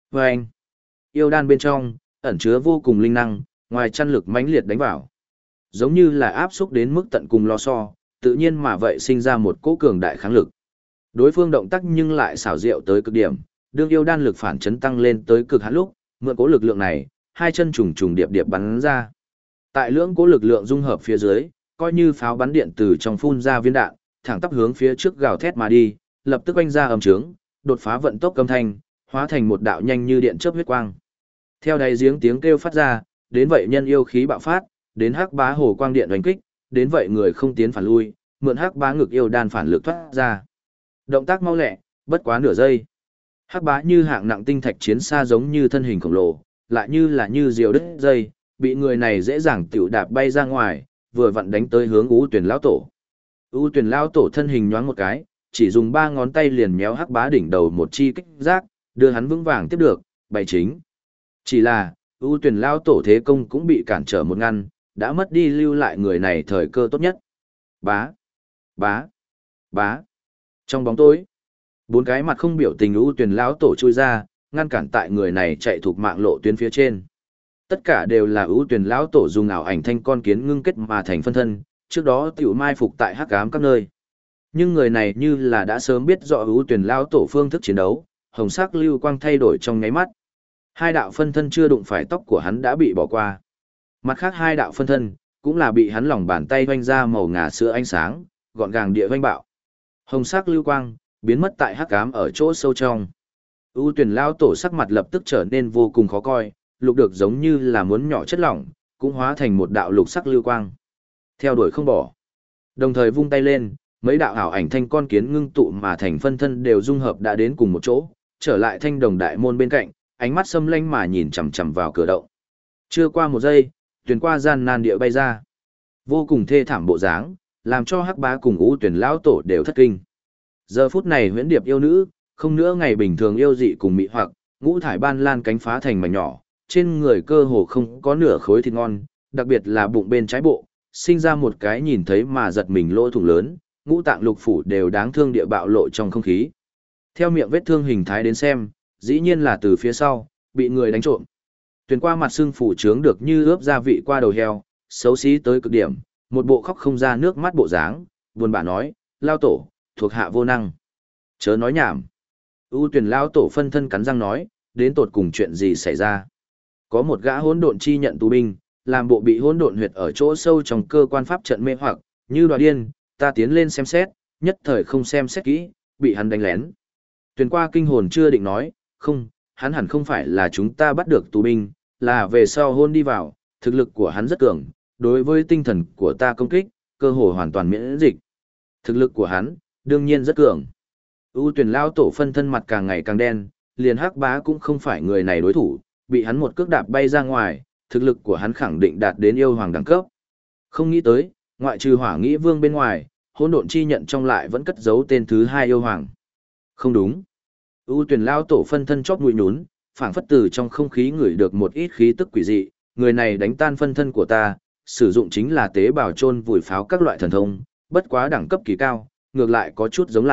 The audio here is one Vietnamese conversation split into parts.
Và anh, yêu đan bên trong, ẩn chứa vô cùng linh năng, ngoài chăn lực mãnh liệt đánh vào. Giống như là áp xúc đến mức tận cùng lo so, tự nhiên mà vậy sinh ra một cỗ cường đại kháng lực. Đối phương động tác nhưng lại xảo diệu tới cực điểm, đương yêu đan lực phản chấn tăng lên tới cực hạn lúc, mượn cỗ lực lượng này, hai chân trùng trùng điệp điệp bắn ra. Tại lưỡng cỗ lực lượng dung hợp phía dưới, coi như pháo bắn điện từ trong phun ra viên đạn, thẳng tắp hướng phía trước gào thét mà đi, lập tức oanh ra ầm trướng, đột phá vận tốc âm thanh, hóa thành một đạo nhanh như điện chớp huyết quang. Theo đáy giếng tiếng kêu phát ra, đến vậy nhân yêu khí bạo phát, đến hắc bá hồ quang điện đánh kích, đến vậy người không tiến phản lui, mượn hắc bá ngực yêu đan phản lực thoát ra. Động tác mau lẹ, bất quá nửa giây. Hắc bá như hạng nặng tinh thạch chiến xa giống như thân hình khổng lồ, lại như diều đứt dây, bị người này dễ dàng tiểu đạp bay ra ngoài, vừa vặn đánh tới hướng U Tuyển lão tổ. U Tuyển lão tổ thân hình nhoáng một cái, chỉ dùng 3 ngón tay liền méo hắc bá đỉnh đầu một chi kích giác, đưa hắn vững vàng tiếp được, bày chính. Chỉ là, U Tuyển lão tổ thế công cũng bị cản trở một ngăn, đã mất đi lưu lại người này thời cơ tốt nhất. Bá, bá, bá. Trong bóng tối, 4 cái mặt không biểu tình U Tuyển lão tổ chui ra, ngăn cản tại người này chạy thuộc mạng lộ tuyến phía trên. Tất cả đều là ưu tuyển lão tổ dùng ảo ảnh thanh con kiến ngưng kết mà thành phân thân, trước đó tiểu mai phục tại hắc ám các nơi. Nhưng người này như là đã sớm biết rõ ưu tuyển lão tổ phương thức chiến đấu, hồng sắc lưu quang thay đổi trong nháy mắt. 2 đạo phân thân chưa đụng phải tóc của hắn đã bị bỏ qua. Mặt khác 2 đạo phân thân cũng là bị hắn lòng bàn tay vanh ra màu ngà sữa ánh sáng, gọn gàng địa vanh bạo. Hồng sắc lưu quang biến mất tại hắc ám ở chỗ sâu trong. ưu tuyển lão tổ sắc mặt lập tức trở nên vô cùng khó coi, lục được giống như là muốn nhỏ chất lỏng, cũng hóa thành một đạo lục sắc lưu quang. Theo đuổi không bỏ. Đồng thời vung tay lên, mấy đạo ảo ảnh thanh con kiến ngưng tụ mà thành phân thân đều dung hợp đã đến cùng một chỗ, trở lại thanh đồng đại môn bên cạnh, ánh mắt xâm lanh mà nhìn chằm chằm vào cửa động. Chưa qua một giây, tuyển qua gian nan địa bay ra. Vô cùng thê thảm bộ dáng, làm cho hắc bá cùng ưu tuyển lão tổ đều thất kinh. Giờ phút này huyễn điệp yêu nữ, không nữa ngày bình thường yêu dị cùng mị hoặc, ngũ thải ban lan cánh phá thành mảnh nhỏ, trên người cơ hồ không có nửa khối thịt ngon, đặc biệt là bụng bên trái bộ, sinh ra một cái nhìn thấy mà giật mình lỗ thủng lớn, ngũ tạng lục phủ đều đáng thương địa bạo lộ trong không khí. Theo miệng vết thương hình thái đến xem, dĩ nhiên là từ phía sau, bị người đánh trộm. Tuyền qua mặt xương phủ trướng được như ướp gia vị qua đầu heo, xấu xí tới cực điểm, một bộ khóc không ra nước mắt bộ dáng, buồn bã nói, lao tổ, thuộc hạ vô năng. Chớ nói nhảm. ưu tuyển lao tổ phân thân cắn răng nói, đến tột cùng chuyện gì xảy ra. Có một gã hỗn độn chi nhận tù binh, làm bộ bị hỗn độn huyệt ở chỗ sâu trong cơ quan pháp trận mê hoặc, như đoạt điên, ta tiến lên xem xét, nhất thời không xem xét kỹ, bị hắn đánh lén. Tuyền qua kinh hồn chưa định nói, không, hắn hẳn không phải là chúng ta bắt được tù binh, là về sau hôn đi vào, thực lực của hắn rất cường, đối với tinh thần của ta công kích, cơ hồ hoàn toàn miễn dịch. Thực lực của hắn, đương nhiên rất cường. ưu tuyển lao tổ phân thân mặt càng ngày càng đen, liền hắc bá cũng không phải người này đối thủ, bị hắn một cước đạp bay ra ngoài, thực lực của hắn khẳng định đạt đến yêu hoàng đẳng cấp. Không nghĩ tới, ngoại trừ hỏa nghĩ vương bên ngoài, hỗn độn chi nhận trong lại vẫn cất giấu tên thứ 2 yêu hoàng. Không đúng. ưu tuyển lao tổ phân thân chót mũi nhún, phảng phất từ trong không khí ngửi được một ít khí tức quỷ dị, người này đánh tan phân thân của ta, sử dụng chính là tế bào chôn vùi pháo các loại thần thông, bất quá đẳng cấp kỳ cao, ngược lại có chút giống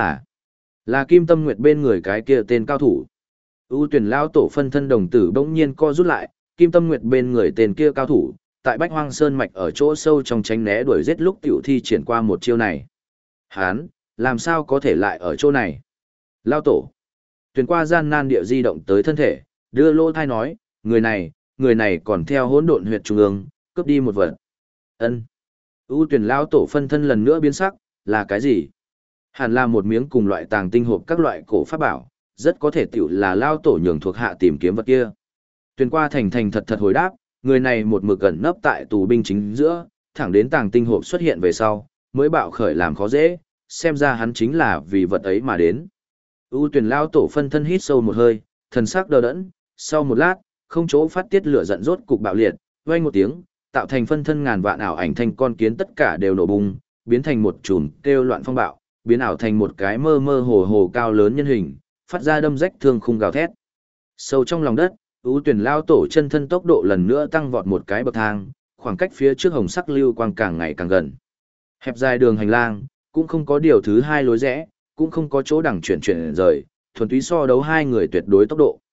là Kim Tâm Nguyệt bên người cái kia tên cao thủ. ưu tuyển lao tổ phân thân đồng tử bỗng nhiên co rút lại, Kim Tâm Nguyệt bên người tên kia cao thủ, tại Bách Hoang Sơn mạch ở chỗ sâu trong tránh né đuổi giết lúc tiểu thi triển qua một chiêu này. Hán, làm sao có thể lại ở chỗ này? Lao tổ. Tuyển qua gian nan địa di động tới thân thể, đưa lô thai nói, người này còn theo hỗn độn huyệt trung ương, cướp đi một vật. Ân. ưu tuyển lao tổ phân thân lần nữa biến sắc, là cái gì? Hẳn là một miếng cùng loại tàng tinh hộp các loại cổ pháp bảo, rất có thể tiểu là lao tổ nhường thuộc hạ tìm kiếm vật kia. Tuyền qua thành thật hồi đáp, người này một mực gần nấp tại tù binh chính giữa, thẳng đến tàng tinh hộp xuất hiện về sau, mới bạo khởi làm khó dễ, xem ra hắn chính là vì vật ấy mà đến. ưu tuyển lao tổ phân thân hít sâu một hơi, thần sắc đờ đẫn, sau một lát, không chỗ phát tiết lửa giận rốt cục bạo liệt, vang một tiếng, tạo thành phân thân ngàn vạn ảo ảnh thanh con kiến tất cả đều nổ bung, biến thành một chùm kêu loạn phong bạo, biến ảo thành một cái mơ mơ hồ hồ cao lớn nhân hình, phát ra đâm rách thương khung gào thét. Sâu trong lòng đất, ưu tuyển lao tổ chân thân tốc độ lần nữa tăng vọt một cái bậc thang, khoảng cách phía trước hồng sắc lưu quang càng ngày càng gần. Hẹp dài đường hành lang, cũng không có điều thứ 2 lối rẽ, cũng không có chỗ đẳng chuyển rời, thuần túy so đấu 2 người tuyệt đối tốc độ.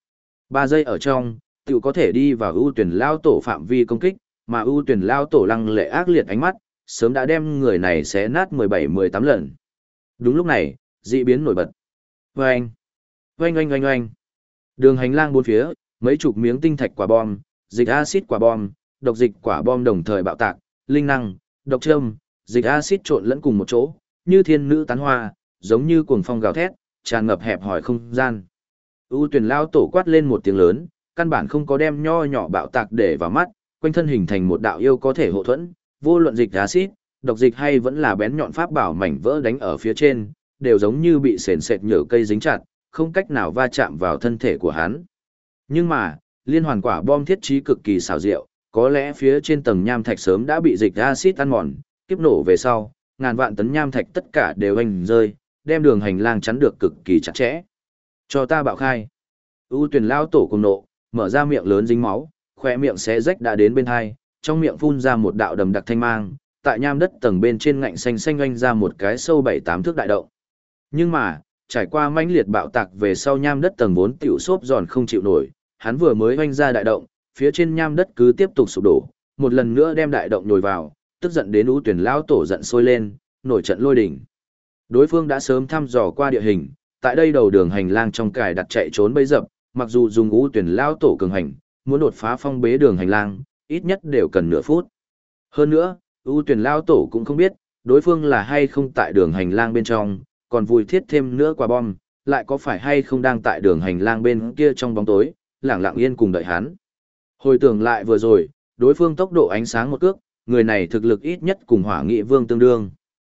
3 giây ở trong, tiểu có thể đi vào ưu tuyển lao tổ phạm vi công kích, mà ưu tuyển lao tổ lăng lệ ác liệt ánh mắt, sớm đã đem người này xé nát 17-18 lần. Đúng lúc này, dị biến nổi bật. Oanh! Oanh oanh oanh oanh! Đường hành lang bốn phía, mấy chục miếng tinh thạch quả bom, dịch axit quả bom, độc dịch quả bom đồng thời bạo tạc, linh năng, độc châm, dịch axit trộn lẫn cùng một chỗ, như thiên nữ tán hoa, giống như cuồng phong gào thét, tràn ngập hẹp hỏi không gian. U tuyển lao tổ quát lên một tiếng lớn, căn bản không có đem nho nhỏ bạo tạc để vào mắt, quanh thân hình thành một đạo yêu có thể hộ thuẫn, vô luận dịch axit, độc dịch hay vẫn là bén nhọn pháp bảo mảnh vỡ đánh ở phía trên, đều giống như bị sền sệt nhựa cây dính chặt, không cách nào va chạm vào thân thể của hắn. Nhưng mà, liên hoàn quả bom thiết trí cực kỳ xảo diệu, có lẽ phía trên tầng nham thạch sớm đã bị dịch axit ăn mòn, kiếp nổ về sau, ngàn vạn tấn nham thạch tất cả đều anh rơi, đem đường hành lang chắn được cực kỳ chặt chẽ. Cho ta bạo khai. U tuyển lao tổ cùng nộ, mở ra miệng lớn dính máu, khỏe miệng xé rách đã đến bên hai, trong miệng phun ra một đạo đầm đặc thanh mang, tại nham đất tầng bên trên ngạnh xanh xanh oanh ra một cái sâu 7-8 thước đại động. Nhưng mà, trải qua mãnh liệt bạo tạc về sau nham đất tầng 4 tiểu xốp giòn không chịu nổi, hắn vừa mới oanh ra đại động, phía trên nham đất cứ tiếp tục sụp đổ, một lần nữa đem đại động nhồi vào, tức giận đến U tuyển lao tổ giận sôi lên, nổi trận lôi đỉnh. Đối phương đã sớm thăm dò qua địa hình, tại đây đầu đường hành lang trong cài đặt chạy trốn bấy dập, mặc dù dùng U tuyển lao tổ cường hành, muốn đột phá phong bế đường hành lang, ít nhất đều cần nửa phút. Hơn nữa, U tuyển lao tổ cũng không biết, đối phương là hay không tại đường hành lang bên trong, còn vùi thiết thêm nữa quả bom, lại có phải hay không đang tại đường hành lang bên kia trong bóng tối, lặng lặng yên cùng đợi hắn. Hồi tưởng lại vừa rồi, đối phương tốc độ ánh sáng một cước, người này thực lực ít nhất cùng Hỏa Nghị Vương tương đương.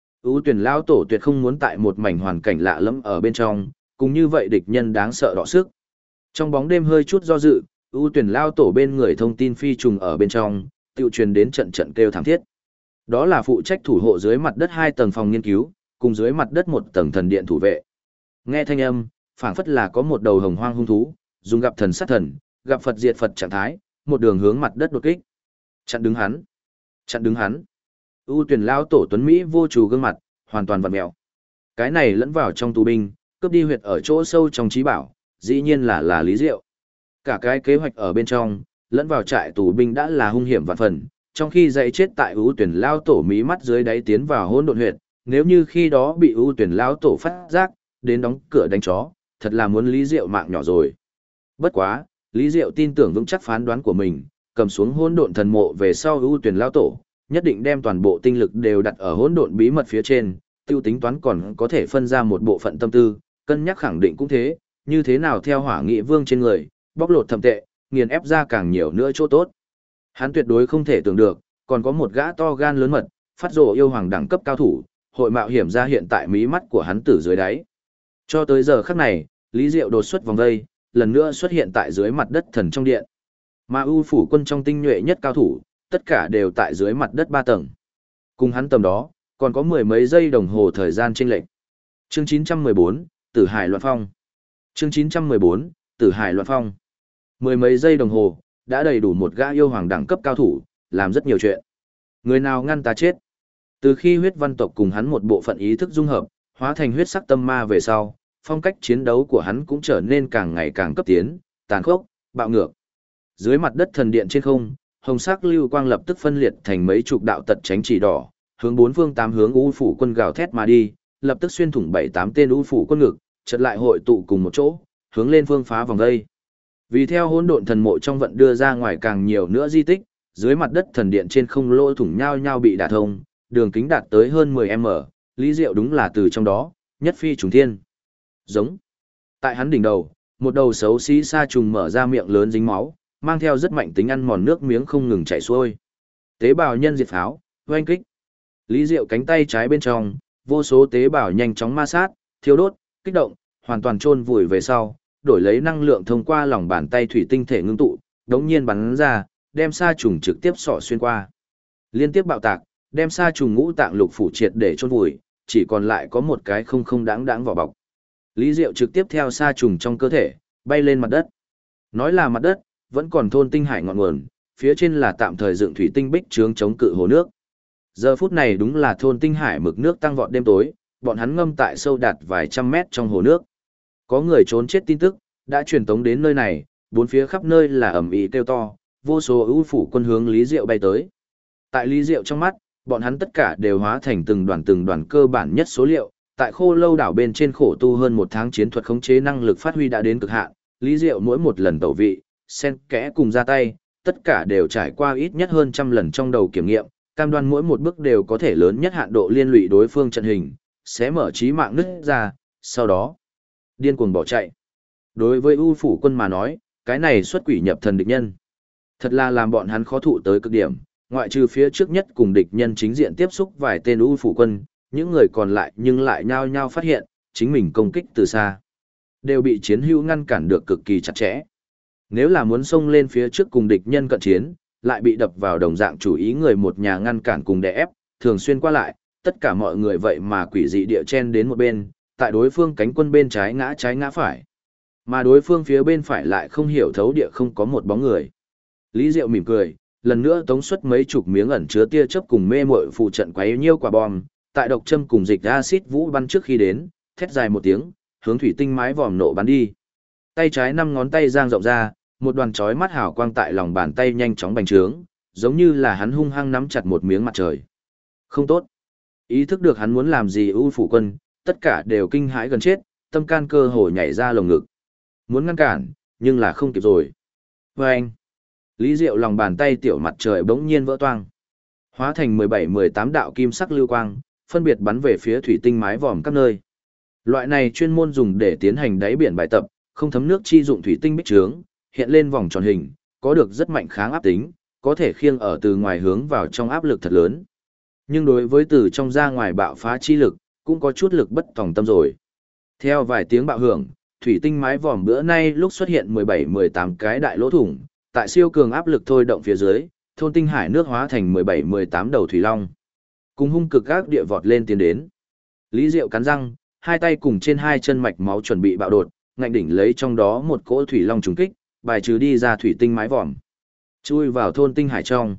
U tuyển lao tổ tuyệt không muốn tại một mảnh hoàn cảnh lạ lẫm ở bên trong, cùng như vậy địch nhân đáng sợ đọ sức. Trong bóng đêm hơi chút do dự, U tuyển lao tổ bên người thông tin phi trùng ở bên trong, tiêu truyền đến trận trận kêu thảm thiết. Đó là phụ trách thủ hộ dưới mặt đất 2 tầng phòng nghiên cứu, cùng dưới mặt đất 1 tầng thần điện thủ vệ. Nghe thanh âm, phảng phất là có một đầu hồng hoang hung thú, dùng gặp thần sát thần, gặp Phật diệt Phật trạng thái, một đường hướng mặt đất đột kích. Chặn đứng hắn. Chặn đứng hắn. U tuyển lao tổ tuấn Mỹ vô trù gương mặt, hoàn toàn vặn mẹo. Cái này lẫn vào trong tù binh, cướp đi huyệt ở chỗ sâu trong trí bảo, dĩ nhiên là Lý Diệu. Cả cái kế hoạch ở bên trong, lẫn vào trại tù binh đã là hung hiểm vạn phần, trong khi dậy chết tại U tuyển lao tổ mí mắt dưới đáy tiến vào hỗn độn huyệt, nếu như khi đó bị U tuyển lao tổ phát giác, đến đóng cửa đánh chó, thật là muốn Lý Diệu mạng nhỏ rồi. Bất quá, Lý Diệu tin tưởng vững chắc phán đoán của mình, cầm xuống hỗn độn thần mộ về sau ưu tuyển lao tổ, nhất định đem toàn bộ tinh lực đều đặt ở hỗn độn bí mật phía trên, tiêu tính toán còn có thể phân ra một bộ phận tâm tư, cân nhắc khẳng định cũng thế, như thế nào theo Hỏa Nghị Vương trên người, bóc lột thẩm tệ, nghiền ép ra càng nhiều nữa chỗ tốt. Hắn tuyệt đối không thể tưởng được, còn có một gã to gan lớn mật, phát rồ yêu hoàng đẳng cấp cao thủ, hội mạo hiểm ra hiện tại mí mắt của hắn tử dưới đáy. Cho tới giờ khắc này, Lý Diệu đột xuất vòng vây, lần nữa xuất hiện tại dưới mặt đất thần trong điện. Mà ưu phủ quân trong tinh nhuệ nhất cao thủ, tất cả đều tại dưới mặt đất 3 tầng. Cùng hắn tầm đó, còn có 10 mấy giây đồng hồ thời gian chênh lệch. Chương 914, Tử Hải Loạn Phong. Chương 914, Tử Hải Loạn Phong. 10 mấy giây đồng hồ, đã đầy đủ một gã yêu hoàng đẳng cấp cao thủ, làm rất nhiều chuyện. Người nào ngăn ta chết? Từ khi huyết văn tộc cùng hắn một bộ phận ý thức dung hợp, hóa thành huyết sắc tâm ma về sau, phong cách chiến đấu của hắn cũng trở nên càng ngày càng cấp tiến, tàn khốc, bạo ngược. Dưới mặt đất thần điện trên không, hồng sắc lưu quang lập tức phân liệt thành mấy chục đạo tật tránh chỉ đỏ, hướng 4 phương 8 hướng U phủ quân gào thét mà đi, lập tức xuyên thủng 7-8 tên U phủ quân ngực, chợt lại hội tụ cùng một chỗ, hướng lên phương phá vòng đây. Vì theo hỗn độn thần mộ trong vận đưa ra ngoài càng nhiều nữa di tích, dưới mặt đất thần điện trên không lỗ thủng nhau nhau bị đả thông, đường kính đạt tới hơn 10m, Lý Diệu đúng là từ trong đó, nhất phi trùng thiên. Giống. Tại hắn đỉnh đầu, một đầu xấu xí sa trùng mở ra miệng lớn dính máu, mang theo rất mạnh tính ăn mòn nước miếng không ngừng chảy xuôi. Tế bào nhân diệt pháo, oanh kích. Lý Diệu cánh tay trái bên trong, vô số tế bào nhanh chóng ma sát, thiêu đốt, kích động, hoàn toàn chôn vùi về sau, đổi lấy năng lượng thông qua lòng bàn tay thủy tinh thể ngưng tụ, đống nhiên bắn ra, đem sa trùng trực tiếp xỏ xuyên qua. Liên tiếp bạo tạc, đem sa trùng ngũ tạng lục phủ triệt để chôn vùi, chỉ còn lại có một cái không đáng đáng vỏ bọc. Lý Diệu trực tiếp theo sa trùng trong cơ thể, bay lên mặt đất. Nói là mặt đất, vẫn còn thôn tinh hải ngọn nguồn, phía trên là tạm thời dựng thủy tinh bích trướng chống cự hồ nước. Giờ phút này đúng là thôn tinh hải mực nước tăng vọt đêm tối, bọn hắn ngâm tại sâu đạt vài trăm mét trong hồ nước. Có người trốn chết tin tức, đã truyền tống đến nơi này, bốn phía khắp nơi là ầm ĩ kêu to, vô số ưu phủ quân hướng Lý Diệu bay tới. Tại Lý Diệu trong mắt, bọn hắn tất cả đều hóa thành từng đoàn cơ bản nhất số liệu, tại Khô Lâu đảo bên trên khổ tu hơn một tháng chiến thuật khống chế năng lực phát huy đã đến cực hạn, Lý Diệu mỗi một lần tẩu vị, xen kẽ cùng ra tay, tất cả đều trải qua ít nhất hơn trăm lần trong đầu kiểm nghiệm, cam đoan mỗi một bước đều có thể lớn nhất hạn độ liên lụy đối phương trận hình, sẽ mở trí mạng nứt ra, sau đó điên cuồng bỏ chạy. Đối với ưu phủ quân mà nói, cái này xuất quỷ nhập thần địch nhân. Thật là làm bọn hắn khó thụ tới cực điểm, ngoại trừ phía trước nhất cùng địch nhân chính diện tiếp xúc vài tên ưu phủ quân, những người còn lại nhưng lại nhao nhao phát hiện, chính mình công kích từ xa. Đều bị chiến hữu ngăn cản được cực kỳ chặt chẽ. Nếu là muốn xông lên phía trước cùng địch nhân cận chiến, lại bị đập vào đồng dạng chủ ý người một nhà ngăn cản cùng đè ép, thường xuyên qua lại, tất cả mọi người vậy mà quỷ dị địa chen đến một bên, tại đối phương cánh quân bên trái ngã phải. Mà đối phương phía bên phải lại không hiểu thấu địa không có một bóng người. Lý Diệu mỉm cười, lần nữa tống xuất mấy chục miếng ẩn chứa tia chớp cùng mê muội phụ trận quấy nhiêu quả bom, tại độc châm cùng dịch axit vũ bắn trước khi đến, thét dài một tiếng, hướng thủy tinh mái vòm nổ bắn đi. Tay trái 5 ngón tay giang rộng ra, một đoàn chói mắt hào quang tại lòng bàn tay nhanh chóng bành trướng, giống như là hắn hung hăng nắm chặt một miếng mặt trời. Không tốt. Ý thức được hắn muốn làm gì ưu phủ quân, tất cả đều kinh hãi gần chết, tâm can cơ hồ nhảy ra lồng ngực. Muốn ngăn cản, nhưng là không kịp rồi. Vâng! Lý Diệu lòng bàn tay tiểu mặt trời bỗng nhiên vỡ toang. Hóa thành 17-18 đạo kim sắc lưu quang, phân biệt bắn về phía thủy tinh mái vòm các nơi. Loại này chuyên môn dùng để tiến hành đáy biển bài tập, không thấm nước chi dụng thủy tinh bích trướng, hiện lên vòng tròn hình, có được rất mạnh kháng áp tính, có thể khiêng ở từ ngoài hướng vào trong áp lực thật lớn. Nhưng đối với từ trong ra ngoài bạo phá chi lực, cũng có chút lực bất tòng tâm rồi. Theo vài tiếng bạo hưởng, thủy tinh mái vòm bữa nay lúc xuất hiện 17-18 cái đại lỗ thủng, tại siêu cường áp lực thôi động phía dưới, thôn tinh hải nước hóa thành 17-18 đầu thủy long. Cùng hung cực các địa vọt lên tiến đến. Lý Diệu cắn răng, hai tay cùng trên hai chân mạch máu chuẩn bị bạo đột, ngạnh đỉnh lấy trong đó một cỗ thủy long trùng kích, bài trừ đi ra thủy tinh mái vòm. Chui vào thôn tinh hải trong.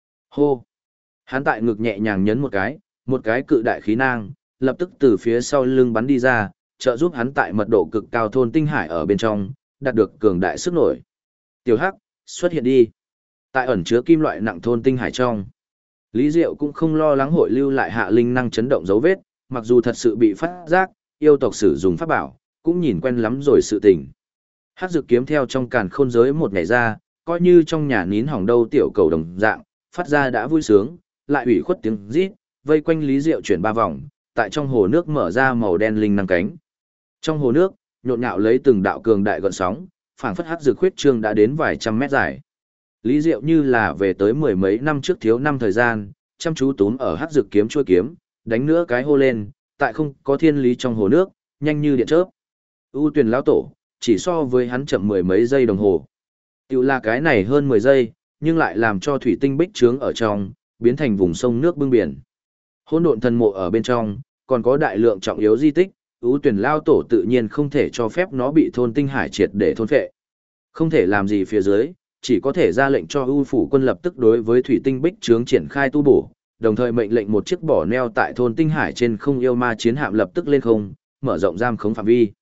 Hô! Hắn tại ngực nhẹ nhàng nhấn một cái cự đại khí nang, lập tức từ phía sau lưng bắn đi ra, trợ giúp hắn tại mật độ cực cao thôn tinh hải ở bên trong, đạt được cường đại sức nổi. Tiểu Hắc, xuất hiện đi. Tại ẩn chứa kim loại nặng thôn tinh hải trong. Lý Diệu cũng không lo lắng hội lưu lại hạ linh năng chấn động dấu vết, mặc dù thật sự bị phát giác, yêu tộc sử dụng pháp bảo, cũng nhìn quen lắm rồi sự tình. Hắc dược kiếm theo trong càn khôn giới một ngày ra, coi như trong nhà nín hỏng đâu tiểu cầu đồng dạng, phát ra đã vui sướng, lại ủy khuất tiếng rít, vây quanh Lý Diệu chuyển 3 vòng, tại trong hồ nước mở ra màu đen linh năng cánh. Trong hồ nước, nhộn nhạo lấy từng đạo cường đại gợn sóng, phảng phất hắc dược khuyết trương đã đến vài trăm mét dài. Lý Diệu như là về tới mười mấy năm trước thiếu năm thời gian, chăm chú túm ở hắc dược kiếm chuôi kiếm, đánh nữa cái hô lên, tại không có thiên lý trong hồ nước, nhanh như điện chớp. U Tuyền lão tổ, chỉ so với hắn chậm mười mấy giây đồng hồ. Tiểu là cái này hơn 10 giây, nhưng lại làm cho thủy tinh bích trướng ở trong, biến thành vùng sông nước bưng biển. Hỗn độn thần mộ ở bên trong, còn có đại lượng trọng yếu di tích, U Tuyền lão tổ tự nhiên không thể cho phép nó bị thôn tinh hải triệt để thôn phệ. Không thể làm gì phía dưới, chỉ có thể ra lệnh cho U phủ quân lập tức đối với thủy tinh bích trướng triển khai tu bổ, đồng thời mệnh lệnh một chiếc bỏ neo tại thôn tinh hải trên không yêu ma chiến hạm lập tức lên không, mở rộng giam khống phạm vi.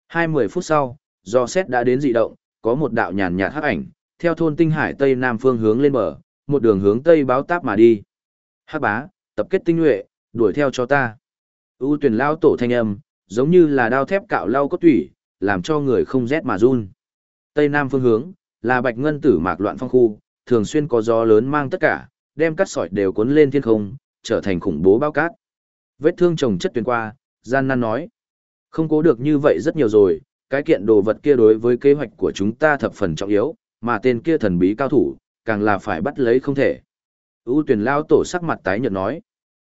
20 phút sau, do xét đã đến dị động, có một đạo nhàn nhạt hắc ảnh, theo thôn tinh hải tây nam phương hướng lên bờ, một đường hướng tây báo táp mà đi. Hắc bá, tập kết tinh nhuệ, đuổi theo cho ta. U Tuyền lao tổ thanh âm, giống như là đao thép cạo lau cốt tủy, làm cho người không rét mà run. Tây nam phương hướng, là bạch ngân tử mạc loạn phong khu, thường xuyên có gió lớn mang tất cả, đem cát sỏi đều cuốn lên thiên không, trở thành khủng bố bao cát. Vết thương chồng chất tuyến qua, gian nan nói. Không cố được như vậy rất nhiều rồi, cái kiện đồ vật kia đối với kế hoạch của chúng ta thập phần trọng yếu, mà tên kia thần bí cao thủ, càng là phải bắt lấy không thể. U Tuyền lao tổ sắc mặt tái nhợt nói.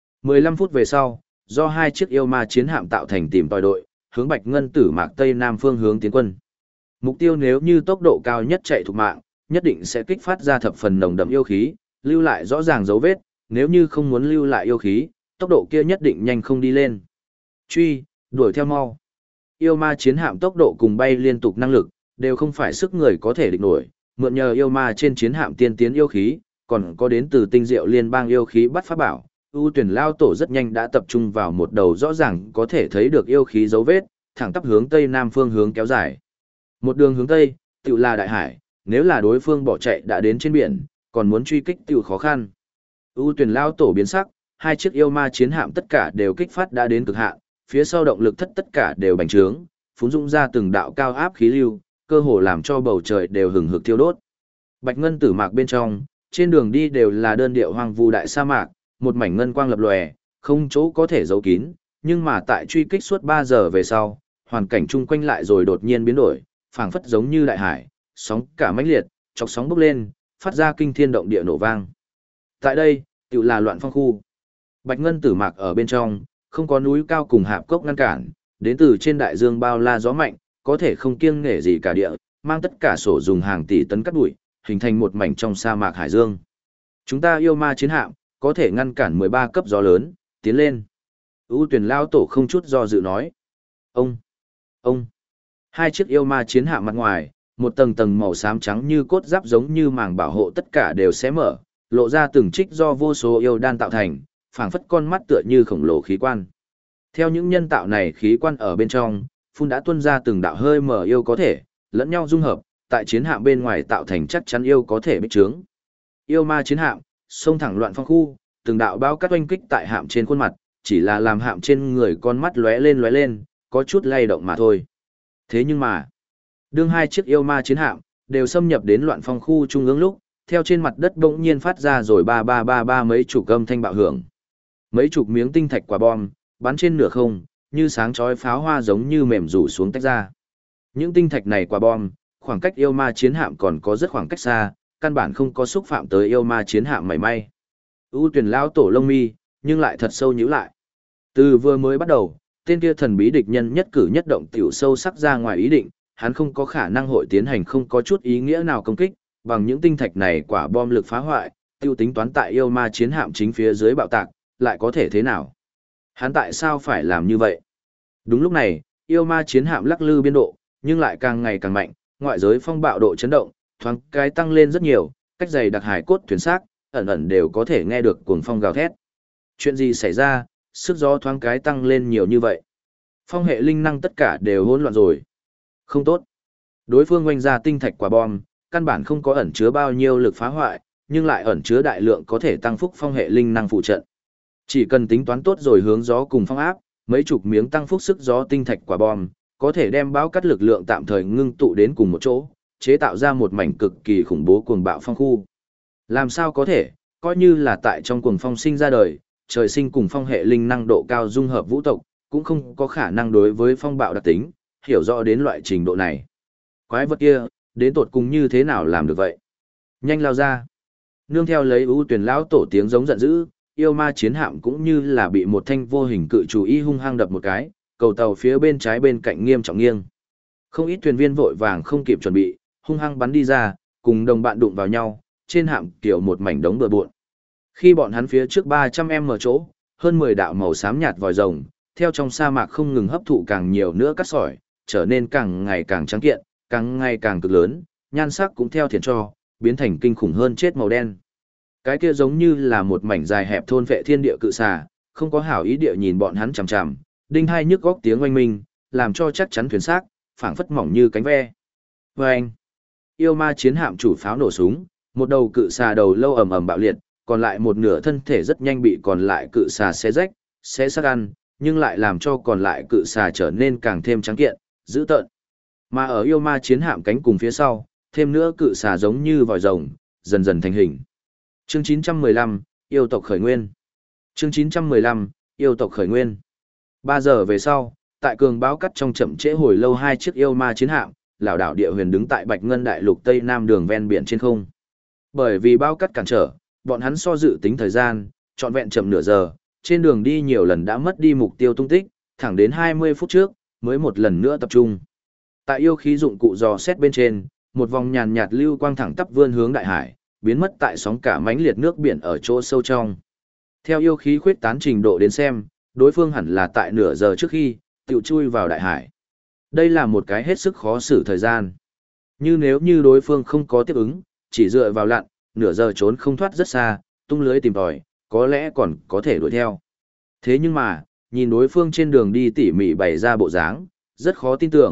15 phút về sau, do hai chiếc yêu ma chiến hạm tạo thành tìm tòi đội, hướng bạch ngân tử mạc tây nam phương hướng tiến quân. Mục tiêu nếu như tốc độ cao nhất chạy thục mạng, nhất định sẽ kích phát ra thập phần nồng đậm yêu khí, lưu lại rõ ràng dấu vết, nếu như không muốn lưu lại yêu khí, tốc độ kia nhất định nhanh không đi lên. Truy, đuổi theo mau. Yêu ma chiến hạm tốc độ cùng bay liên tục năng lực, đều không phải sức người có thể địch nổi, mượn nhờ yêu ma trên chiến hạm tiên tiến yêu khí, còn có đến từ tinh diệu liên bang yêu khí bắt pháp bảo. U Tuyển lao tổ rất nhanh đã tập trung vào một đầu rõ ràng có thể thấy được yêu khí dấu vết, thẳng tắp hướng tây nam phương hướng kéo dài. Một đường hướng tây, tự là đại hải, nếu là đối phương bỏ chạy đã đến trên biển, còn muốn truy kích tự khó khăn. U Tuyền lao tổ biến sắc, hai chiếc yêu ma chiến hạm tất cả đều kích phát đã đến cực hạn, phía sau động lực thất tất cả đều bành trướng, phún dũng ra từng đạo cao áp khí lưu, cơ hồ làm cho bầu trời đều hừng hực thiêu đốt. Bạch ngân tử mạc bên trong, trên đường đi đều là đơn điệu hoang vu đại sa mạc, một mảnh ngân quang lập lòe, không chỗ có thể giấu kín, nhưng mà tại truy kích suốt 3 giờ về sau, hoàn cảnh chung quanh lại rồi đột nhiên biến đổi, phảng phất giống như đại hải, sóng cả mãnh liệt, chọc sóng bốc lên, phát ra kinh thiên động địa nổ vang. Tại đây, tự là loạn phong khu. Bạch ngân tử mạc ở bên trong, không có núi cao cùng hạp cốc ngăn cản, đến từ trên đại dương bao la gió mạnh, có thể không kiêng nể gì cả địa, mang tất cả sổ dùng hàng tỷ tấn cát bụi, hình thành một mảnh trong sa mạc hải dương. Chúng ta yêu ma chiến hạm, có thể ngăn cản 13 cấp gió lớn, tiến lên. U Tuyền lao tổ không chút do dự nói. Ông. Hai chiếc yêu ma chiến hạm mặt ngoài, một tầng tầng màu xám trắng như cốt giáp giống như màng bảo hộ tất cả đều xé mở, lộ ra từng trích do vô số yêu đan tạo thành, phảng phất con mắt tựa như khổng lồ khí quan. Theo những nhân tạo này khí quan ở bên trong, phun đã tuôn ra từng đạo hơi mở yêu có thể, lẫn nhau dung hợp, tại chiến hạm bên ngoài tạo thành chắc chắn yêu có thể bích trướng. Yêu ma chiến hạm, xông thẳng loạn phong khu, từng đạo bao cắt oanh kích tại hạm trên khuôn mặt, chỉ là làm hạm trên người con mắt lóe lên, có chút lay động mà thôi. Thế nhưng mà, đương hai chiếc yêu ma chiến hạm đều xâm nhập đến loạn phong khu trung ương lúc, theo trên mặt đất bỗng nhiên phát ra rồi ba mấy chục âm thanh bạo hưởng. Mấy chục miếng tinh thạch quả bom bắn trên nửa không, như sáng chói pháo hoa giống như mềm rủ xuống tách ra. Những tinh thạch này quả bom, khoảng cách yêu ma chiến hạm còn có rất khoảng cách xa, căn bản không có xúc phạm tới yêu ma chiến hạm mảy may. U Tuyền lao tổ lông mi, nhưng lại thật sâu nhíu lại. Từ vừa mới bắt đầu, tên kia thần bí địch nhân nhất cử nhất động tiểu sâu sắc ra ngoài ý định, hắn không có khả năng hội tiến hành không có chút ý nghĩa nào công kích, bằng những tinh thạch này quả bom lực phá hoại, tiêu tính toán tại yêu ma chiến hạm chính phía dưới bạo tạc, lại có thể thế nào? Hắn tại sao phải làm như vậy? Đúng lúc này, yêu ma chiến hạm lắc lư biên độ, nhưng lại càng ngày càng mạnh, ngoại giới phong bạo độ chấn động, thoáng cái tăng lên rất nhiều, cách dày đặc hải cốt thuyền xác, ẩn ẩn đều có thể nghe được cuồng phong gào thét. Chuyện gì xảy ra, sức gió thoáng cái tăng lên nhiều như vậy? Phong hệ linh năng tất cả đều hỗn loạn rồi. Không tốt. Đối phương oanh ra tinh thạch quả bom, căn bản không có ẩn chứa bao nhiêu lực phá hoại, nhưng lại ẩn chứa đại lượng có thể tăng phúc phong hệ linh năng phụ trận. Chỉ cần tính toán tốt rồi hướng gió cùng phong áp, mấy chục miếng tăng phúc sức gió tinh thạch quả bom, có thể đem bão cắt lực lượng tạm thời ngưng tụ đến cùng một chỗ, chế tạo ra một mảnh cực kỳ khủng bố cuồng bạo phong khu. Làm sao có thể, coi như là tại trong cuồng phong sinh ra đời, trời sinh cùng phong hệ linh năng độ cao dung hợp vũ tộc, cũng không có khả năng đối với phong bạo đặc tính, hiểu rõ đến loại trình độ này. Quái vật kia, đến tột cùng như thế nào làm được vậy? Nhanh lao ra. Nương theo lấy U Tuyền lão tổ tiếng giống giận dữ, yêu ma chiến hạm cũng như là bị một thanh vô hình cự chủ y hung hăng đập một cái, cầu tàu phía bên trái bên cạnh nghiêm trọng nghiêng. Không ít thuyền viên vội vàng không kịp chuẩn bị, hung hăng bắn đi ra, cùng đồng bạn đụng vào nhau, trên hạm kiểu một mảnh đống bừa bộn. Khi bọn hắn phía trước 300m chỗ, hơn 10 đạo màu xám nhạt vòi rồng, theo trong sa mạc không ngừng hấp thụ càng nhiều nữa cát sỏi, trở nên càng ngày càng trắng kiện, càng ngày càng cực lớn, nhan sắc cũng theo thiền cho, biến thành kinh khủng hơn chết màu đen. Cái kia giống như là một mảnh dài hẹp thôn vệ thiên địa cự xà, không có hảo ý địa nhìn bọn hắn chằm chằm, đinh hai nhức góc tiếng oanh minh, làm cho chắc chắn thuyền xác phảng phất mỏng như cánh ve. Oanh! Yêu ma chiến hạm chủ pháo nổ súng, một đầu cự xà đầu lâu ầm ầm bạo liệt, còn lại một nửa thân thể rất nhanh bị còn lại cự xà xé rách, xé xác ăn, nhưng lại làm cho còn lại cự xà trở nên càng thêm trắng kiện, dữ tợn. Mà ở yêu ma chiến hạm cánh cùng phía sau, thêm nữa cự xà giống như vòi rồng, dần dần thành hình. Chương 915, yêu tộc khởi nguyên. Chương 915, yêu tộc khởi nguyên. 3 giờ về sau, tại cường báo cắt trong chậm trễ hồi lâu hai chiếc yêu ma chiến hạm, lão đảo địa huyền đứng tại Bạch Ngân Đại Lục Tây Nam đường ven biển trên không. Bởi vì bao cắt cản trở, bọn hắn so dự tính thời gian, trọn vẹn chậm nửa giờ, trên đường đi nhiều lần đã mất đi mục tiêu tung tích, thẳng đến 20 phút trước, mới một lần nữa tập trung. Tại yêu khí dụng cụ dò xét bên trên, một vòng nhàn nhạt lưu quang thẳng tắp vươn hướng đại hải, biến mất tại sóng cả mãnh liệt nước biển ở chỗ sâu trong. Theo yêu khí khuyết tán trình độ đến xem, đối phương hẳn là tại nửa giờ trước khi tiểu chui vào đại hải. Đây là một cái hết sức khó xử thời gian. Như nếu như đối phương không có tiếp ứng, chỉ dựa vào lặn, nửa giờ trốn không thoát rất xa, tung lưới tìm tòi, có lẽ còn có thể đuổi theo. Thế nhưng mà, nhìn đối phương trên đường đi tỉ mỉ bày ra bộ dáng, rất khó tin tưởng,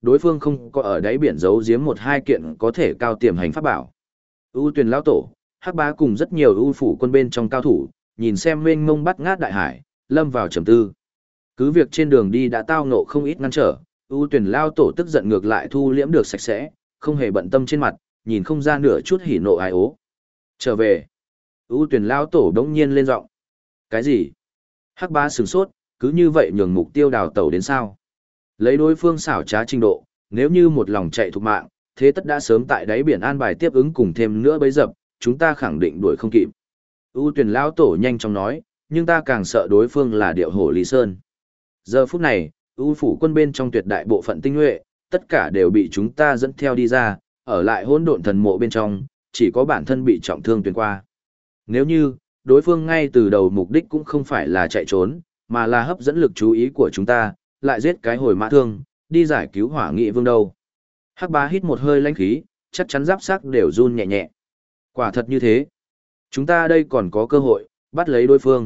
đối phương không có ở đáy biển giấu giếm một hai kiện có thể cao tiềm hành pháp bảo. U Tuyền lão tổ, Hắc Bá cùng rất nhiều ưu phủ quân bên trong cao thủ, nhìn xem mênh mông bắt ngát đại hải, lâm vào trầm tư. Cứ việc trên đường đi đã tao ngộ không ít ngăn trở, U Tuyền lão tổ tức giận ngược lại thu liễm được sạch sẽ, không hề bận tâm trên mặt, nhìn không ra nửa chút hỉ nộ ai ố. Trở về. U Tuyền lão tổ đống nhiên lên giọng. Cái gì? Hắc Bá sửng sốt, cứ như vậy nhường mục tiêu đào tẩu đến sao? Lấy đối phương xảo trá trình độ, nếu như một lòng chạy thục mạng, thế tất đã sớm tại đáy biển an bài tiếp ứng cùng thêm nữa bấy dập, chúng ta khẳng định đuổi không kịp. U Tuyền lão tổ nhanh chóng nói, nhưng ta càng sợ đối phương là điệu hổ Lý Sơn. Giờ phút này, U phủ quân bên trong tuyệt đại bộ phận tinh nhuệ, tất cả đều bị chúng ta dẫn theo đi ra, ở lại hỗn độn thần mộ bên trong, chỉ có bản thân bị trọng thương tuyến qua. Nếu như, đối phương ngay từ đầu mục đích cũng không phải là chạy trốn, mà là hấp dẫn lực chú ý của chúng ta, lại giết cái hồi mã thương, đi giải cứu Hỏa Nghị Vương đâu. Hắc Bá hít một hơi lãnh khí, chắc chắn giáp xác đều run nhẹ nhẹ. Quả thật như thế. Chúng ta đây còn có cơ hội, bắt lấy đối phương.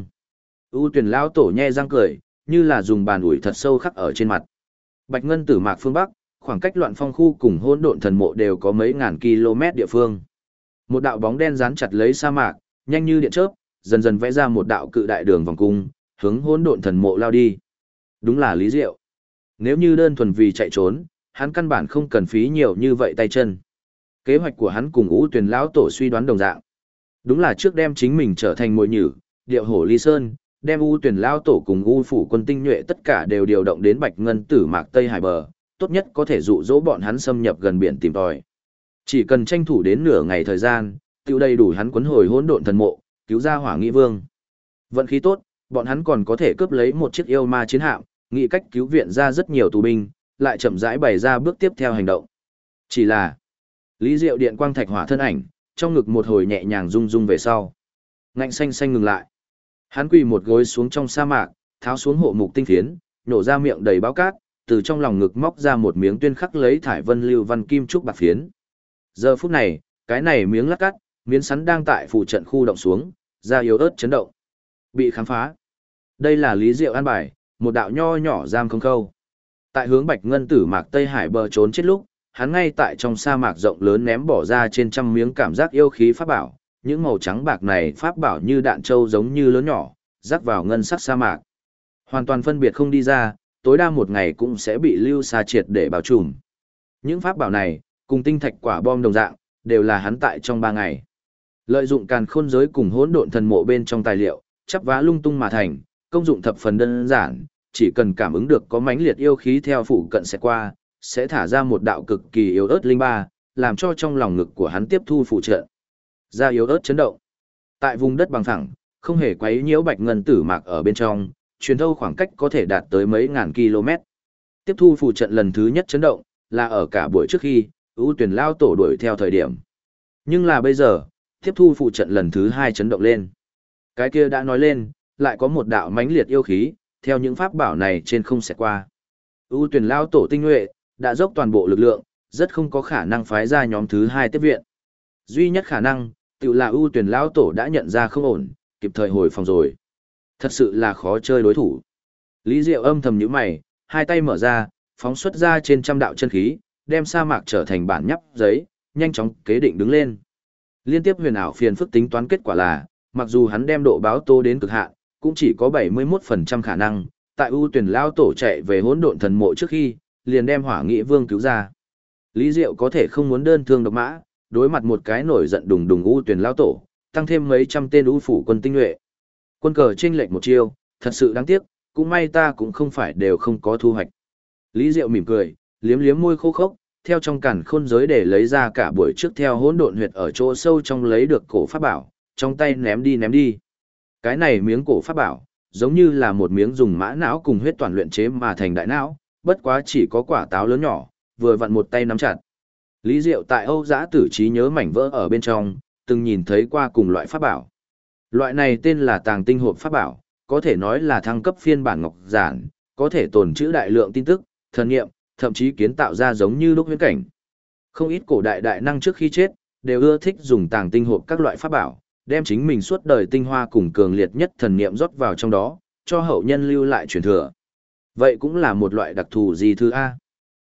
U Tuyền lão tổ nhe răng cười, như là dùng bàn ủi thật sâu khắc ở trên mặt. Bạch Ngân Tử Mạc phương Bắc, khoảng cách Loạn Phong khu cùng hỗn độn thần mộ đều có mấy ngàn km địa phương. Một đạo bóng đen dán chặt lấy sa mạc, nhanh như điện chớp, dần dần vẽ ra một đạo cự đại đường vòng cung, hướng hỗn độn thần mộ lao đi. Đúng là Lý Diệu. Nếu như đơn thuần vì chạy trốn, hắn căn bản không cần phí nhiều như vậy tay chân. Kế hoạch của hắn cùng U Tuyền lão tổ suy đoán đồng dạng. Đúng là trước đem chính mình trở thành mồi nhử, điệu hổ Ly Sơn, đem U Tuyền lão tổ cùng U phủ quân tinh nhuệ tất cả đều điều động đến Bạch Ngân Tử Mạc Tây Hải bờ, tốt nhất có thể dụ dỗ bọn hắn xâm nhập gần biển tìm tòi. Chỉ cần tranh thủ đến nửa ngày thời gian, tiêu đầy đủ hắn quấn hồi hỗn độn thần mộ, cứu ra Hỏa Nghị Vương. Vận khí tốt, bọn hắn còn có thể cướp lấy một chiếc yêu ma chiến hạm, nghĩ cách cứu viện ra rất nhiều tù binh, lại chậm rãi bày ra bước tiếp theo hành động. Chỉ là, Lý Diệu điện quang thạch hỏa thân ảnh, trong ngực một hồi nhẹ nhàng rung rung về sau. Ngạnh xanh xanh ngừng lại. Hắn quỳ một gối xuống trong sa mạc, tháo xuống hộ mục tinh phiến, nhổ ra miệng đầy báo cát, từ trong lòng ngực móc ra một miếng tuyên khắc lấy thải vân lưu văn kim trúc bạc phiến. Giờ phút này, cái này miếng lát cắt, miếng sắn đang tại phụ trận khu động xuống, da yếu ớt chấn động. Bị khám phá. Đây là Lý Diệu an bài, một đạo nho nhỏ giam không khâu. Tại hướng Bạch Ngân Tử Mạc Tây Hải bờ trốn chết lúc, hắn ngay tại trong sa mạc rộng lớn ném bỏ ra trên trăm miếng cảm giác yêu khí pháp bảo, những màu trắng bạc này pháp bảo như đạn trâu giống như lớn nhỏ, rắc vào ngân sắc sa mạc. Hoàn toàn phân biệt không đi ra, tối đa một ngày cũng sẽ bị lưu sa triệt để bao trùm. Những pháp bảo này, cùng tinh thạch quả bom đồng dạng, đều là hắn tại trong 3 ngày. Lợi dụng càn khôn giới cùng hỗn độn thần mộ bên trong tài liệu, chắp vá lung tung mà thành, công dụng thập phần đơn giản, chỉ cần cảm ứng được có mãnh liệt yêu khí theo phụ cận sẽ qua, sẽ thả ra một đạo cực kỳ yếu ớt linh ba, làm cho trong lòng ngực của hắn tiếp thu phụ trợ. Ra yếu ớt chấn động. Tại vùng đất bằng phẳng, không hề quấy nhiễu Bạch Ngân Tử Mạc ở bên trong, truyền thâu khoảng cách có thể đạt tới mấy ngàn km. Tiếp thu phụ trận lần thứ nhất chấn động, là ở cả buổi trước khi, U Tuyền lao tổ đuổi theo thời điểm. Nhưng là bây giờ, tiếp thu phụ trận lần thứ 2 chấn động lên. Cái kia đã nói lên, lại có một đạo mãnh liệt yêu khí, theo những pháp bảo này trên không sẽ qua. U Tuyền lao tổ tinh nhuệ, đã dốc toàn bộ lực lượng, rất không có khả năng phái ra nhóm thứ 2 tiếp viện. Duy nhất khả năng, tự là U Tuyền lao tổ đã nhận ra không ổn, kịp thời hồi phòng rồi. Thật sự là khó chơi đối thủ. Lý Diệu âm thầm nhíu mày, hai tay mở ra, phóng xuất ra trên trăm đạo chân khí, đem sa mạc trở thành bản nhắp giấy, nhanh chóng kế định đứng lên. Liên tiếp huyền ảo phiền phức tính toán kết quả là, mặc dù hắn đem độ báo tô đến cực hạn, cũng chỉ có 71% khả năng, tại U Tuyền lao tổ chạy về hỗn độn thần mộ trước khi, liền đem Hỏa Nghị Vương cứu ra. Lý Diệu có thể không muốn đơn thương độc mã, đối mặt một cái nổi giận đùng đùng U Tuyền lao tổ, tăng thêm mấy trăm tên U phủ quân tinh nhuệ. Quân cờ chênh lệch một chiêu, thật sự đáng tiếc, cũng may ta cũng không phải đều không có thu hoạch. Lý Diệu mỉm cười, liếm liếm môi khô khốc, theo trong càn khôn giới để lấy ra cả buổi trước theo hỗn độn huyệt ở chỗ sâu trong lấy được cổ pháp bảo, trong tay ném đi ném đi. Cái này miếng cổ pháp bảo, giống như là một miếng dùng mã não cùng huyết toàn luyện chế mà thành đại não, bất quá chỉ có quả táo lớn nhỏ, vừa vặn một tay nắm chặt. Lý Diệu tại Âu Giã Tử trí nhớ mảnh vỡ ở bên trong, từng nhìn thấy qua cùng loại pháp bảo. Loại này tên là Tàng Tinh hộp pháp bảo, có thể nói là thăng cấp phiên bản ngọc giản, có thể tồn trữ đại lượng tin tức, thần nghiệm, thậm chí kiến tạo ra giống như lúc huyễn cảnh. Không ít cổ đại đại năng trước khi chết, đều ưa thích dùng Tàng Tinh hộp các loại pháp bảo, đem chính mình suốt đời tinh hoa cùng cường liệt nhất thần niệm rót vào trong đó, cho hậu nhân lưu lại truyền thừa. Vậy cũng là một loại đặc thù gì thứ A.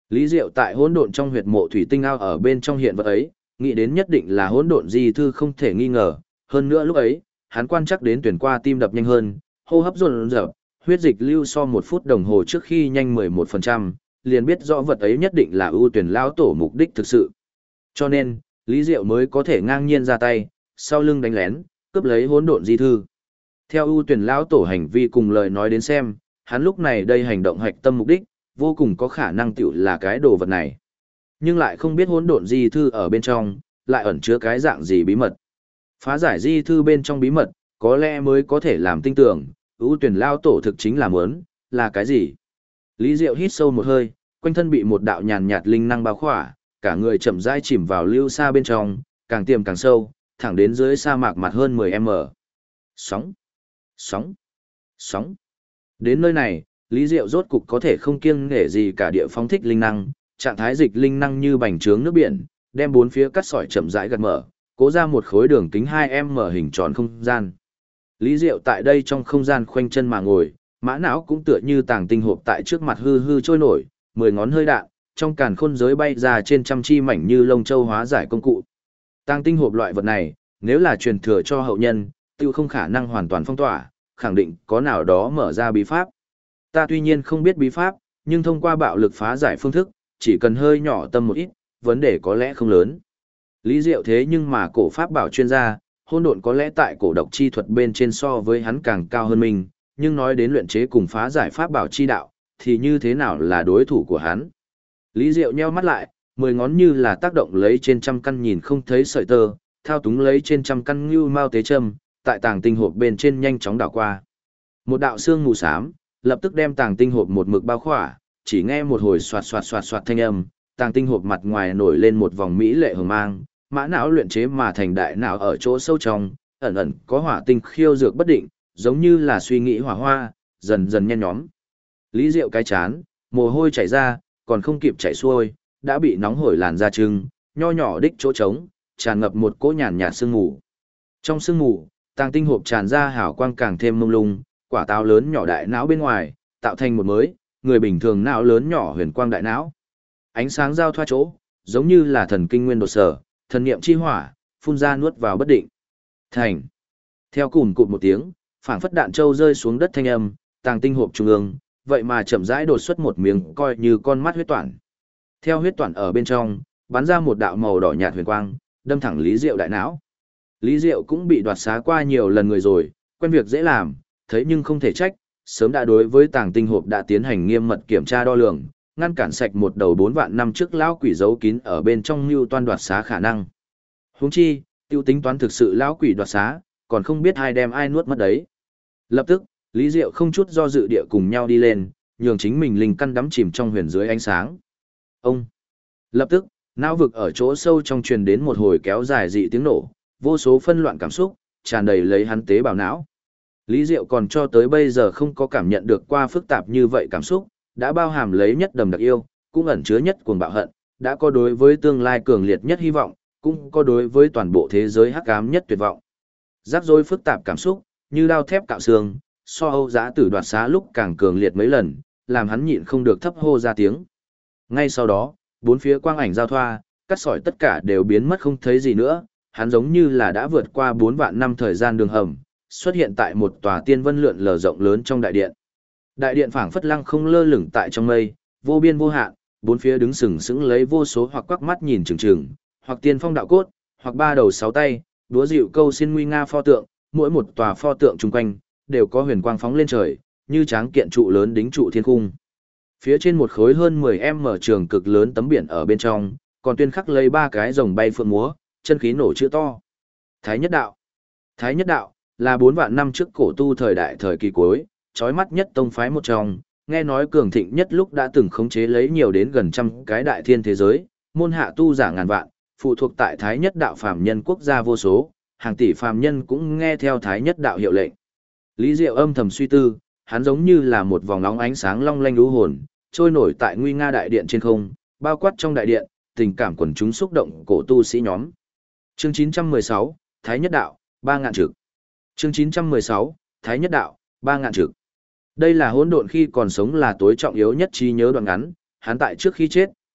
Lý Diệu tại hỗn độn trong huyệt mộ thủy tinh ao ở bên trong hiện vật ấy, nghĩ đến nhất định là hỗn độn di thư không thể nghi ngờ, hơn nữa lúc ấy, hắn quan chắc đến tuyển qua tim đập nhanh hơn, hô hấp dồn dập, huyết dịch lưu so 1 phút đồng hồ trước khi nhanh 11%, liền biết rõ vật ấy nhất định là ưu tuyển lão tổ mục đích thực sự. Cho nên, Lý Diệu mới có thể ngang nhiên ra tay, sau lưng đánh lén, cướp lấy hỗn độn di thư. Theo ưu tuyển lão tổ hành vi cùng lời nói đến xem, hắn lúc này đây hành động hoạch tâm mục đích, vô cùng có khả năng tiểu là cái đồ vật này. Nhưng lại không biết hỗn độn di thư ở bên trong, lại ẩn chứa cái dạng gì bí mật. Phá giải di thư bên trong bí mật, có lẽ mới có thể làm tin tưởng, ưu tuyển lao tổ thực chính là muốn, là cái gì. Lý Diệu hít sâu một hơi, quanh thân bị một đạo nhàn nhạt linh năng bao khỏa, cả người chậm rãi chìm vào lưu xa bên trong, càng tiềm càng sâu, thẳng đến dưới sa mạc mặt hơn 10m. Sóng, sóng, sóng. Đến nơi này, Lý Diệu rốt cục có thể không kiêng nể gì cả địa phóng thích linh năng, trạng thái dịch linh năng như bành trướng nước biển, đem bốn phía cắt sỏi chậm rãi gạt mở, cố ra một khối đường kính 2m hình tròn không gian. Lý Diệu tại đây trong không gian khoanh chân mà ngồi, mã não cũng tựa như tàng tinh hộp tại trước mặt hư hư trôi nổi, 10 ngón hơi đạn, trong càn khôn giới bay ra trên trăm chi mảnh như lông châu hóa giải công cụ. Tàng tinh hộp loại vật này, nếu là truyền thừa cho hậu nhân, tiêu không khả năng hoàn toàn phong tỏa, khẳng định có nào đó mở ra bí pháp. Ta tuy nhiên không biết bí pháp, nhưng thông qua bạo lực phá giải phương thức, chỉ cần hơi nhỏ tâm một ít, vấn đề có lẽ không lớn. Lý Diệu thế nhưng mà cổ pháp bảo chuyên gia, hôn độn có lẽ tại cổ độc chi thuật bên trên so với hắn càng cao hơn mình, nhưng nói đến luyện chế cùng phá giải pháp bảo chi đạo, thì như thế nào là đối thủ của hắn. Lý Diệu nheo mắt lại, 10 ngón như là tác động lấy trên trăm căn nhìn không thấy sợi tơ, thao túng lấy trên trăm căn như mao tế châm, tại tàng tinh hộp bên trên nhanh chóng đảo qua. Một đạo xương mù xám, lập tức đem tàng tinh hộp một mực bao khỏa, chỉ nghe một hồi xoạt xoạt xoạt xoạt thanh âm, tàng tinh hộp mặt ngoài nổi lên một vòng mỹ lệ hồng mang, mã não luyện chế mà thành đại não ở chỗ sâu trong, ẩn ẩn có hỏa tinh khiêu dược bất định, giống như là suy nghĩ hỏa hoa, dần dần nhen nhóm. Lý Diệu cái chán, mồ hôi chảy ra, còn không kịp chảy xuôi, đã bị nóng hổi làn da trưng, nho nhỏ đích chỗ trống, tràn ngập một cỗ nhàn nhạt sương mù. Trong sương mù, tàng tinh hộp tràn ra hào quang càng thêm mông lung, quả táo lớn nhỏ đại não bên ngoài, tạo thành một mới, người bình thường não lớn nhỏ huyền quang đại não. Ánh sáng giao thoa chỗ, giống như là thần kinh nguyên đột sở, thần niệm chi hỏa, phun ra nuốt vào bất định. Thành. Theo cùn cụt một tiếng, phảng phất đạn trâu rơi xuống đất thanh âm, tàng tinh hộp trung ương, vậy mà chậm rãi đột xuất một miếng coi như con mắt huyết toản. Theo huyết toản ở bên trong, bắn ra một đạo màu đỏ nhạt huyền quang, đâm thẳng Lý Diệu đại não. Lý Diệu cũng bị đoạt xá qua nhiều lần người rồi, quen việc dễ làm, thấy nhưng không thể trách, sớm đã đối với tàng tinh hộp đã tiến hành nghiêm mật kiểm tra đo lường, ngăn cản sạch một đầu 4 vạn năm trước lão quỷ giấu kín ở bên trong mưu toan đoạt xá khả năng. Huống chi, tiêu tính toán thực sự lão quỷ đoạt xá, còn không biết ai đem ai nuốt mất đấy. Lập tức, Lý Diệu không chút do dự địa cùng nhau đi lên, nhường chính mình linh căn đắm chìm trong huyền dưới ánh sáng. Ông. Lập tức, não vực ở chỗ sâu trong truyền đến một hồi kéo dài dị tiếng nổ, vô số phân loạn cảm xúc, tràn đầy lấy hắn tế bào não. Lý Diệu còn cho tới bây giờ không có cảm nhận được qua phức tạp như vậy cảm xúc, đã bao hàm lấy nhất đầm đặc yêu, cũng ẩn chứa nhất cuồng bạo hận, đã có đối với tương lai cường liệt nhất hy vọng, cũng có đối với toàn bộ thế giới hắc ám nhất tuyệt vọng. Rắc rối phức tạp cảm xúc, như đao thép cạo xương, so Âu Giá Tử đoạt xá lúc càng cường liệt mấy lần, làm hắn nhịn không được thấp hô ra tiếng. Ngay sau đó, bốn phía quang ảnh giao thoa, cắt sỏi tất cả đều biến mất không thấy gì nữa, hắn giống như là đã vượt qua 4 vạn năm thời gian đường hầm, xuất hiện tại một tòa tiên vân lượn lờ rộng lớn trong đại điện. Đại điện phảng phất lăng không lơ lửng tại trong mây, vô biên vô hạn, bốn phía đứng sừng sững lấy vô số hoặc quắc mắt nhìn chừng chừng, hoặc tiên phong đạo cốt, hoặc ba đầu sáu tay, đúa dịu câu xin nguy nga pho tượng, mỗi một tòa pho tượng chung quanh đều có huyền quang phóng lên trời, như tráng kiện trụ lớn đính trụ thiên cung. Phía trên một khối hơn 10m trường cực lớn tấm biển ở bên trong, còn tuyên khắc lấy 3 cái rồng bay phượng múa, chân khí nổ chữ to. Thái Nhất Đạo. Thái Nhất Đạo là 4 vạn năm trước cổ tu thời đại thời kỳ cuối, chói mắt nhất tông phái một trong, nghe nói cường thịnh nhất lúc đã từng khống chế lấy nhiều đến gần trăm cái đại thiên thế giới, môn hạ tu giả ngàn vạn, phụ thuộc tại Thái Nhất Đạo phàm nhân quốc gia vô số, hàng tỷ phàm nhân cũng nghe theo Thái Nhất Đạo hiệu lệnh. Lý Diệu âm thầm suy tư, hắn giống như là một vòng nóng ánh sáng long lanh lũ hồn, trôi nổi tại nguy nga đại điện trên không, bao quát trong đại điện, tình cảm quần chúng xúc động cổ tu sĩ nhóm. Chương 916, Thái Nhất Đạo, 3 ngạn trực. Chương 916, Thái Nhất Đạo, 3 ngạn trực. Đây là hỗn độn khi còn sống là tối trọng yếu nhất trí nhớ đoạn ngắn, hắn tại trước khi chết,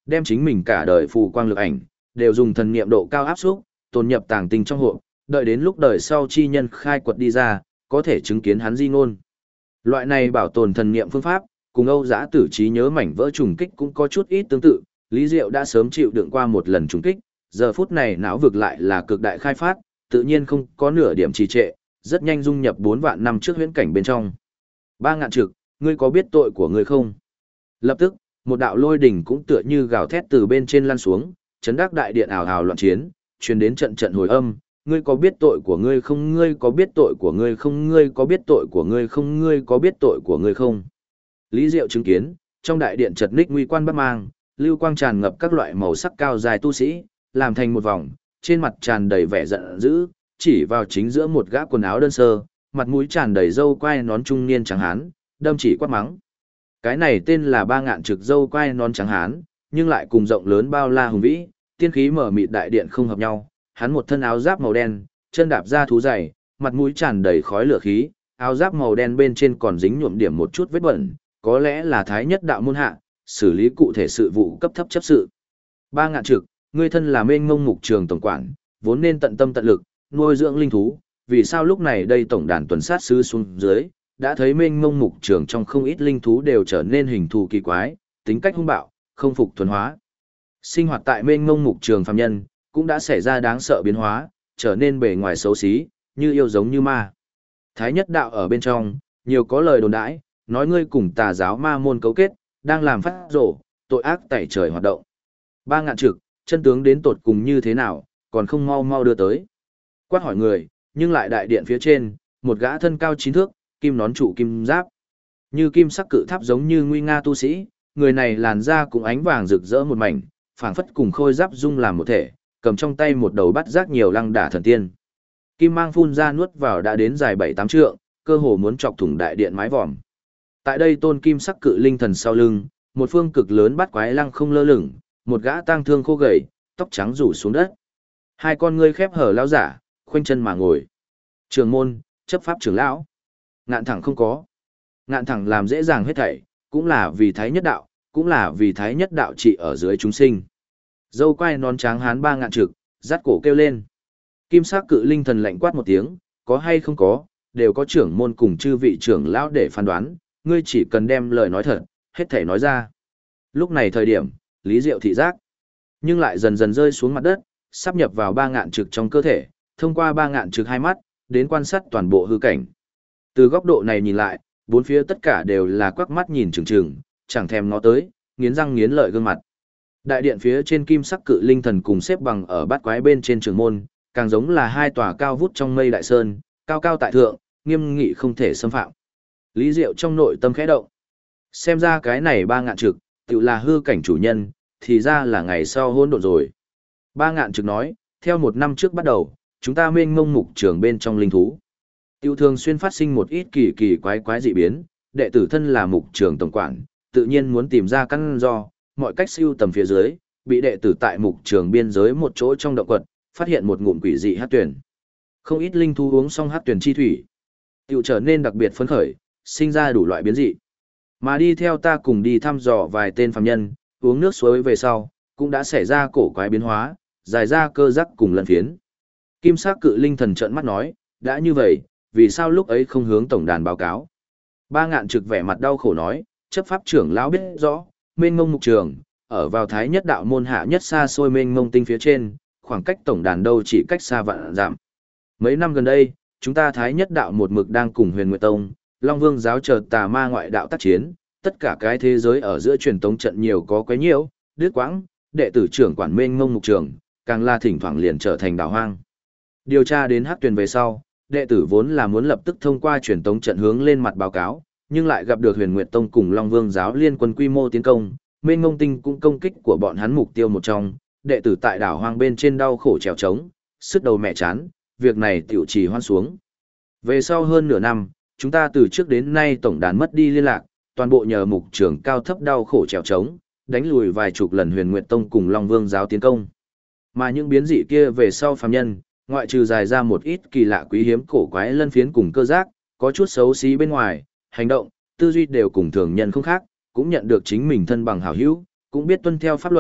đem chính mình cả đời phù quang lực ảnh, đều dùng thần niệm độ cao áp xúc, tồn nhập tàng tinh trong hộp, đợi đến lúc đời sau chi nhân khai quật đi ra, có thể chứng kiến hắn di ngôn. Loại này bảo tồn thần niệm phương pháp, cùng Âu Giã Tử trí nhớ mảnh vỡ trùng kích cũng có chút ít tương tự, Lý Diệu đã sớm chịu đựng qua một lần trùng kích, giờ phút này não vực lại là cực đại khai phát, tự nhiên không có nửa điểm trì trệ, rất nhanh dung nhập 4 vạn năm trước huyễn cảnh bên trong. Ba Ngạn Trực, ngươi có biết tội của ngươi không? Lập tức, một đạo lôi đỉnh cũng tựa như gào thét từ bên trên lăn xuống, chấn đắc đại điện ào ào loạn chiến, truyền đến trận trận hồi âm, ngươi có biết tội của ngươi không, ngươi có biết tội của ngươi không, ngươi có biết tội của ngươi không, ngươi có biết tội của ngươi không. Lý Diệu chứng kiến, trong đại điện chật ních nguy quan bất mang, lưu quang tràn ngập các loại màu sắc cao dài tu sĩ, làm thành một vòng, trên mặt tràn đầy vẻ giận dữ, chỉ vào chính giữa một gã quần áo đơn sơ, mặt mũi tràn đầy râu quai nón trung niên trắng hán, đâm chỉ quát mắng. Cái này tên là Ba Ngạn Trực râu quai nón trắng hán, nhưng lại cùng rộng lớn bao la hùng vĩ, tiên khí mở mịt đại điện không hợp nhau, hắn một thân áo giáp màu đen, chân đạp ra thú dày, mặt mũi tràn đầy khói lửa khí, áo giáp màu đen bên trên còn dính nhuộm điểm một chút vết bẩn, có lẽ là thái nhất đạo môn hạ, xử lý cụ thể sự vụ cấp thấp chấp sự. Ba Ngạn Trực, ngươi thân là Mênh Mông Mục Trường tổng quản, vốn nên tận tâm tận lực nuôi dưỡng linh thú, vì sao lúc này đây tổng đàn tuần sát sứ xuống dưới, đã thấy Mênh Mông Mục Trường trong không ít linh thú đều trở nên hình thù kỳ quái, tính cách hung bạo, không phục thuần hóa. Sinh hoạt tại Mênh Mông Mục Trường phàm nhân, cũng đã xảy ra đáng sợ biến hóa, trở nên bề ngoài xấu xí, như yêu giống như ma. Thái nhất đạo ở bên trong, nhiều có lời đồn đãi, nói ngươi cùng tà giáo ma môn cấu kết, đang làm phát rổ, tội ác tẩy trời hoạt động. Ba Ngạn Trực, chân tướng đến tột cùng như thế nào, còn không mau mau đưa tới. Quát hỏi người, nhưng lại đại điện phía trên, một gã thân cao 9 thước, kim nón trụ kim giáp. Như kim sắc cự tháp giống như nguy nga tu sĩ, người này làn da cũng ánh vàng rực rỡ một mảnh, phảng phất cùng khôi giáp dung làm một thể, cầm trong tay một đầu bắt rác nhiều lăng đả thần tiên. Kim mang phun ra nuốt vào đã đến dài 7-8 trượng, cơ hồ muốn chọc thủng đại điện mái vòm. Tại đây tôn kim sắc cự linh thần sau lưng, một phương cực lớn bắt quái lăng không lơ lửng, một gã tang thương khô gầy, tóc trắng rủ xuống đất. Hai con ngươi khép hở lão giả, khoanh chân mà ngồi. Trường môn, chấp pháp trưởng lão. Ngạn thẳng không có. Ngạn thẳng làm dễ dàng hết thảy, cũng là vì thái nhất đạo, cũng là vì thái nhất đạo trị ở dưới chúng sinh. Dâu quai nón tráng hán Ba Ngạn Trực, rát cổ kêu lên. Kim sắc cự linh thần lạnh quát một tiếng, có hay không có, đều có trưởng môn cùng chư vị trưởng lão để phán đoán, ngươi chỉ cần đem lời nói thật, hết thảy nói ra. Lúc này thời điểm, Lý Diệu thị giác, nhưng lại dần dần rơi xuống mặt đất, sắp nhập vào Ba Ngạn Trực trong cơ thể, thông qua Ba Ngạn Trực hai mắt, đến quan sát toàn bộ hư cảnh. Từ góc độ này nhìn lại, bốn phía tất cả đều là quắc mắt nhìn chừng chừng, chẳng thèm ngó tới, nghiến răng nghiến lợi gương mặt. Đại điện phía trên kim sắc cự linh thần cùng xếp bằng ở bát quái bên trên trường môn, càng giống là hai tòa cao vút trong mây đại sơn, cao cao tại thượng, nghiêm nghị không thể xâm phạm. Lý Diệu trong nội tâm khẽ động. Xem ra cái này Ba Ngạn Trực, tự là hư cảnh chủ nhân, thì ra là ngày sau hỗn độn rồi. Ba Ngạn Trực nói, theo 1 năm trước bắt đầu, chúng ta mênh mông mục trường bên trong linh thú. Tiêu thường xuyên phát sinh một ít kỳ kỳ quái quái dị biến, đệ tử thân là mục trường tổng quản, tự nhiên muốn tìm ra căn do, mọi cách siêu tầm phía dưới, bị đệ tử tại mục trường biên giới một chỗ trong động quật, phát hiện một ngụm quỷ dị hắc tuyển. Không ít linh thú uống xong hắc tuyển chi thủy, tiêu trở nên đặc biệt phấn khởi, sinh ra đủ loại biến dị. Mà đi theo ta cùng đi thăm dò vài tên phàm nhân, uống nước suối về sau, cũng đã xảy ra cổ quái biến hóa, dài ra cơ giác cùng lân phiến. Kim sắc cự linh thần trợn mắt nói, đã như vậy, vì sao lúc ấy không hướng tổng đàn báo cáo? Ba Ngạn Trực vẻ mặt đau khổ nói, chấp pháp trưởng lão biết rõ, mênh mông mục trường, ở vào thái nhất đạo môn hạ nhất xa xôi mênh mông tinh phía trên, khoảng cách tổng đàn đâu chỉ cách xa vạn dặm. Mấy năm gần đây, chúng ta thái nhất đạo một mực đang cùng Huyền Nguyệt Tông, Long Vương giáo chờ tà ma ngoại đạo tác chiến, tất cả cái thế giới ở giữa truyền tống trận nhiều có quấy nhiễu, đứt quãng, đệ tử trưởng quản mênh mông mục trường, càng là thỉnh thoảng liền trở thành đảo hoang. Điều tra đến hắc tuyền về sau, đệ tử vốn là muốn lập tức thông qua truyền tống trận hướng lên mặt báo cáo, nhưng lại gặp được Huyền Nguyệt Tông cùng Long Vương giáo liên quân quy mô tiến công, mênh mông tinh cũng công kích của bọn hắn mục tiêu một trong, đệ tử tại đảo hoang bên trên đau khổ trèo trống, sức đầu mẹ chán, việc này tiểu trì hoãn xuống. Về sau hơn nửa năm, chúng ta từ trước đến nay tổng đàn mất đi liên lạc, toàn bộ nhờ mục trưởng cao thấp đau khổ trèo trống, đánh lùi vài chục lần Huyền Nguyệt Tông cùng Long Vương giáo tiến công. Mà những biến dị kia về sau phàm nhân, ngoại trừ dài ra một ít kỳ lạ quý hiếm cổ quái lân phiến cùng cơ giác, có chút xấu xí bên ngoài, hành động, tư duy đều cùng thường nhân không khác, cũng nhận được chính mình thân bằng hảo hữu, cũng biết tuân theo pháp luật,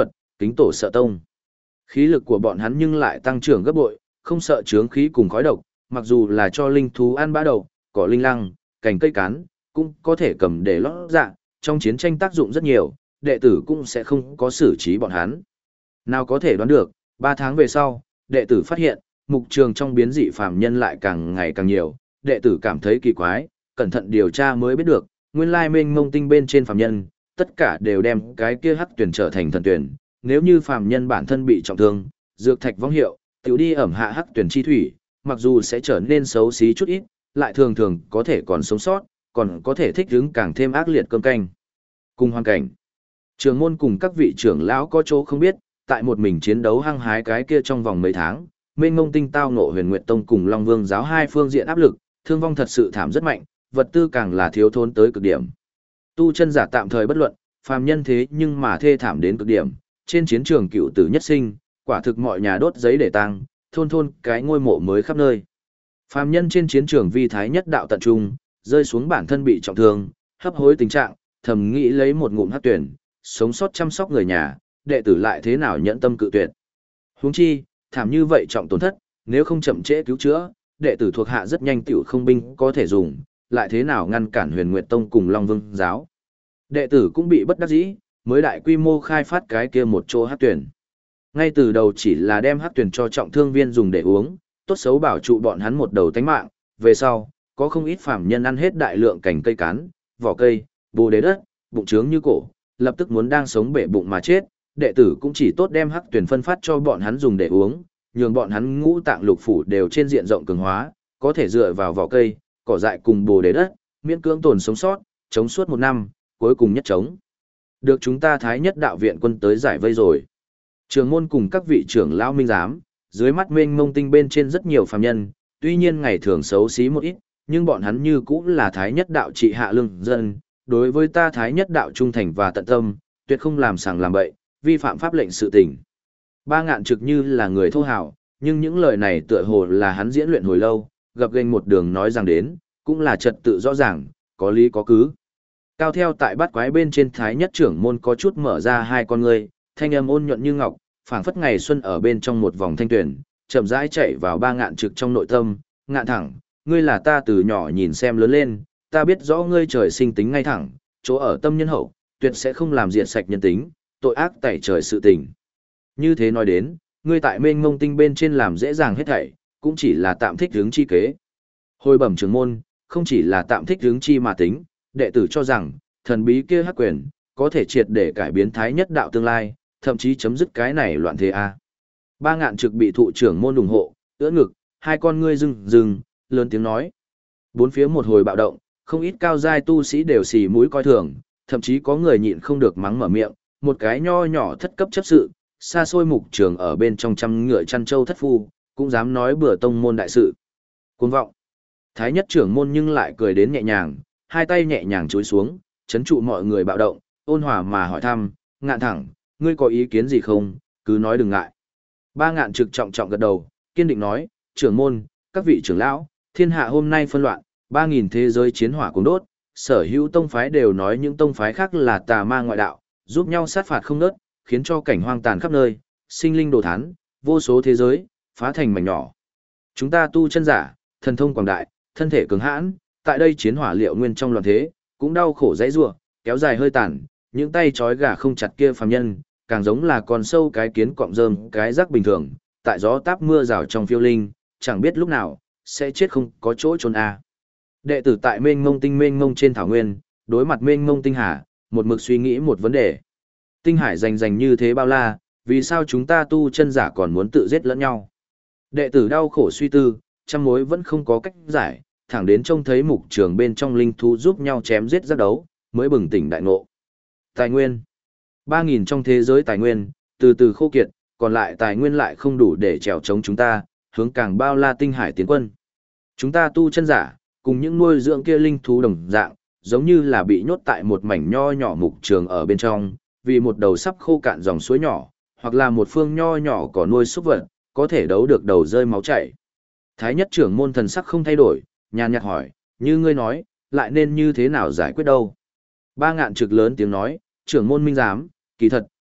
kính tổ sợ tông. Khí lực của bọn hắn nhưng lại tăng trưởng gấp bội, không sợ chướng khí cùng khói độc, mặc dù là cho linh thú ăn bã đầu, cỏ linh lăng, cành cây cán, cũng có thể cầm để lót dạ, trong chiến tranh tác dụng rất nhiều, đệ tử cũng sẽ không có xử trí bọn hắn. Nào có thể đoán được, 3 tháng về sau, đệ tử phát hiện, mục trường trong biến dị phàm nhân lại càng ngày càng nhiều, đệ tử cảm thấy kỳ quái, cẩn thận điều tra mới biết được, nguyên lai mênh mông tinh bên trên phàm nhân, tất cả đều đem cái kia hắc tuyển trở thành thần tuyển, nếu như phàm nhân bản thân bị trọng thương, dược thạch vong hiệu, tiểu đi ẩm hạ hắc tuyển chi thủy, mặc dù sẽ trở nên xấu xí chút ít, lại thường thường có thể còn sống sót, còn có thể thích ứng càng thêm ác liệt cơm canh. Cùng hoàn cảnh, trường môn cùng các vị trưởng lão có chỗ không biết, tại một mình chiến đấu hăng hái cái kia trong vòng mấy tháng, mênh mông tinh tao ngộ Huyền Nguyệt Tông cùng Long Vương giáo hai phương diện áp lực, thương vong thật sự thảm rất mạnh, vật tư càng là thiếu thốn tới cực điểm. Tu chân giả tạm thời bất luận, phàm nhân thế nhưng mà thê thảm đến cực điểm, trên chiến trường cựu tử nhất sinh, quả thực mọi nhà đốt giấy để tang, thôn thôn cái ngôi mộ mới khắp nơi. Phàm nhân trên chiến trường vi thái nhất đạo tận trung, rơi xuống bản thân bị trọng thương, hấp hối tình trạng, thầm nghĩ lấy một ngụm hắc tuyển, sống sót chăm sóc người nhà, đệ tử lại thế nào nhẫn tâm cự tuyệt. Huống chi, thảm như vậy trọng tổn thất, nếu không chậm trễ cứu chữa, đệ tử thuộc hạ rất nhanh tiểu không binh có thể dùng, lại thế nào ngăn cản Huyền Nguyệt Tông cùng Long Vương giáo. Đệ tử cũng bị bất đắc dĩ, mới đại quy mô khai phát cái kia một chỗ hắc tuyển. Ngay từ đầu chỉ là đem hắc tuyển cho trọng thương viên dùng để uống, tốt xấu bảo trụ bọn hắn một đầu tánh mạng, về sau, có không ít phàm nhân ăn hết đại lượng cành cây cán, vỏ cây, bồ đề đất, bụng trướng như cổ, lập tức muốn đang sống bể bụng mà chết, đệ tử cũng chỉ tốt đem hắc tuyển phân phát cho bọn hắn dùng để uống, nhường bọn hắn ngũ tạng lục phủ đều trên diện rộng cường hóa, có thể dựa vào vỏ cây, cỏ dại cùng bồ đề đất, miễn cưỡng tồn sống sót, chống suốt 1 năm, cuối cùng nhất chống. Được chúng ta Thái Nhất đạo viện quân tới giải vây rồi. Trường môn cùng các vị trưởng lão minh giám, dưới mắt mênh mông tinh bên trên rất nhiều phàm nhân, tuy nhiên ngày thường xấu xí một ít, nhưng bọn hắn như cũng là Thái Nhất đạo trị hạ lương dân, đối với ta Thái Nhất đạo trung thành và tận tâm, tuyệt không làm sàng làm bậy, vi phạm pháp lệnh sự tình. Ba Ngạn trực như là người thô hào, nhưng những lời này tựa hồ là hắn diễn luyện hồi lâu, gập ghềnh một đường nói rằng đến, cũng là trật tự rõ ràng, có lý có cứ. Cao theo tại bát quái bên trên Thái Nhất trưởng môn có chút mở ra hai con ngươi, thanh âm ôn nhuận như ngọc, phảng phất ngày xuân ở bên trong một vòng thanh tuyển, chậm rãi chạy vào Ba Ngạn trực trong nội tâm. Ngạn thẳng, ngươi là ta từ nhỏ nhìn xem lớn lên, ta biết rõ ngươi trời sinh tính ngay thẳng, chỗ ở tâm nhân hậu, tuyệt sẽ không làm diệt sạch nhân tính, tội ác tẩy trời sự tình. Như thế nói đến, ngươi tại mênh mông tinh bên trên làm dễ dàng hết thảy, cũng chỉ là tạm thích hướng chi kế. Hồi bẩm trưởng môn, không chỉ là tạm thích hướng chi mà tính, đệ tử cho rằng, thần bí kia hắc quyền, có thể triệt để cải biến Thái Nhất đạo tương lai, thậm chí chấm dứt cái này loạn thế a. Ba Ngạn trực bị thụ trưởng môn ủng hộ, ưỡn ngực, hai con ngươi rừng, lớn tiếng nói. Bốn phía một hồi bạo động, không ít cao giai tu sĩ đều xì mũi coi thường, thậm chí có người nhịn không được mắng mở miệng, một cái nho nhỏ thất cấp chấp sự, xa xôi mục trường ở bên trong trăm ngựa chăn châu thất phu, cũng dám nói bừa tông môn đại sự. Cuồng vọng. Thái Nhất trưởng môn nhưng lại cười đến nhẹ nhàng, hai tay nhẹ nhàng chối xuống, chấn trụ mọi người bạo động, ôn hòa mà hỏi thăm, Ngạn thẳng, ngươi có ý kiến gì không, cứ nói đừng ngại. Ba Ngạn trực trọng trọng gật đầu, kiên định nói, trưởng môn, các vị trưởng lão, thiên hạ hôm nay phân loạn, 3.000 thế giới chiến hỏa cuồng đốt, sở hữu tông phái đều nói những tông phái khác là tà ma ngoại đạo, giúp nhau sát phạt không ngớt, khiến cho cảnh hoang tàn khắp nơi, sinh linh đồ thán, vô số thế giới, phá thành mảnh nhỏ. Chúng ta tu chân giả, thần thông quảng đại, thân thể cứng hãn, tại đây chiến hỏa liệu nguyên trong loạn thế, cũng đau khổ dãy rủa, kéo dài hơi tàn, những tay trói gà không chặt kia phàm nhân, càng giống là con sâu cái kiến cọng rơm, cái rác bình thường, tại gió táp mưa rào trong phiêu linh, chẳng biết lúc nào sẽ chết không có chỗ trốn a. Đệ tử tại mênh mông trên thảo nguyên, đối mặt mênh mông tinh hà, một mực suy nghĩ một vấn đề. Tinh hải rành như thế bao la, vì sao chúng ta tu chân giả còn muốn tự giết lẫn nhau? Đệ tử đau khổ suy tư, trăm mối vẫn không có cách giải, thẳng đến trông thấy mục trường bên trong linh thú giúp nhau chém giết giác đấu, mới bừng tỉnh đại ngộ. Tài nguyên. 3.000 trong thế giới tài nguyên, từ từ khô kiệt, còn lại tài nguyên lại không đủ để trèo chống chúng ta, hướng càng bao la tinh hải tiến quân. Chúng ta tu chân giả, cùng những nuôi dưỡng kia linh thú đồng dạng, giống như là bị nhốt tại một mảnh nho nhỏ mục trường ở bên trong, vì một đầu sắp khô cạn dòng suối nhỏ, hoặc là một phương nho nhỏ có nuôi súc vật, có thể đấu được đầu rơi máu chảy. Thái Nhất trưởng môn thần sắc không thay đổi, nhàn nhạt hỏi, như ngươi nói, lại nên như thế nào giải quyết đâu? Ba Ngạn trực lớn tiếng nói, trưởng môn minh giám, kỳ thật,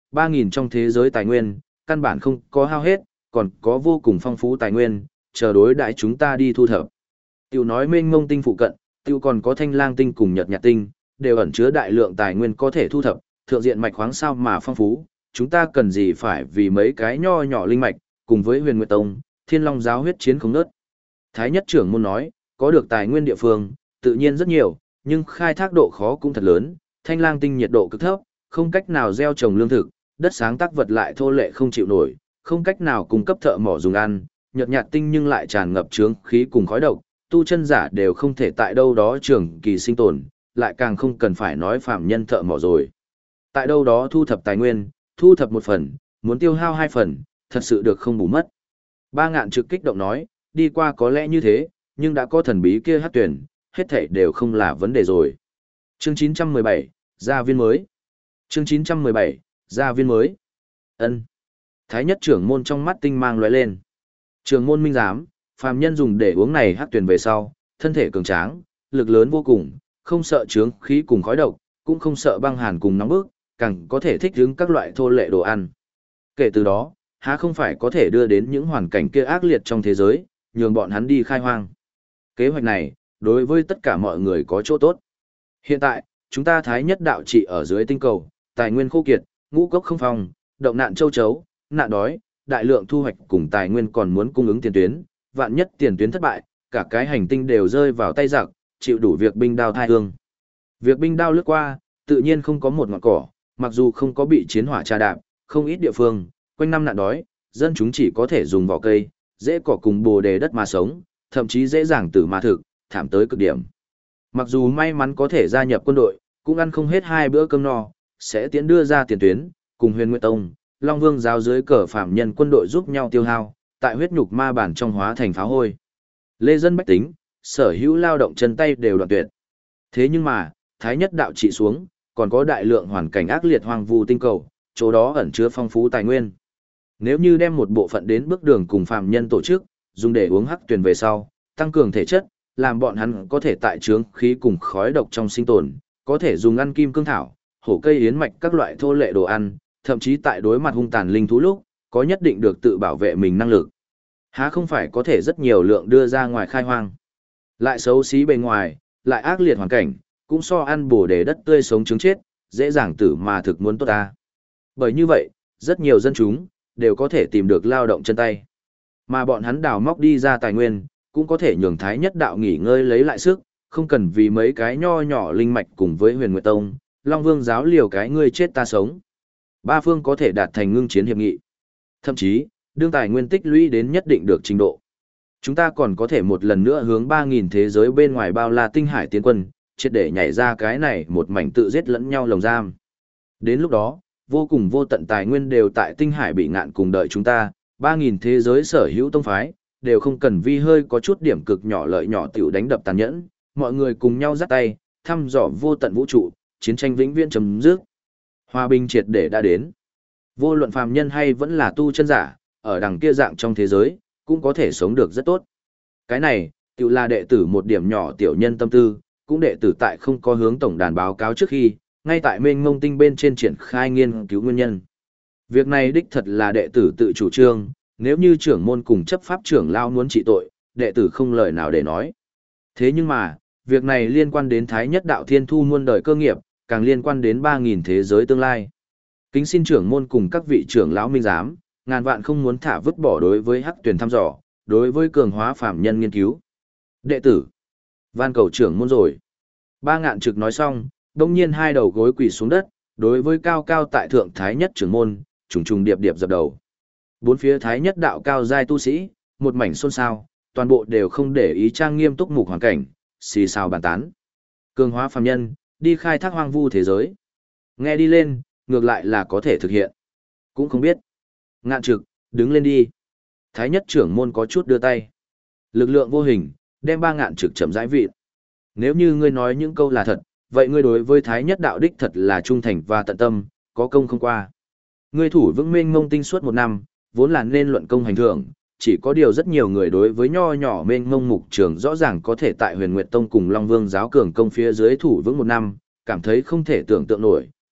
3.000 trong thế giới tài nguyên, căn bản không có hao hết, còn có vô cùng phong phú tài nguyên, chờ đối đãi chúng ta đi thu thập. Tiểu nói mênh mông tinh phụ cận, tiểu còn có thanh lang tinh cùng nhật nhạt tinh, đều ẩn chứa đại lượng tài nguyên có thể thu thập, thượng diện mạch khoáng sao mà phong phú, chúng ta cần gì phải vì mấy cái nho nhỏ linh mạch, cùng với Huyền Nguyệt Tông, Thiên Long giáo huyết chiến không ngớt. Thái nhất trưởng môn nói, có được tài nguyên địa phương, tự nhiên rất nhiều, nhưng khai thác độ khó cũng thật lớn, thanh lang tinh nhiệt độ cực thấp, không cách nào gieo trồng lương thực, đất sáng tác vật lại thô lệ không chịu nổi, không cách nào cung cấp thợ mỏ dùng ăn, nhật nhạt tinh nhưng lại tràn ngập chướng khí cùng khói độc, tu chân giả đều không thể tại đâu đó trường kỳ sinh tồn, lại càng không cần phải nói phạm nhân thợ mỏ rồi. Tại đâu đó thu thập tài nguyên, thu thập một phần, muốn tiêu hao hai phần, thật sự được không bù mất. Ba Ngạn trực kích động nói, đi qua có lẽ như thế, nhưng đã có thần bí kia hát tuyển, hết thảy đều không là vấn đề rồi. Chương 917, gia viên mới. Chương 917, gia viên mới. Ân. Thái nhất trưởng môn trong mắt tinh mang lóe lên. Trưởng môn minh giám, phàm nhân dùng để uống này hát tuyển về sau, thân thể cường tráng, lực lớn vô cùng, không sợ chướng khí cùng khói độc, cũng không sợ băng hàn cùng nóng bức, càng có thể thích ứng các loại thô lệ đồ ăn. Kể từ đó, há không phải có thể đưa đến những hoàn cảnh kia ác liệt trong thế giới, nhường bọn hắn đi khai hoang. Kế hoạch này, đối với tất cả mọi người có chỗ tốt. Hiện tại, chúng ta thái nhất đạo trị ở dưới tinh cầu, tài nguyên khô kiệt, ngũ cốc không phòng, động nạn châu chấu, nạn đói, đại lượng thu hoạch cùng tài nguyên còn muốn cung ứng tiền tuyến, vạn nhất tiền tuyến thất bại, cả cái hành tinh đều rơi vào tay giặc, chịu đủ việc binh đao thai hương. Việc binh đao lướt qua, tự nhiên không có một ngọn cỏ, mặc dù không có bị chiến hỏa trà đạp, không ít địa phương, quanh năm nạn đói, dân chúng chỉ có thể dùng vỏ cây, dễ cỏ cùng bồ đề đất mà sống, thậm chí dễ dàng tử mà thực, thảm tới cực điểm. Mặc dù may mắn có thể gia nhập quân đội, cũng ăn không hết hai bữa cơm no, sẽ tiến đưa ra tiền tuyến, cùng Huyền Nguyệt Tông, Long Vương giáo dưới cờ phạm nhân quân đội giúp nhau tiêu hao, tại huyết nhục ma bản trong hóa thành pháo hôi. Lê dân bách tính, sở hữu lao động chân tay đều đoạn tuyệt. Thế nhưng mà, thái nhất đạo trị xuống, còn có đại lượng hoàn cảnh ác liệt hoang vu tinh cầu, chỗ đó ẩn chứa phong phú tài nguyên. Nếu như đem một bộ phận đến bước đường cùng phạm nhân tổ chức, dùng để uống hắc tuyền về sau, tăng cường thể chất, làm bọn hắn có thể tại chướng khí cùng khói độc trong sinh tồn, có thể dùng ăn kim cương thảo, hổ cây yến mạch các loại thô lệ đồ ăn, thậm chí tại đối mặt hung tàn linh thú lúc, có nhất định được tự bảo vệ mình năng lực. Há không phải có thể rất nhiều lượng đưa ra ngoài khai hoang. Lại xấu xí bề ngoài, lại ác liệt hoàn cảnh, cũng so ăn bổ để đất tươi sống trứng chết, dễ dàng tử mà thực muốn tốt ta. Bởi như vậy, rất nhiều dân chúng, đều có thể tìm được lao động chân tay. Mà bọn hắn đào móc đi ra tài nguyên, cũng có thể nhường thái nhất đạo nghỉ ngơi lấy lại sức, không cần vì mấy cái nho nhỏ linh mạch cùng với Huyền Nguyệt Tông, Long Vương giáo liều cái ngươi chết ta sống. Ba phương có thể đạt thành ngưng chiến hiệp nghị. Thậm chí, đương tài nguyên tích lũy đến nhất định được trình độ. Chúng ta còn có thể một lần nữa hướng 3.000 thế giới bên ngoài bao la tinh hải tiến quân, triệt để nhảy ra cái này một mảnh tự giết lẫn nhau lồng giam. Đến lúc đó, vô cùng vô tận tài nguyên đều tại tinh hải bị ngạn cùng đợi chúng ta, 3.000 thế giới sở hữu tông phái, đều không cần vì hơi có chút điểm cực nhỏ lợi nhỏ tiểu đánh đập tàn nhẫn, mọi người cùng nhau dắt tay, thăm dò vô tận vũ trụ, chiến tranh vĩnh viễn chấm dứt. Hòa bình triệt để đã đến. Vô luận phàm nhân hay vẫn là tu chân giả, ở đằng kia dạng trong thế giới, cũng có thể sống được rất tốt. Cái này, tiểu là đệ tử một điểm nhỏ tiểu nhân tâm tư, cũng đệ tử tại không có hướng tổng đàn báo cáo trước khi, ngay tại mênh mông tinh bên trên triển khai nghiên cứu nguyên nhân. Việc này đích thật là đệ tử tự chủ trương, nếu như trưởng môn cùng chấp pháp trưởng lao muốn trị tội, đệ tử không lời nào để nói. Thế nhưng mà, việc này liên quan đến thái nhất đạo thiên thu muôn đời cơ nghiệp, càng liên quan đến 3.000 thế giới tương lai. Kính xin trưởng môn cùng các vị trưởng lão minh giám, ngàn vạn không muốn thả vứt bỏ đối với hắc tuyển thăm dò, đối với cường hóa phạm nhân nghiên cứu. Đệ tử, van cầu trưởng môn rồi. Ba Ngạn trực nói xong, đông nhiên hai đầu gối quỳ xuống đất, đối với cao cao tại thượng thái nhất trưởng môn, trùng trùng điệp điệp dập đầu. Bốn phía thái nhất đạo cao giai tu sĩ, một mảnh xôn xao, toàn bộ đều không để ý trang nghiêm túc mục hoàn cảnh, xì xào bàn tán. Cường hóa phàm nhân, đi khai thác hoang vu thế giới. Nghe đi lên, ngược lại là có thể thực hiện. Cũng không biết. Ngạn trực, đứng lên đi. Thái nhất trưởng môn có chút đưa tay. Lực lượng vô hình, đem Ba Ngạn trực chậm rãi vịt. Nếu như ngươi nói những câu là thật, vậy ngươi đối với thái nhất đạo đích thật là trung thành và tận tâm, có công không qua. Ngươi thủ vững mênh mông tinh suốt 1 năm, vốn là nên luận công hành thưởng, chỉ có điều rất nhiều người đối với nho nhỏ mênh mông mục trường rõ ràng có thể tại Huyền Nguyệt Tông cùng Long Vương giáo cường công phía dưới thủ vững 1 năm, cảm thấy không thể tưởng tượng nổi,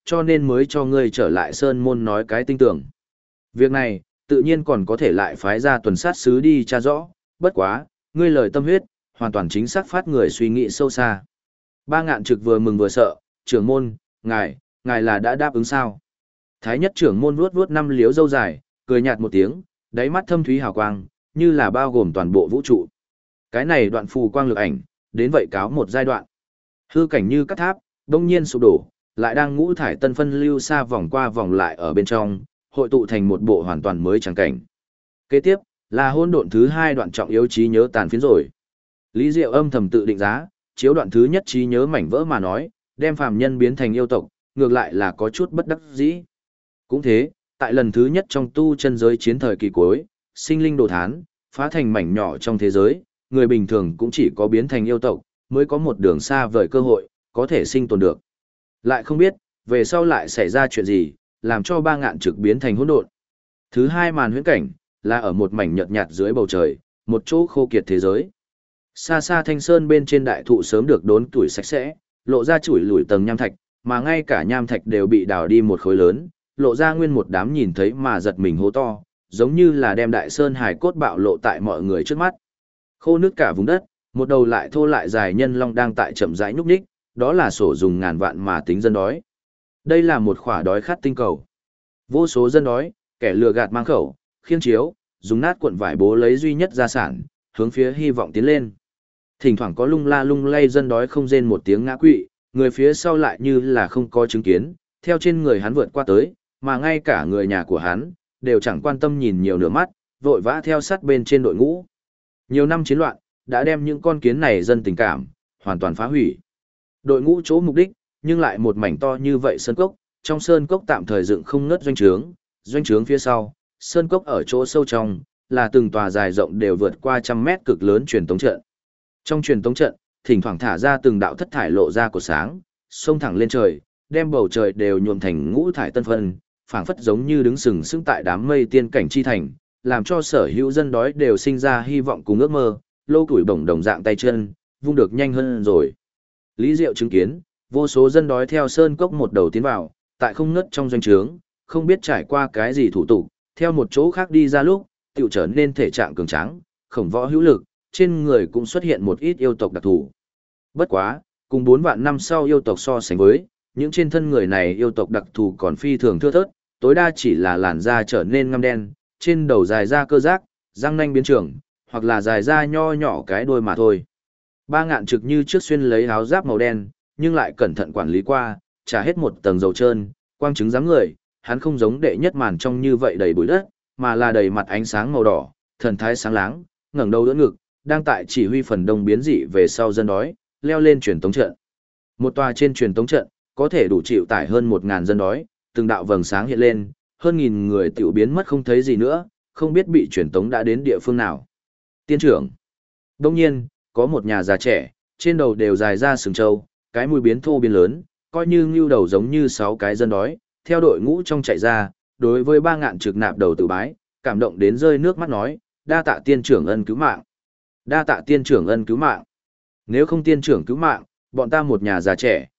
cho nên mới cho ngươi trở lại Sơn Môn nói cái tinh tưởng. Việc này, tự nhiên còn có thể lại phái ra tuần sát sứ đi tra rõ, bất quá, ngươi lời tâm huyết, hoàn toàn chính xác phát người suy nghĩ sâu xa. Ba Ngạn Trực vừa mừng vừa sợ, trưởng môn, ngài là đã đáp ứng sao? Thái nhất trưởng môn vuốt vuốt năm liếu râu dài, cười nhạt một tiếng, đáy mắt thâm thúy hào quang, như là bao gồm toàn bộ vũ trụ. Cái này đoạn phù quang lực ảnh, đến vậy cáo một giai đoạn. Hư cảnh như cắt tháp, đông nhiên sụp đổ, lại đang ngũ thải tân phân lưu xa vòng qua vòng lại ở bên trong, hội tụ thành một bộ hoàn toàn mới tràng cảnh. Kế tiếp, là hôn độn thứ 2 đoạn trọng yếu trí nhớ tàn phiến rồi. Lý Diệu âm thầm tự định giá, chiếu đoạn thứ nhất trí nhớ mảnh vỡ mà nói, đem phàm nhân biến thành yêu tộc, ngược lại là có chút bất đắc dĩ. Cũng thế, tại lần thứ nhất trong tu chân giới chiến thời kỳ cuối, sinh linh đồ thán, phá thành mảnh nhỏ trong thế giới, người bình thường cũng chỉ có biến thành yêu tộc, mới có một đường xa vời cơ hội, có thể sinh tồn được. Lại không biết, về sau lại xảy ra chuyện gì, làm cho Ba Ngạn Trực biến thành hỗn độn. Thứ 2 màn huyễn cảnh, là ở một mảnh nhợt nhạt dưới bầu trời, một chỗ khô kiệt thế giới. Xa xa thanh sơn bên trên đại thụ sớm được đốn tuổi sạch sẽ, lộ ra chủi lủi tầng nham thạch, mà ngay cả nham thạch đều bị đào đi một khối lớn, lộ ra nguyên một đám nhìn thấy mà giật mình hố to, giống như là đem đại sơn hài cốt bạo lộ tại mọi người trước mắt. Khô nước cả vùng đất, một đầu lại thô lại dài nhân long đang tại chậm rãi nhúc nhích, đó là sổ dùng ngàn vạn mà tính dân đói. Đây là một khỏa đói khát tinh cầu. Vô số dân đói, kẻ lừa gạt mang khẩu, khiêng chiếu, dùng nát cuộn vải bố lấy duy nhất gia sản, hướng phía hy vọng tiến lên. Thỉnh thoảng có lung la lung lay dân đói không rên một tiếng ngã quỵ, người phía sau lại như là không có chứng kiến, theo trên người hắn vượt qua tới, mà ngay cả người nhà của hắn, đều chẳng quan tâm nhìn nhiều nửa mắt, vội vã theo sát bên trên đội ngũ. Nhiều năm chiến loạn, đã đem những con kiến này dân tình cảm, hoàn toàn phá hủy. Đội ngũ chỗ mục đích, nhưng lại một mảnh to như vậy sơn cốc, trong sơn cốc tạm thời dựng không ngớt doanh trướng phía sau, sơn cốc ở chỗ sâu trong, là từng tòa dài rộng đều vượt qua 100 mét cực lớn truyền tống trận. Trong truyền tống trận, thỉnh thoảng thả ra từng đạo thất thải lộ ra của sáng, xông thẳng lên trời, đem bầu trời đều nhuộm thành ngũ thải tân phân, phảng phất giống như đứng sừng sững tại đám mây tiên cảnh chi thành, làm cho sở hữu dân đói đều sinh ra hy vọng cùng ước mơ, lâu tuổi bổng đồng dạng tay chân, vung được nhanh hơn rồi. Lý Diệu chứng kiến, vô số dân đói theo sơn cốc một đầu tiến vào, tại không ngớt trong doanh trướng, không biết trải qua cái gì thủ tục, theo một chỗ khác đi ra lúc, tiểu trở nên thể trạng cường tráng, khổng võ hữu lực, trên người cũng xuất hiện một ít yêu tộc đặc thù. Bất quá, cùng 4 vạn năm sau yêu tộc so sánh với, những trên thân người này yêu tộc đặc thù còn phi thường thưa thớt, tối đa chỉ là làn da trở nên ngăm đen, trên đầu dài ra cơ giác, răng nanh biến trưởng, hoặc là dài ra nho nhỏ cái đuôi mà thôi. Ba Ngạn Trực như trước xuyên lấy áo giáp màu đen, nhưng lại cẩn thận quản lý qua, trả hết một tầng dầu trơn, quang chứng dáng người, hắn không giống đệ nhất màn trong như vậy đầy bụi đất, mà là đầy mặt ánh sáng màu đỏ, thần thái sáng láng, ngẩng đầu đỡ ngực, đang tại chỉ huy phần đông biến dị về sau dân đói, leo lên truyền tống trận. Một tòa trên truyền tống trận, có thể đủ chịu tải hơn 1000 dân đói, từng đạo vầng sáng hiện lên, hơn 1000 người tiểu biến mất không thấy gì nữa, không biết bị truyền tống đã đến địa phương nào. Tiên trưởng. Đông nhiên, có một nhà già trẻ, trên đầu đều dài ra sừng trâu, cái mũi biến thô biến lớn, coi như ngưu đầu giống như 6 cái dân đói, theo đội ngũ trong chạy ra, đối với Ba Ngạn Trực nạp đầu tự bái, cảm động đến rơi nước mắt nói, đa tạ tiên trưởng ân cứu mạng. Đa tạ tiên trưởng ân cứu mạng. Nếu không tiên trưởng cứu mạng, bọn ta một nhà già trẻ,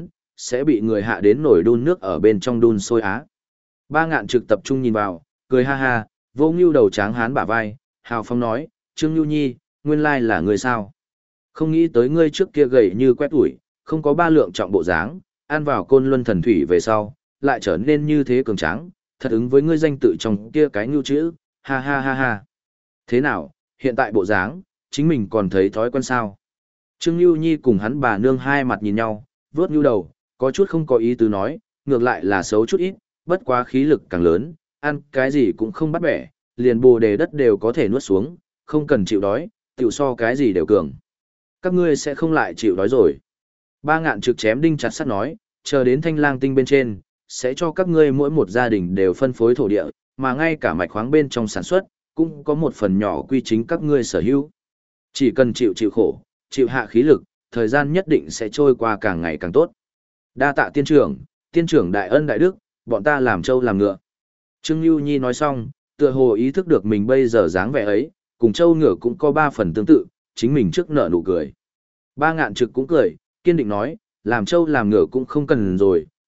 sẽ bị người hạ đến nồi đun nước ở bên trong đun sôi á. Ba Ngạn Trực tập trung nhìn vào, cười ha ha, vô ngưu đầu tráng hán bả vai, hào phong nói, Trương Nhu Nhi, nguyên lai là người sao. Không nghĩ tới ngươi trước kia gầy như quét ủi, không có 3 lượng trọng bộ dáng, ăn vào côn luân thần thủy về sau, lại trở nên như thế cường tráng, thật ứng với ngươi danh tự trong kia cái ngưu chữ, ha ha ha ha. Thế nào, hiện tại bộ dáng, chính mình còn thấy thói quen sao? Trương Nhu Nhi cùng hắn bà nương hai mặt nhìn nhau, vớt nhu đầu, có chút không có ý tứ nói, ngược lại là xấu chút ít, bất quá khí lực càng lớn, ăn cái gì cũng không bắt bẻ, liền bồ đề đất đều có thể nuốt xuống, không cần chịu đói, tiểu so cái gì đều cường. Các ngươi sẽ không lại chịu đói rồi. Ba Ngạn Trực chém đinh chặt sắt nói, chờ đến Thanh Lang Tinh bên trên, sẽ cho các ngươi mỗi một gia đình đều phân phối thổ địa, mà ngay cả mạch khoáng bên trong sản xuất, cũng có một phần nhỏ quy chính các ngươi sở hữu. Chỉ cần chịu khổ, chịu hạ khí lực, thời gian nhất định sẽ trôi qua càng ngày càng tốt. Đa tạ tiên trưởng đại ân đại đức, bọn ta làm trâu làm ngựa. Trương Nhu Nhi nói xong, tựa hồ ý thức được mình bây giờ dáng vẻ ấy, cùng trâu ngựa cũng có 3 phần tương tự, chính mình trước nở nụ cười. Ba Ngạn Trực cũng cười, kiên định nói, làm trâu làm ngựa cũng không cần rồi,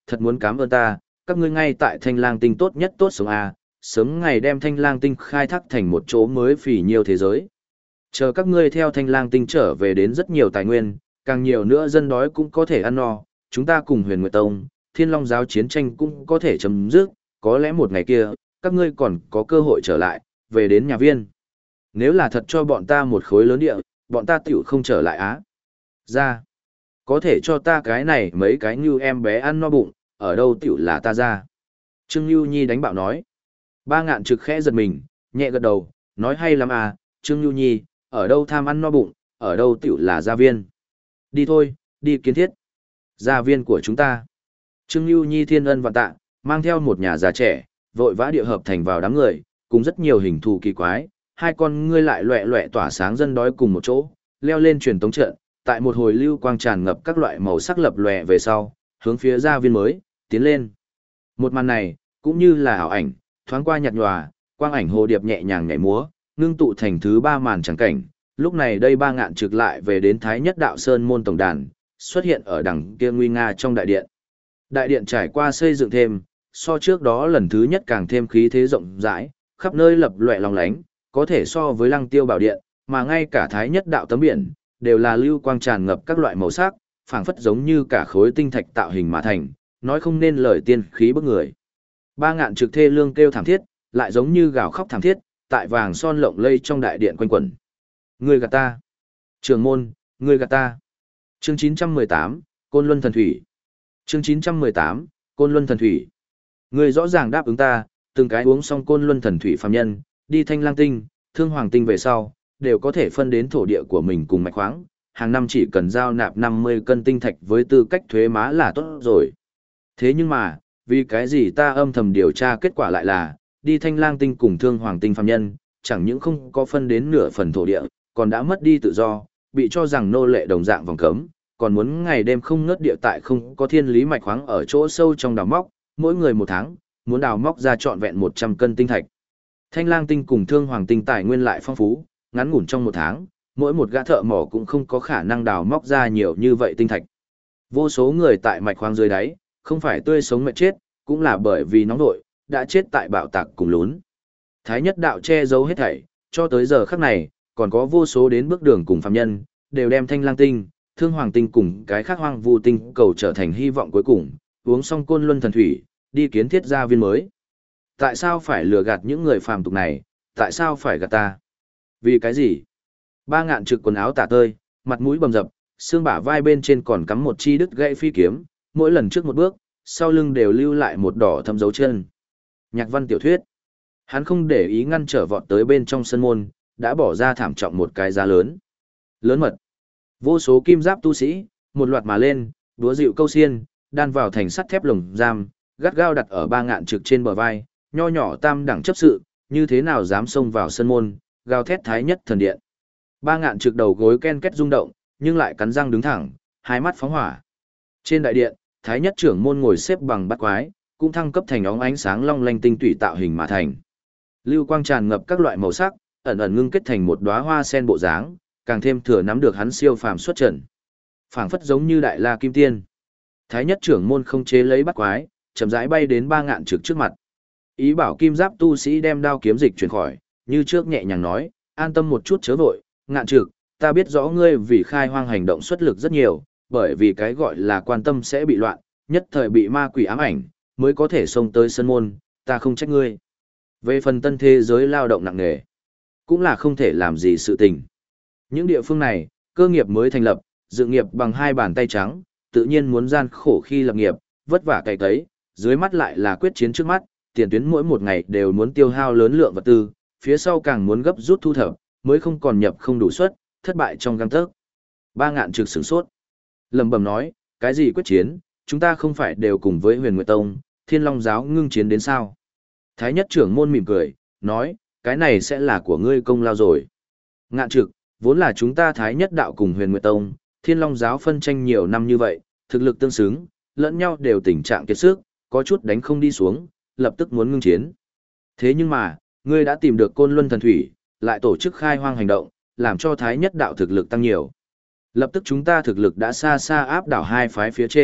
thật muốn cảm ơn ta, các ngươi ngay tại Thanh Lang Tinh tốt nhất tốt sống a, sớm ngày đem Thanh Lang Tinh khai thác thành một chỗ mới phỉ nhiều thế giới. Chờ các ngươi theo Thanh Lang Tinh trở về đến rất nhiều tài nguyên, càng nhiều nữa dân đói cũng có thể ăn no, chúng ta cùng Huyền Nguyệt Tông, Thiên Long giáo chiến tranh cũng có thể chấm dứt, có lẽ một ngày kia, các ngươi còn có cơ hội trở lại, về đến nhà viên. Nếu là thật cho bọn ta một khối lớn địa, bọn ta tiểu không trở lại á. Ra, có thể cho ta cái này mấy cái như em bé ăn no bụng, ở đâu tiểu là ta ra. Trương Nhu Nhi đánh bạo nói. Ba Ngạn Trực khẽ giật mình, nhẹ gật đầu, nói hay lắm à, Trương Nhu Nhi, ở đâu tham ăn no bụng, ở đâu tiểu là gia viên. Đi thôi, đi kiến thiết. Gia viên của chúng ta. Trương Nhu Nhi thiên ân vạn tạ, mang theo một nhà già trẻ, vội vã địa hợp thành vào đám người, cùng rất nhiều hình thù kỳ quái, hai con ngươi lại loẹ loẹ tỏa sáng dân đói cùng một chỗ, leo lên truyền tống trận, tại một hồi lưu quang tràn ngập các loại màu sắc lập lòe về sau, hướng phía gia viên mới tiến lên. Một màn này, cũng như là ảo ảnh, thoáng qua nhạt nhòa, quang ảnh hồ điệp nhẹ nhàng nhảy múa, ngưng tụ thành thứ ba màn chẳng cảnh. Lúc này đây Ba Ngạn Trực lại về đến Thái Nhất Đạo Sơn môn tổng đàn, xuất hiện ở đằng kia nguy nga trong đại điện. Đại điện trải qua xây dựng thêm, so trước đó lần thứ nhất càng thêm khí thế rộng rãi, khắp nơi lập loè lóng lánh, có thể so với Lăng Tiêu Bảo Điện, mà ngay cả Thái Nhất Đạo tấm biển đều là lưu quang tràn ngập các loại màu sắc, phảng phất giống như cả khối tinh thạch tạo hình mà thành, nói không nên lời tiên khí bức người. Ba Ngạn Trực thê lương kêu thảm thiết, lại giống như gào khóc thảm thiết, tại vàng son lộng lây trong đại điện quanh quẩn. Ngươi gạt ta. Trưởng môn, ngươi gạt ta. Chương 918, Côn Luân Thần Thủy. Chương 918, Côn Luân Thần Thủy. Ngươi rõ ràng đáp ứng ta, từng cái uống xong Côn Luân Thần Thủy phàm nhân, đi Thanh Lang Tinh, Thương Hoàng Tinh về sau, đều có thể phân đến thổ địa của mình cùng mạch khoáng, hàng năm chỉ cần giao nạp 50 cân tinh thạch với tư cách thuế má là tốt rồi. Thế nhưng mà, vì cái gì ta âm thầm điều tra kết quả lại là, đi Thanh Lang Tinh cùng Thương Hoàng Tinh phàm nhân, chẳng những không có phân đến nửa phần thổ địa, còn đã mất đi tự do, bị cho rằng nô lệ đồng dạng vòng cấm, còn muốn ngày đêm không ngớt địa tại không có thiên lý mạch khoáng ở chỗ sâu trong đào móc, mỗi người một tháng, muốn đào móc ra trọn vẹn 100 cân tinh thạch. Thanh Lang Tinh cùng Thương Hoàng Tinh tài nguyên lại phong phú, ngắn ngủn trong một tháng, mỗi một gã thợ mỏ cũng không có khả năng đào móc ra nhiều như vậy tinh thạch. Vô số người tại mạch khoáng dưới đáy, không phải tươi sống mệt chết, cũng là bởi vì nóng nội, đã chết tại bạo tạc cùng lún. Thái Nhất Đạo che giấu hết thảy, cho tới giờ khắc này, còn có vô số đến bước đường cùng phàm nhân, đều đem Thanh Lang Tinh, Thương Hoàng Tinh cùng cái khác hoang vu tinh cầu trở thành hy vọng cuối cùng, uống xong Côn Luân Thần Thủy, đi kiến thiết gia viên mới. Tại sao phải lừa gạt những người phàm tục này, tại sao phải gạt ta? Vì cái gì? Ba Ngạn Trực quần áo tả tơi, mặt mũi bầm dập, xương bả vai bên trên còn cắm một chi đứt gãy phi kiếm, mỗi lần trước một bước, sau lưng đều lưu lại một đỏ thâm dấu chân. Nhạc văn tiểu thuyết. Hắn không để ý ngăn trở vọt tới bên trong sân môn, đã bỏ ra thảm trọng một cái giá lớn. Lớn mật. Vô số kim giáp tu sĩ, một loạt mà lên, đúa dịu câu xiên, đan vào thành sắt thép lồng giam, gắt gao đặt ở Ba Ngạn Trực trên bờ vai, nho nhỏ tam đẳng chấp sự, như thế nào dám xông vào sân môn, gào thét Thái Nhất Thần Điện. Ba Ngạn Trực đầu gối ken két rung động, nhưng lại cắn răng đứng thẳng, hai mắt phóng hỏa. Trên đại điện, Thái Nhất trưởng môn ngồi xếp bằng bắt quái, cũng thăng cấp thành óng ánh sáng long lanh tinh tủy tạo hình mà thành. Lưu quang tràn ngập các loại màu sắc, ẩn ẩn ngưng kết thành một đóa hoa sen bộ dáng, càng thêm thừa nắm được hắn siêu phàm xuất trần. Phảng phất giống như đại la kim tiên. Thái Nhất trưởng môn không chế lấy bắt quái, chậm rãi bay đến Ba Ngạn Trực trước mặt. Ý bảo kim giáp tu sĩ đem đao kiếm dịch chuyển khỏi, như trước nhẹ nhàng nói, an tâm một chút chớ vội, Ngạn Trực, ta biết rõ ngươi vì khai hoang hành động xuất lực rất nhiều, bởi vì cái gọi là quan tâm sẽ bị loạn, nhất thời bị ma quỷ ám ảnh, mới có thể xông tới sân môn, ta không trách ngươi. Về phần tân thế giới lao động nặng nề, cũng là không thể làm gì sự tình. Những địa phương này, cơ nghiệp mới thành lập, dự nghiệp bằng hai bàn tay trắng, tự nhiên muốn gian khổ khi lập nghiệp, vất vả cày cấy, dưới mắt lại là quyết chiến trước mắt, tiền tuyến mỗi một ngày đều muốn tiêu hao lớn lượng vật tư, phía sau càng muốn gấp rút thu thập, mới không còn nhập không đủ suất, thất bại trong gang tấc. Ba Ngạn Trực sửng sốt, lẩm bẩm nói, cái gì quyết chiến, chúng ta không phải đều cùng với Huyền Nguyệt Tông, Thiên Long giáo ngưng chiến đến sao? Thái Nhất trưởng môn mỉm cười, nói, cái này sẽ là của ngươi công lao rồi. Ngạn Trực, vốn là chúng ta Thái Nhất đạo cùng Huyền Nguyệt Tông, Thiên Long giáo phân tranh nhiều năm như vậy, thực lực tương xứng, lẫn nhau đều tình trạng kiệt sức, có chút đánh không đi xuống, lập tức muốn ngưng chiến. Thế nhưng mà, ngươi đã tìm được Côn Luân Thần Thủy, lại tổ chức khai hoang hành động, làm cho Thái Nhất đạo thực lực tăng nhiều. Lập tức chúng ta thực lực đã xa xa áp đảo hai phái phía trên,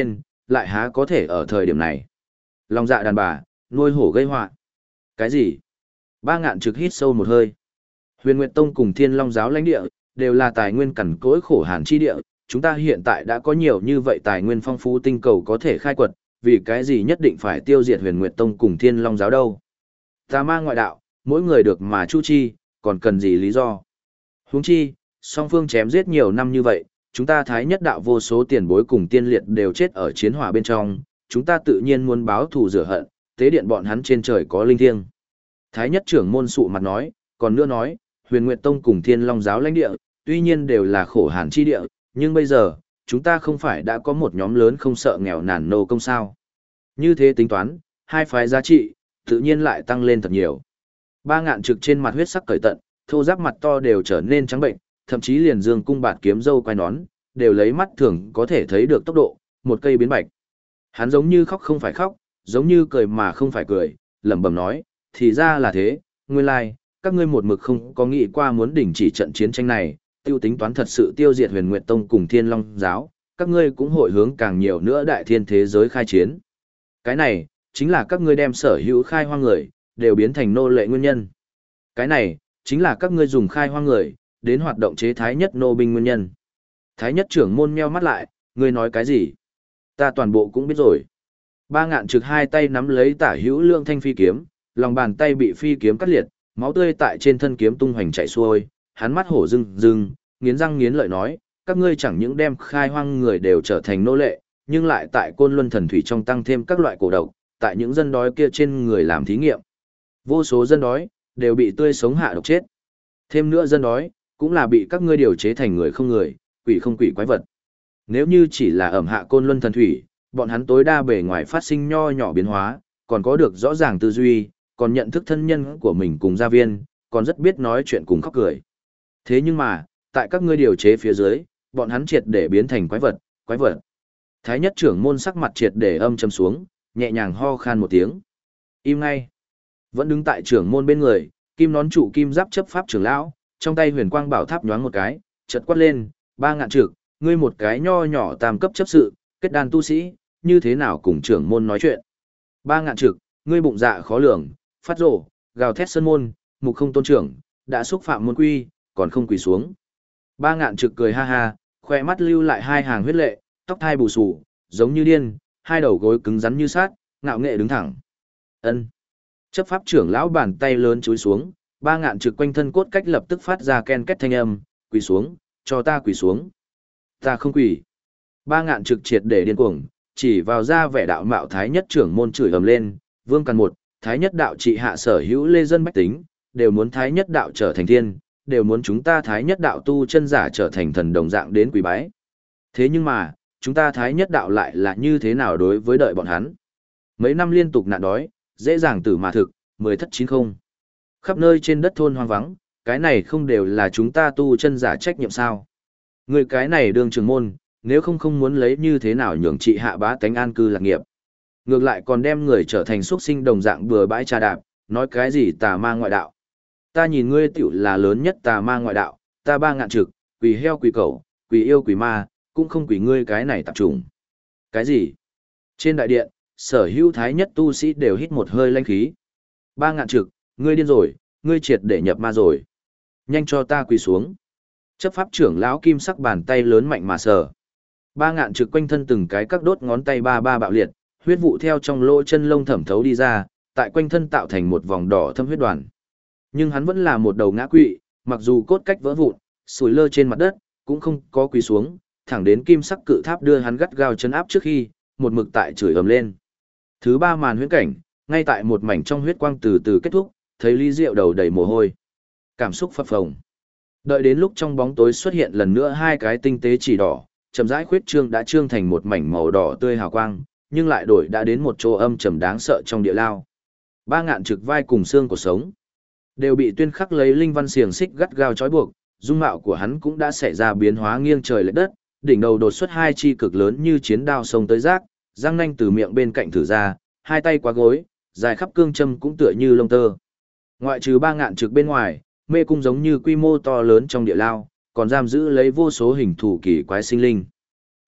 lại há có thể ở thời điểm này. Lòng dạ đàn bà, nuôi hổ gây họa. Cái gì? Ba Ngạn Trực hít sâu một hơi. Huyền Nguyệt Tông cùng Thiên Long giáo lãnh địa, đều là tài nguyên cằn cỗi khổ hàn chi địa, chúng ta hiện tại đã có nhiều như vậy tài nguyên phong phú tinh cầu có thể khai quật, vì cái gì nhất định phải tiêu diệt Huyền Nguyệt Tông cùng Thiên Long giáo đâu? Tà ma ngoại đạo, mỗi người được mà chu chi, còn cần gì lý do? Huống chi, song phương chém giết nhiều năm như vậy, chúng ta Thái Nhất đạo vô số tiền bối cùng tiên liệt đều chết ở chiến hỏa bên trong, chúng ta tự nhiên muốn báo thù rửa hận, tế điện bọn hắn trên trời có linh thiêng. Thái Nhất trưởng môn sụ mặt nói, còn nữa nói, Huyền Nguyệt Tông cùng Thiên Long giáo lãnh địa, tuy nhiên đều là khổ hàn chi địa, nhưng bây giờ, chúng ta không phải đã có một nhóm lớn không sợ nghèo nàn nô công sao. Như thế tính toán, hai phái giá trị, tự nhiên lại tăng lên thật nhiều. Ba Ngạn Trực trên mặt huyết sắc cởi tận, thô ráp mặt to đều trở nên trắng bệnh, thậm chí liền dương cung bạt kiếm dâu quai nón, đều lấy mắt thường có thể thấy được tốc độ, một cây biến bạch. Hắn giống như khóc không phải khóc, giống như cười mà không phải cười, lẩm bẩm nói, thì ra là thế, nguyên lai, các ngươi một mực không có nghĩ qua muốn đình chỉ trận chiến tranh này, tiêu tính toán thật sự tiêu diệt Huyền Nguyệt Tông cùng Thiên Long giáo, các ngươi cũng hội hướng càng nhiều nữa đại thiên thế giới khai chiến. Cái này, chính là các ngươi đem sở hữu khai hoang người, đều biến thành nô lệ nguyên nhân. Cái này, chính là các ngươi dùng khai hoang người, đến hoạt động chế Thái Nhất nô binh nguyên nhân. Thái Nhất trưởng môn meo mắt lại, ngươi nói cái gì? Ta toàn bộ cũng biết rồi. Ba Ngạn Trực hai tay nắm lấy tả hữu lượng thanh phi kiếm, lòng bàn tay bị phi kiếm cắt liệt, máu tươi tại trên thân kiếm tung hoành chảy xuôi, hắn mắt hổ rưng rưng, nghiến răng nghiến lợi nói, các ngươi chẳng những đem khai hoang người đều trở thành nô lệ, nhưng lại tại Côn Luân Thần Thủy trong tăng thêm các loại cổ độc, tại những dân đói kia trên người làm thí nghiệm. Vô số dân đói đều bị tươi sống hạ độc chết. Thêm nữa dân đói cũng là bị các ngươi điều chế thành người không người, quỷ không quỷ quái vật. Nếu như chỉ là ẩm hạ Côn Luân Thần Thủy, bọn hắn tối đa bề ngoài phát sinh nho nhỏ biến hóa, còn có được rõ ràng tư duy, còn nhận thức thân nhân của mình cùng gia viên, còn rất biết nói chuyện cùng khóc cười. Thế nhưng mà, tại các ngươi điều chế phía dưới, bọn hắn triệt để biến thành quái vật, quái vật. Thái Nhất trưởng môn sắc mặt triệt để âm trầm xuống, nhẹ nhàng ho khan một tiếng. Im ngay. Vẫn đứng tại trưởng môn bên người, kim nón trụ kim giáp chấp pháp trưởng lão, trong tay huyền quang bảo tháp nhoáng một cái, chợt quát lên, Ba Ngạn Trực, ngươi một cái nho nhỏ tam cấp chấp sự, kết đan tu sĩ, như thế nào cùng trưởng môn nói chuyện. Ba Ngạn Trực, ngươi bụng dạ khó lường, phát rồ, gào thét sơn môn, mục không tôn trưởng, đã xúc phạm môn quy, còn không quỳ xuống. Ba Ngạn Trực cười ha ha, khoe mắt lưu lại hai hàng huyết lệ, tóc thai bù xù, giống như điên, hai đầu gối cứng rắn như sát, ngạo nghệ đứng thẳng. Ân. Chấp pháp trưởng lão bàn tay lớn chúi xuống, Ba Ngạn Trực quanh thân cốt cách lập tức phát ra ken két thanh âm, quỳ xuống, cho ta quỳ xuống. Ta không quỳ. Ba Ngạn Trực triệt để điên cuồng, chỉ vào ra vẻ đạo mạo Thái Nhất trưởng môn chửi ầm lên, Vương Càn một, Thái Nhất đạo trị hạ sở hữu lê dân bách tính, đều muốn Thái Nhất đạo trở thành thiên, đều muốn chúng ta Thái Nhất đạo tu chân giả trở thành thần đồng dạng đến quỳ bái. Thế nhưng mà, chúng ta Thái Nhất đạo lại là như thế nào đối với đợi bọn hắn? Mấy năm liên tục nạn đói, dễ dàng tử mà thực, 10 thất 90. Khắp nơi trên đất thôn hoang vắng, cái này không đều là chúng ta tu chân giả trách nhiệm sao? Người cái này đương trưởng môn, nếu không muốn lấy như thế nào nhường trị hạ bá tánh an cư lạc nghiệp. Ngược lại còn đem người trở thành xuất sinh đồng dạng bừa bãi trà đạp, nói cái gì tà ma ngoại đạo. Ta nhìn ngươi tiểu là lớn nhất tà ma ngoại đạo, ta Ba Ngạn Trực, quỷ heo quỷ cẩu, quỷ yêu quỷ ma, cũng không quỷ ngươi cái này tạp trùng. Cái gì? Trên đại điện, sở hữu Thái Nhất tu sĩ đều hít một hơi lanh khí. Ba Ngạn Trực, ngươi điên rồi, ngươi triệt để nhập ma rồi. Nhanh cho ta quỳ xuống. Chấp pháp trưởng lão kim sắc bàn tay lớn mạnh mà sờ. Ba Ngạn Trực quanh thân từng cái các đốt ngón tay ba bạo liệt, huyết vụ theo trong lỗ chân lông thẩm thấu đi ra, tại quanh thân tạo thành một vòng đỏ thâm huyết đoàn. Nhưng hắn vẫn là một đầu ngã quỵ, mặc dù cốt cách vỡ vụn, sủi lơ trên mặt đất, cũng không có quỳ xuống, thẳng đến kim sắc cự tháp đưa hắn gắt gao chấn áp trước khi, một mực tại chửi ầm lên. Thứ ba màn huyễn cảnh, ngay tại một mảnh trong huyết quang từ từ kết thúc, thấy Lý Diệu đầu đầy mồ hôi, cảm xúc phập phồng. Đợi đến lúc trong bóng tối xuất hiện lần nữa hai cái tinh tế chỉ đỏ, chậm rãi khuyết trương đã trương thành một mảnh màu đỏ tươi hào quang, nhưng lại đổi đã đến một chỗ âm trầm đáng sợ trong địa lao. Ba Ngạn Trực vai cùng xương của sống đều bị tuyên khắc lấy linh văn xiềng xích gắt gao trói buộc, dung mạo của hắn cũng đã xảy ra biến hóa nghiêng trời lệch đất, đỉnh đầu đột xuất hai chi cực lớn như chiến đao xông tới rác, răng nanh từ miệng bên cạnh thử ra, hai tay quá gối, dài khắp cương châm cũng tựa như lông tơ. Ngoại trừ Ba Ngạn Trực bên ngoài, mê cung giống như quy mô to lớn trong địa lao, còn giam giữ lấy vô số hình thù kỳ quái sinh linh.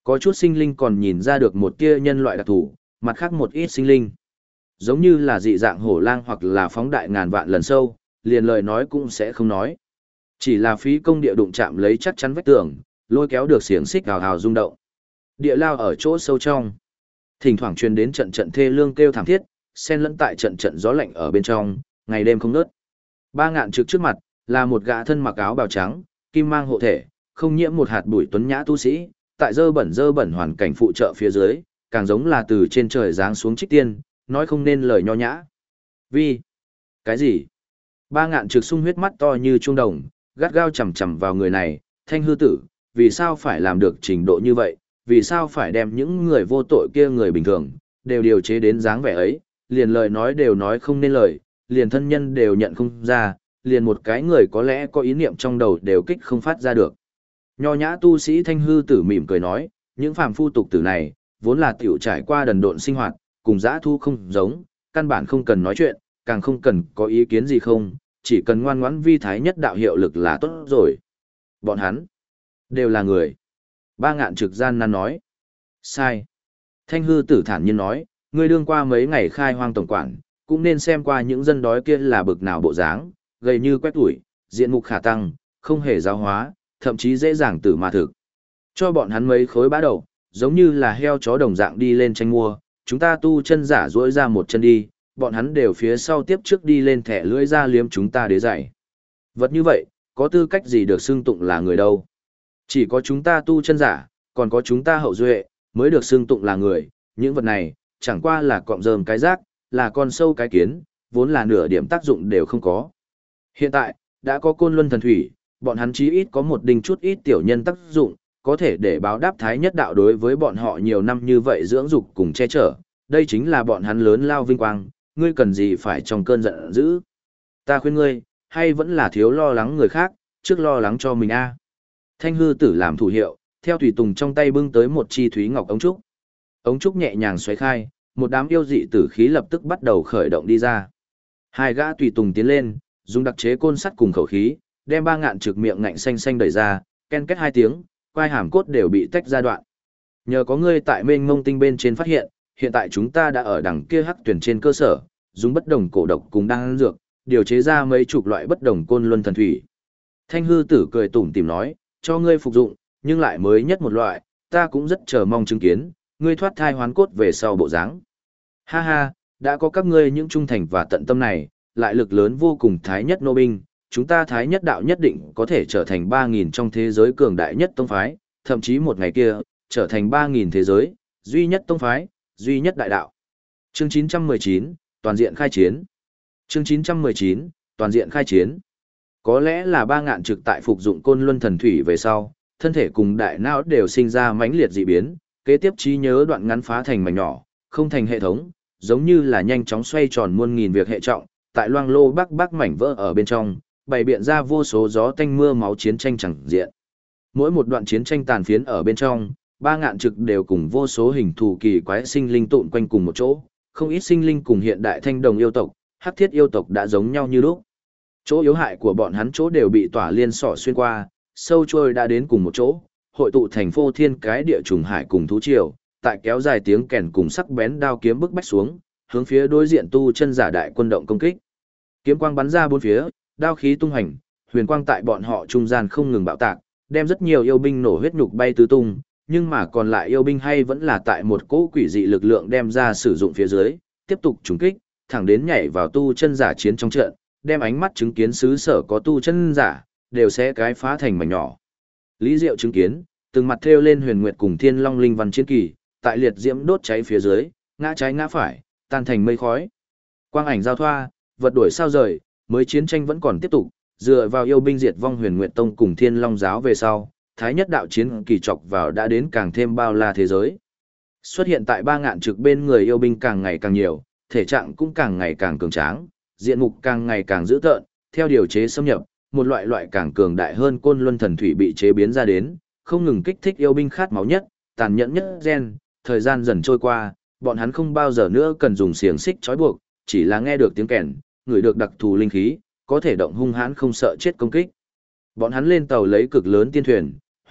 Có chút sinh linh còn nhìn ra được một tia nhân loại đặc thù, mặt khác một ít sinh linh. Giống như là dị dạng hổ lang hoặc là phóng đại ngàn vạn lần sâu, liền lời nói cũng sẽ không nói. Chỉ là phí công địa đụng chạm lấy chắc chắn vách tường, lôi kéo được xiềng xích hào hào rung động. Địa lao ở chỗ sâu trong. Thỉnh thoảng truyền đến trận trận thê lương kêu thảm thiết, xen lẫn tại trận trận gió lạnh ở bên trong, ngày đêm không ngớt. Ba ngạn trực trước mặt, là một gã thân mặc áo bào trắng, kim mang hộ thể, không nhiễm một hạt bụi tuấn nhã tu sĩ, tại dơ bẩn hoàn cảnh phụ trợ phía dưới, càng giống là từ trên trời giáng xuống trích tiên, nói không nên lời nho nhã. Vì? Cái gì? Ba ngạn trực sung huyết mắt to như trung đồng, gắt gao chầm chầm vào người này, thanh hư tử, vì sao phải làm được trình độ như vậy, vì sao phải đem những người vô tội kia người bình thường, đều điều chế đến dáng vẻ ấy, liền lời nói đều nói không nên lời, liền thân nhân đều nhận không ra, liền một cái người có lẽ có ý niệm trong đầu đều kích không phát ra được. Nho nhã tu sĩ thanh hư tử mỉm cười nói, những phàm phu tục tử này, vốn là tiểu trải qua đần độn sinh hoạt, cùng dã thu không giống, căn bản không cần nói chuyện, càng không cần có ý kiến gì không, chỉ cần ngoan ngoãn vi thái nhất đạo hiệu lực là tốt rồi. Bọn hắn, đều là người. Ba ngạn trực gian nan nói. Sai. Thanh hư tử thản nhiên nói, ngươi đương qua mấy ngày khai hoang tổng quản, cũng nên xem qua những dân đói kia là bực nào bộ dáng, gầy như quét tuổi, diện mục khả tăng, không hề giáo hóa, thậm chí dễ dàng tử mà thực. Cho bọn hắn mấy khối bã đầu, giống như là heo chó đồng dạng đi lên tranh mua, chúng ta tu chân giả duỗi ra một chân đi, bọn hắn đều phía sau tiếp trước đi lên thẻ lưỡi ra liếm chúng ta đế dạy. Vật như vậy, có tư cách gì được xưng tụng là người đâu. Chỉ có chúng ta tu chân giả, còn có chúng ta hậu duệ, mới được xưng tụng là người, những vật này, chẳng qua là cọng rơm cái rác, là con sâu cái kiến, vốn là nửa điểm tác dụng đều không có. Hiện tại, đã có côn luân thần thủy, bọn hắn chí ít có một đinh chút ít tiểu nhân tác dụng, có thể để báo đáp thái nhất đạo đối với bọn họ nhiều năm như vậy dưỡng dục cùng che chở, đây chính là bọn hắn lớn lao vinh quang, ngươi cần gì phải trong cơn giận dữ. Ta khuyên ngươi, hay vẫn là thiếu lo lắng người khác, trước lo lắng cho mình a. Thanh hư tử làm thủ hiệu, theo tùy tùng trong tay bưng tới một chi thúy ngọc ống trúc. Ống trúc nhẹ nhàng xoáy khai, một đám yêu dị tử khí lập tức bắt đầu khởi động đi ra. Hai gã tùy tùng tiến lên, dùng đặc chế côn sắt cùng khẩu khí, đem ba ngạn trực miệng ngạnh xanh xanh đẩy ra, ken két hai tiếng, quai hàm cốt đều bị tách ra đoạn. Nhờ có ngươi tại mênh mông tinh bên trên phát hiện, hiện tại chúng ta đã ở đằng kia hắc tuyển trên cơ sở, dùng bất đồng cổ độc cùng đan dược, điều chế ra mấy chục loại bất đồng côn luân thần thủy. Thanh hư tử cười tủm tỉm nói, cho ngươi phục dụng, nhưng lại mới nhất một loại, ta cũng rất chờ mong chứng kiến, ngươi thoát thai hoán cốt về sau bộ dáng. Ha ha, đã có các ngươi những trung thành và tận tâm này, lại lực lớn vô cùng thái nhất nô binh, chúng ta thái nhất đạo nhất định có thể trở thành 3.000 trong thế giới cường đại nhất tông phái, thậm chí một ngày kia, trở thành 3.000 thế giới, duy nhất tông phái, duy nhất đại đạo. Chương 919, toàn diện khai chiến. Chương 919, toàn diện khai chiến. Có lẽ là ba ngạn trực tại phục dụng côn luân thần thủy về sau, thân thể cùng đại não đều sinh ra mãnh liệt dị biến, kế tiếp trí nhớ đoạn ngắn phá thành mảnh nhỏ, không thành hệ thống, giống như là nhanh chóng xoay tròn muôn nghìn việc hệ trọng, tại loang lô bắc mảnh vỡ ở bên trong, bày biện ra vô số gió tanh mưa máu chiến tranh chẳng diện. Mỗi một đoạn chiến tranh tàn phiến ở bên trong, ba ngạn trực đều cùng vô số hình thù kỳ quái sinh linh tụn quanh cùng một chỗ, không ít sinh linh cùng hiện đại thanh đồng yêu tộc, hắc thiết yêu tộc đã giống nhau như lúc. Chỗ yếu hại của bọn hắn chỗ đều bị tỏa liên sỏ xuyên qua, sâu trôi đã đến cùng một chỗ, hội tụ thành phô thiên cái địa trùng hải cùng thú triều, tại kéo dài tiếng kèn cùng sắc bén đao kiếm bức bách xuống, hướng phía đối diện tu chân giả đại quân động công kích. Kiếm quang bắn ra bốn phía, đao khí tung hành, huyền quang tại bọn họ trung gian không ngừng bạo tạc, đem rất nhiều yêu binh nổ huyết nhục bay tứ tung, nhưng mà còn lại yêu binh hay vẫn là tại một cỗ quỷ dị lực lượng đem ra sử dụng phía dưới, tiếp tục trùng kích, thẳng đến nhảy vào tu chân giả chiến trong trận, đem ánh mắt chứng kiến xứ sở có tu chân giả, đều sẽ cái phá thành mảnh nhỏ. Lý Diệu chứng kiến, từng mặt thêu lên huyền nguyệt cùng thiên long linh văn chiến kỳ, tại liệt diễm đốt cháy phía dưới, ngã trái ngã phải, tan thành mây khói. Quang ảnh giao thoa, vật đuổi sao rời, mới chiến tranh vẫn còn tiếp tục, dựa vào yêu binh diệt vong huyền nguyệt tông cùng thiên long giáo về sau, thái nhất đạo chiến kỳ chọc vào đã đến càng thêm bao la thế giới. Xuất hiện tại ba ngạn trực bên người yêu binh càng ngày càng nhiều, thể trạng cũng càng ngày càng cường tráng, diện mục càng ngày càng dữ tợn, theo điều chế xâm nhập, một loại càng cường đại hơn côn luân thần thủy bị chế biến ra đến, không ngừng kích thích yêu binh khát máu nhất, tàn nhẫn nhất gen, thời gian dần trôi qua, bọn hắn không bao giờ nữa cần dùng xiềng xích trói buộc, chỉ là nghe được tiếng kèn, ngửi được đặc thù linh khí, có thể động hung hãn không sợ chết công kích. Bọn hắn lên tàu lấy cực lớn tiên thuyền,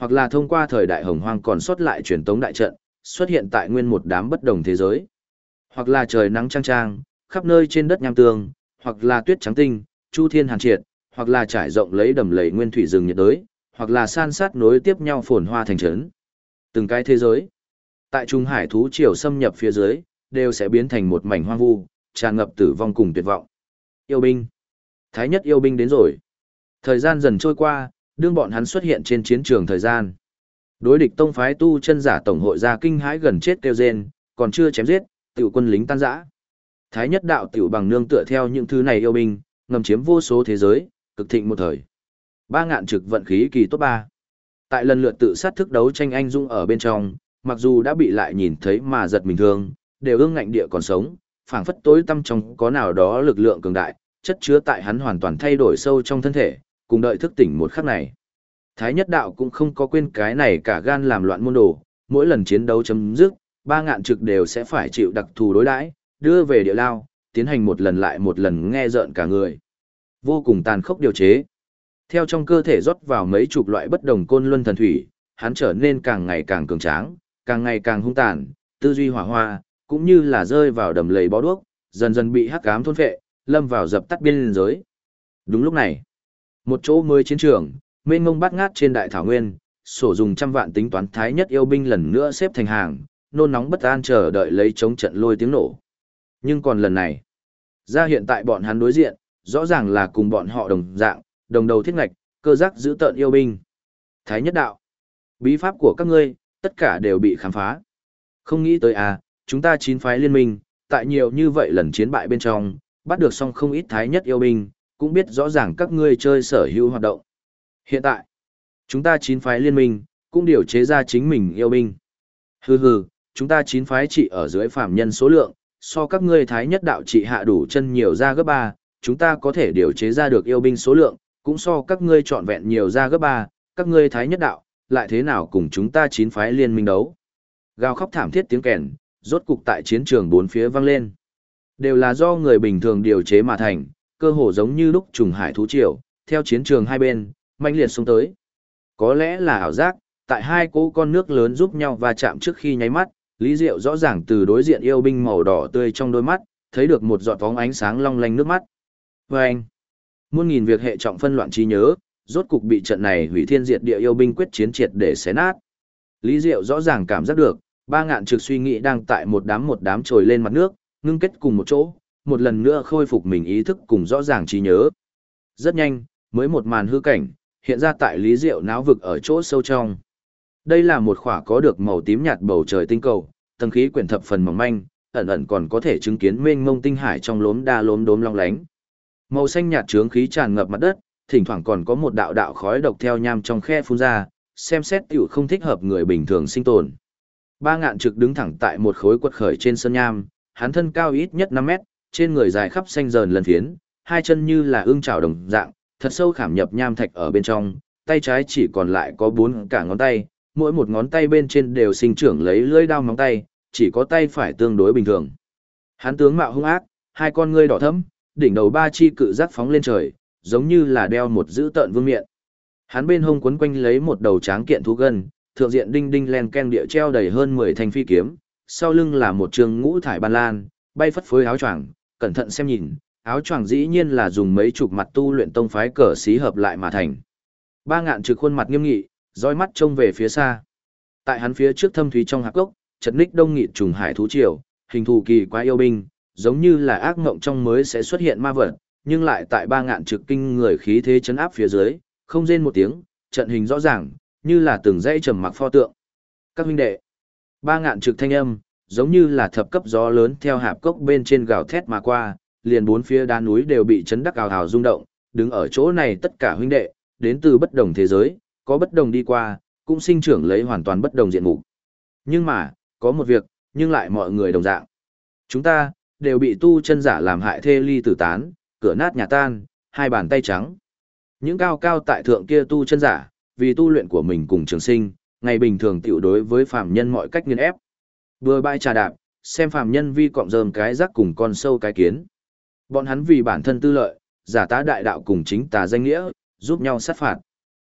hoặc là thông qua thời đại hồng hoang còn sót lại truyền tống đại trận, xuất hiện tại nguyên một đám bất đồng thế giới. Hoặc là trời nắng chang chang, khắp nơi trên đất nham tương, hoặc là tuyết trắng tinh, chu thiên hàn triệt, hoặc là trải rộng lấy đầm lầy nguyên thủy rừng nhiệt đới, hoặc là san sát nối tiếp nhau phồn hoa thành trấn. Từng cái thế giới, tại Trung Hải thú triều xâm nhập phía dưới, đều sẽ biến thành một mảnh hoang vu, tràn ngập tử vong cùng tuyệt vọng. Yêu binh. Thái nhất yêu binh đến rồi. Thời gian dần trôi qua, đương bọn hắn xuất hiện trên chiến trường thời gian. Đối địch tông phái tu chân giả tổng hội ra kinh hãi gần chết kêu rên, còn chưa chém giết, tiểu quân lính tan rã. Thái nhất đạo tiểu bằng nương tựa theo những thứ này yêu binh, ngầm chiếm vô số thế giới, cực thịnh một thời. Ba ngạn trực vận khí kỳ tốt ba. Tại lần lượt tự sát thức đấu tranh anh dũng ở bên trong, mặc dù đã bị lại nhìn thấy mà giật mình thương, đều ương ngạnh địa còn sống, phảng phất tối tâm trong có nào đó lực lượng cường đại, chất chứa tại hắn hoàn toàn thay đổi sâu trong thân thể, cùng đợi thức tỉnh một khắc này. Thái nhất đạo cũng không có quên cái này cả gan làm loạn môn đồ, mỗi lần chiến đấu chấm dứt, ba ngạn trực đều sẽ phải chịu đặc thù đối đãi, đưa về địa lao, tiến hành một lần lại một lần nghe rợn cả người. Vô cùng tàn khốc điều chế. Theo trong cơ thể rót vào mấy chục loại bất đồng côn luân thần thủy, hắn trở nên càng ngày càng cường tráng, càng ngày càng hung tàn, tư duy hỏa hoa, cũng như là rơi vào đầm lầy bó đuốc, dần dần bị hắc ám thôn phệ, lâm vào dập tắt biên giới. Đúng lúc này, một chỗ mới chiến trường, mênh mông bát ngát trên đại thảo nguyên, sổ dùng trăm vạn tính toán thái nhất yêu binh lần nữa xếp thành hàng, nôn nóng bất an chờ đợi lấy chống trận lôi tiếng nổ. Nhưng còn lần này, ra hiện tại bọn hắn đối diện, rõ ràng là cùng bọn họ đồng dạng, đồng đầu thiết ngạch, cơ giác giữ tợn yêu binh. Thái nhất đạo, bí pháp của các ngươi, tất cả đều bị khám phá. Không nghĩ tới à, chúng ta 9 phái liên minh, tại nhiều như vậy lần chiến bại bên trong, bắt được xong không ít thái nhất yêu binh, cũng biết rõ ràng các ngươi chơi sở hữu hoạt động. Hiện tại, chúng ta 9 phái liên minh, cũng điều chế ra chính mình yêu binh. Hừ hừ, chúng ta 9 phái trị ở dưới phạm nhân số lượng, so các ngươi thái nhất đạo trị hạ đủ chân nhiều ra gấp 3, chúng ta có thể điều chế ra được yêu binh số lượng, cũng so các ngươi trọn vẹn nhiều ra gấp 3, các ngươi thái nhất đạo, lại thế nào cùng chúng ta 9 phái liên minh đấu. Gào khóc thảm thiết tiếng kèn, rốt cục tại chiến trường bốn phía vang lên. Đều là do người bình thường điều chế mà thành, cơ hồ giống như lúc trùng hải thú triều, theo chiến trường hai bên, mãnh liệt xông tới. Có lẽ là ảo giác, tại hai cỗ con nước lớn giúp nhau va chạm trước khi nháy mắt, Lý Diệu rõ ràng từ đối diện yêu binh màu đỏ tươi trong đôi mắt, thấy được một giọt bóng ánh sáng long lanh nước mắt. Vâng! Muôn nghìn việc hệ trọng phân loạn trí nhớ, rốt cục bị trận này hủy thiên diệt địa yêu binh quyết chiến triệt để xé nát. Lý Diệu rõ ràng cảm giác được, ba ngạn trực suy nghĩ đang tại một đám trồi lên mặt nước, ngưng kết cùng một chỗ, một lần nữa khôi phục mình ý thức cùng rõ ràng trí nhớ. Rất nhanh, mới một màn hư cảnh, hiện ra tại Lý Diệu não vực ở chỗ sâu trong. Đây là một khỏa có được màu tím nhạt bầu trời tinh cầu, tầng khí quyển thập phần mỏng manh, ẩn ẩn còn có thể chứng kiến mênh mông tinh hải trong lốm đốm long lánh. Màu xanh nhạt chướng khí tràn ngập mặt đất, thỉnh thoảng còn có một đạo đạo khói độc theo nham trong khe phun ra, xem xét tiểu không thích hợp người bình thường sinh tồn. Ba ngạn trực đứng thẳng tại một khối quật khởi trên sơn nham, hắn thân cao ít nhất 5 mét, trên người dài khắp xanh dờn lần phiến, hai chân như là ưng chảo đồng dạng, thật sâu khảm nhập nham thạch ở bên trong, tay trái chỉ còn lại có 4 cả ngón tay, mỗi một ngón tay bên trên đều sinh trưởng lấy lưỡi đao móng tay, chỉ có tay phải tương đối bình thường. Hắn tướng mạo hung ác, hai con ngươi đỏ thẫm, đỉnh đầu ba chi cự giác phóng lên trời, giống như là đeo một dữ tợn vương miện. Hắn bên hông quấn quanh lấy một đầu tráng kiện thú gân, thượng diện đinh đinh len ken địa treo đầy hơn 10 thanh phi kiếm, sau lưng là một trường ngũ thải ban lan, bay phất phới áo choàng, cẩn thận xem nhìn, áo choàng dĩ nhiên là dùng mấy chục mặt tu luyện tông phái cờ xí hợp lại mà thành. Ba ngạn trực khuôn mặt nghiêm nghị, dõi mắt trông về phía xa. Tại hắn phía trước thâm thúy trong hạp gốc, chật ních đông nghịt trùng hải thú triều, hình thù kỳ quái yêu binh, giống như là ác mộng trong mới sẽ xuất hiện ma vật, nhưng lại tại ba ngạn trực kinh người khí thế chấn áp phía dưới, không rên một tiếng, trận hình rõ ràng, như là từng dãy trầm mặc pho tượng. Các huynh đệ, ba ngạn trực thanh âm, giống như là thập cấp gió lớn theo hạp cốc bên trên gào thét mà qua, liền bốn phía đá núi đều bị chấn đắc ào ào rung động, đứng ở chỗ này tất cả huynh đệ, đến từ bất đồng thế giới, có bất đồng đi qua, cũng sinh trưởng lấy hoàn toàn bất đồng diện mục. Nhưng mà, có một việc, nhưng lại mọi người đồng dạng. Chúng ta, đều bị tu chân giả làm hại thê ly tử tán, cửa nát nhà tan, hai bàn tay trắng. Những cao cao tại thượng kia tu chân giả, vì tu luyện của mình cùng trường sinh, ngày bình thường tiểu đối với phàm nhân mọi cách nghiền ép. Vừa bãi trà đạp, xem phàm nhân vi cọng rơm cái rác cùng con sâu cái kiến. Bọn hắn vì bản thân tư lợi, giả tá đại đạo cùng chính tà danh nghĩa, giúp nhau sát phạt.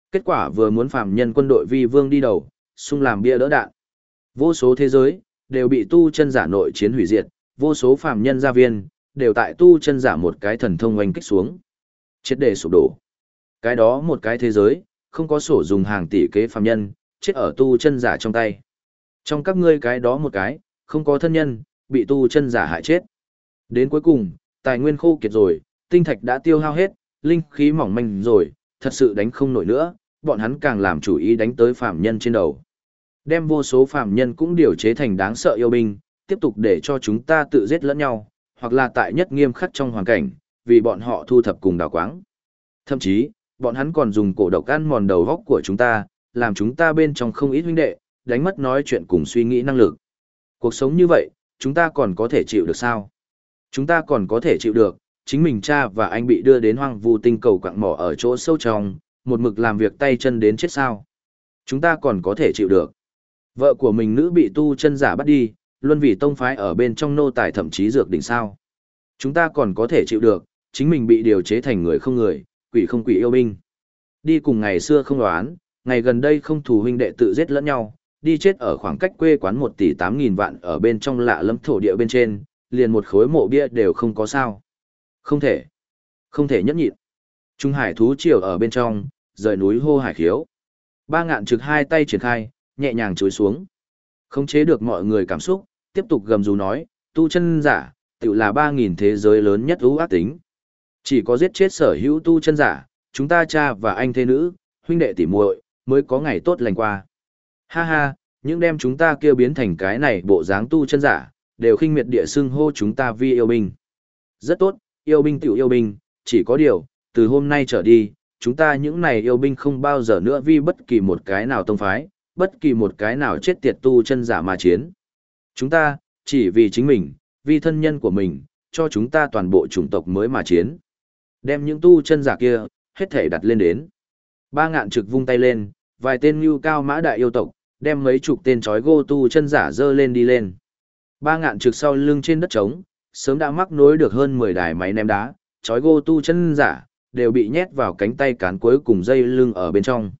Kết quả vừa muốn phàm nhân quân đội vi vương đi đầu, xung làm bia đỡ đạn. Vô số thế giới, đều bị tu chân giả nội chiến hủy diệt, vô số phàm nhân gia viên, đều tại tu chân giả một cái thần thông oanh kích xuống. Triệt để sụp đổ. Cái đó một cái thế giới, không có sổ dùng hàng tỷ kế phàm nhân, chết ở tu chân giả trong tay. Trong các ngươi cái đó một cái, không có thân nhân, bị tu chân giả hại chết. Đến cuối cùng, tài nguyên khô kiệt rồi, tinh thạch đã tiêu hao hết, linh khí mỏng manh rồi, thật sự đánh không nổi nữa, bọn hắn càng làm chủ ý đánh tới phàm nhân trên đầu. Đem vô số phàm nhân cũng điều chế thành đáng sợ yêu binh, tiếp tục để cho chúng ta tự giết lẫn nhau, hoặc là tại nhất nghiêm khắc trong hoàn cảnh, vì bọn họ thu thập cùng đào quáng. Thậm chí, bọn hắn còn dùng cổ độc ăn mòn đầu góc của chúng ta, làm chúng ta bên trong không ít huynh đệ, đánh mất nói chuyện cùng suy nghĩ năng lực. Cuộc sống như vậy, chúng ta còn có thể chịu được sao? Chúng ta còn có thể chịu được, chính mình cha và anh bị đưa đến hoang vu tinh cầu quặng mỏ ở chỗ sâu trong, một mực làm việc tay chân đến chết sao? Chúng ta còn có thể chịu được. Vợ của mình nữ bị tu chân giả bắt đi, luân vì tông phái ở bên trong nô tài thậm chí dược đỉnh sao? Chúng ta còn có thể chịu được, chính mình bị điều chế thành người không người, quỷ không quỷ yêu binh. Đi cùng ngày xưa không đoán, ngày gần đây không thù huynh đệ tự giết lẫn nhau, đi chết ở khoảng cách quê quán 1 tỷ 8.000 vạn ở bên trong lạ lẫm thổ địa bên trên, liền một khối mộ bia đều không có sao. Không thể. Không thể nhẫn nhịn. Trung hải thú triều ở bên trong, rời núi hô hải khiếu. Ba ngạn trực hai tay triển khai, nhẹ nhàng chối xuống. Không chế được mọi người cảm xúc, tiếp tục gầm rú nói, tu chân giả, tự là 3.000 thế giới lớn nhất ưu ác tính. Chỉ có giết chết sở hữu tu chân giả, chúng ta cha và anh thế nữ, huynh đệ tỉ muội mới có ngày tốt lành qua. Ha ha, những đem chúng ta kêu biến thành cái này bộ dáng tu chân giả, đều khinh miệt địa xưng hô chúng ta vi yêu binh. Rất tốt, yêu binh tiểu yêu binh, chỉ có điều, từ hôm nay trở đi, chúng ta những này yêu binh không bao giờ nữa vi bất kỳ một cái nào tông phái, bất kỳ một cái nào chết tiệt tu chân giả mà chiến. Chúng ta, chỉ vì chính mình, vì thân nhân của mình, cho chúng ta toàn bộ chủng tộc mới mà chiến. Đem những tu chân giả kia, hết thể đặt lên đến. Ba ngạn trực vung tay lên, vài tên như cao mã đại yêu tộc, đem mấy chục tên chói gô tu chân giả dơ lên đi lên. Ba ngạn trực sau lưng trên đất trống, sớm đã mắc nối được hơn 10 đài máy ném đá, chói gô tu chân giả, đều bị nhét vào cánh tay cán cuối cùng dây lưng ở bên trong.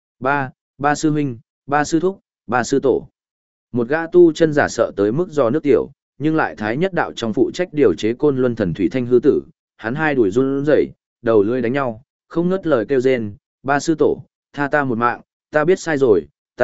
Ba sư huynh, ba sư thúc, ba sư tổ. Một gã tu chân giả sợ tới mức do nước tiểu, nhưng lại thái nhất đạo trong phụ trách điều chế côn luân thần thủy thanh hư tử, hắn hai đùi run rẩy, đầu lưỡi đánh nhau, không ngớt lời kêu rên, ba sư tổ, tha ta một mạng, ta biết sai rồi,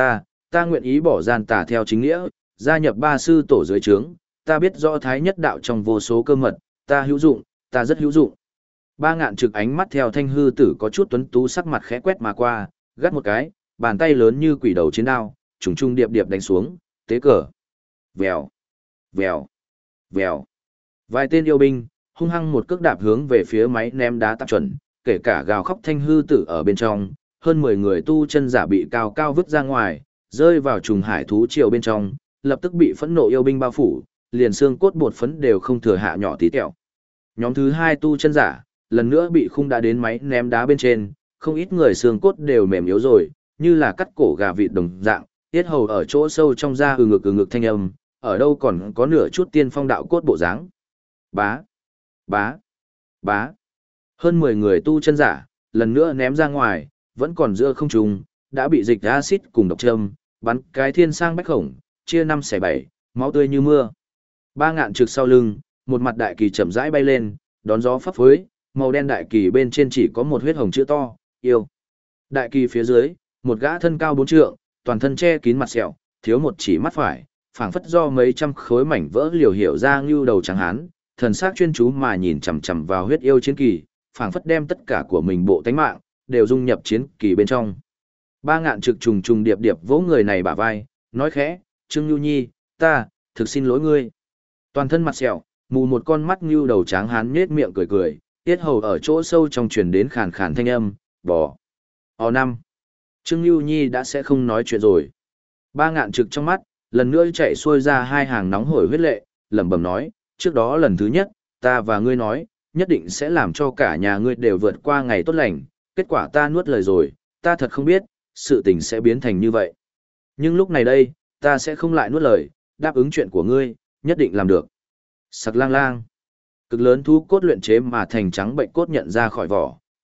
ta nguyện ý bỏ gian tà theo chính nghĩa, gia nhập ba sư tổ dưới trướng, ta biết rõ thái nhất đạo trong vô số cơ mật, ta hữu dụng, ta rất hữu dụng. Ba ngạn trực ánh mắt theo thanh hư tử có chút tuấn tú sắc mặt khẽ quét mà qua, gắt một cái, bàn tay lớn như quỷ đầu chiến đao, trùng trùng điệp điệp đánh xuống, tế cờ. Vèo, vèo, vèo. Vài tên yêu binh, hung hăng một cước đạp hướng về phía máy ném đá tạp chuẩn, kể cả gào khóc thanh hư tử ở bên trong, hơn 10 người tu chân giả bị cao cao vứt ra ngoài, rơi vào trùng hải thú triều bên trong, lập tức bị phẫn nộ yêu binh bao phủ, liền xương cốt bột phấn đều không thừa hạ nhỏ tí tẹo. Nhóm thứ 2 tu chân giả, lần nữa bị khung đã đến máy ném đá bên trên, không ít người xương cốt đều mềm yếu rồi, như là cắt cổ gà vịt đồng dạng, tiết hầu ở chỗ sâu trong da ừ ngực thanh âm, ở đâu còn có nửa chút tiên phong đạo cốt bộ dáng. Bá, bá, bá. Hơn 10 người tu chân giả, lần nữa ném ra ngoài, vẫn còn giữa không trung, đã bị dịch axit cùng độc châm, bắn cái thiên sang bách khổng, chia 5 xẻ 7, máu tươi như mưa. Ba ngạn trực sau lưng, một mặt đại kỳ chậm rãi bay lên, đón gió phấp phới, màu đen đại kỳ bên trên chỉ có một huyết hồng chữ to, yêu. Đại kỳ phía dưới, một gã thân cao 4 trượng, toàn thân che kín mặt sẹo, thiếu một chỉ mắt phải, phảng phất do mấy trăm khối mảnh vỡ liều hiểu ra ngưu đầu trắng hán, thần sắc chuyên chú mà nhìn chằm chằm vào huyết yêu chiến kỳ, phảng phất đem tất cả của mình bộ tánh mạng đều dung nhập chiến kỳ bên trong. Ba ngạn trực trùng trùng điệp điệp vỗ người này bả vai, nói khẽ, "Trương Nhu Nhi, ta thực xin lỗi ngươi." Toàn thân mặt sẹo, mù một con mắt ngưu đầu trắng hán nhếch miệng cười cười, tiết hầu ở chỗ sâu trong truyền đến khàn khàn thanh âm, "Bò." năm. Trương Nhu Nhi đã sẽ không nói chuyện rồi. Ba ngạn trực trong mắt, lần nữa chạy xuôi ra hai hàng nóng hổi huyết lệ, lẩm bẩm nói, trước đó lần thứ nhất, ta và ngươi nói, nhất định sẽ làm cho cả nhà ngươi đều vượt qua ngày tốt lành, kết quả ta nuốt lời rồi, ta thật không biết, sự tình sẽ biến thành như vậy. Nhưng lúc này đây, ta sẽ không lại nuốt lời, đáp ứng chuyện của ngươi, nhất định làm được. Sặc lang lang. Cực lớn thú cốt luyện chế mà thành trắng bệnh cốt nhận ra khỏi vỏ,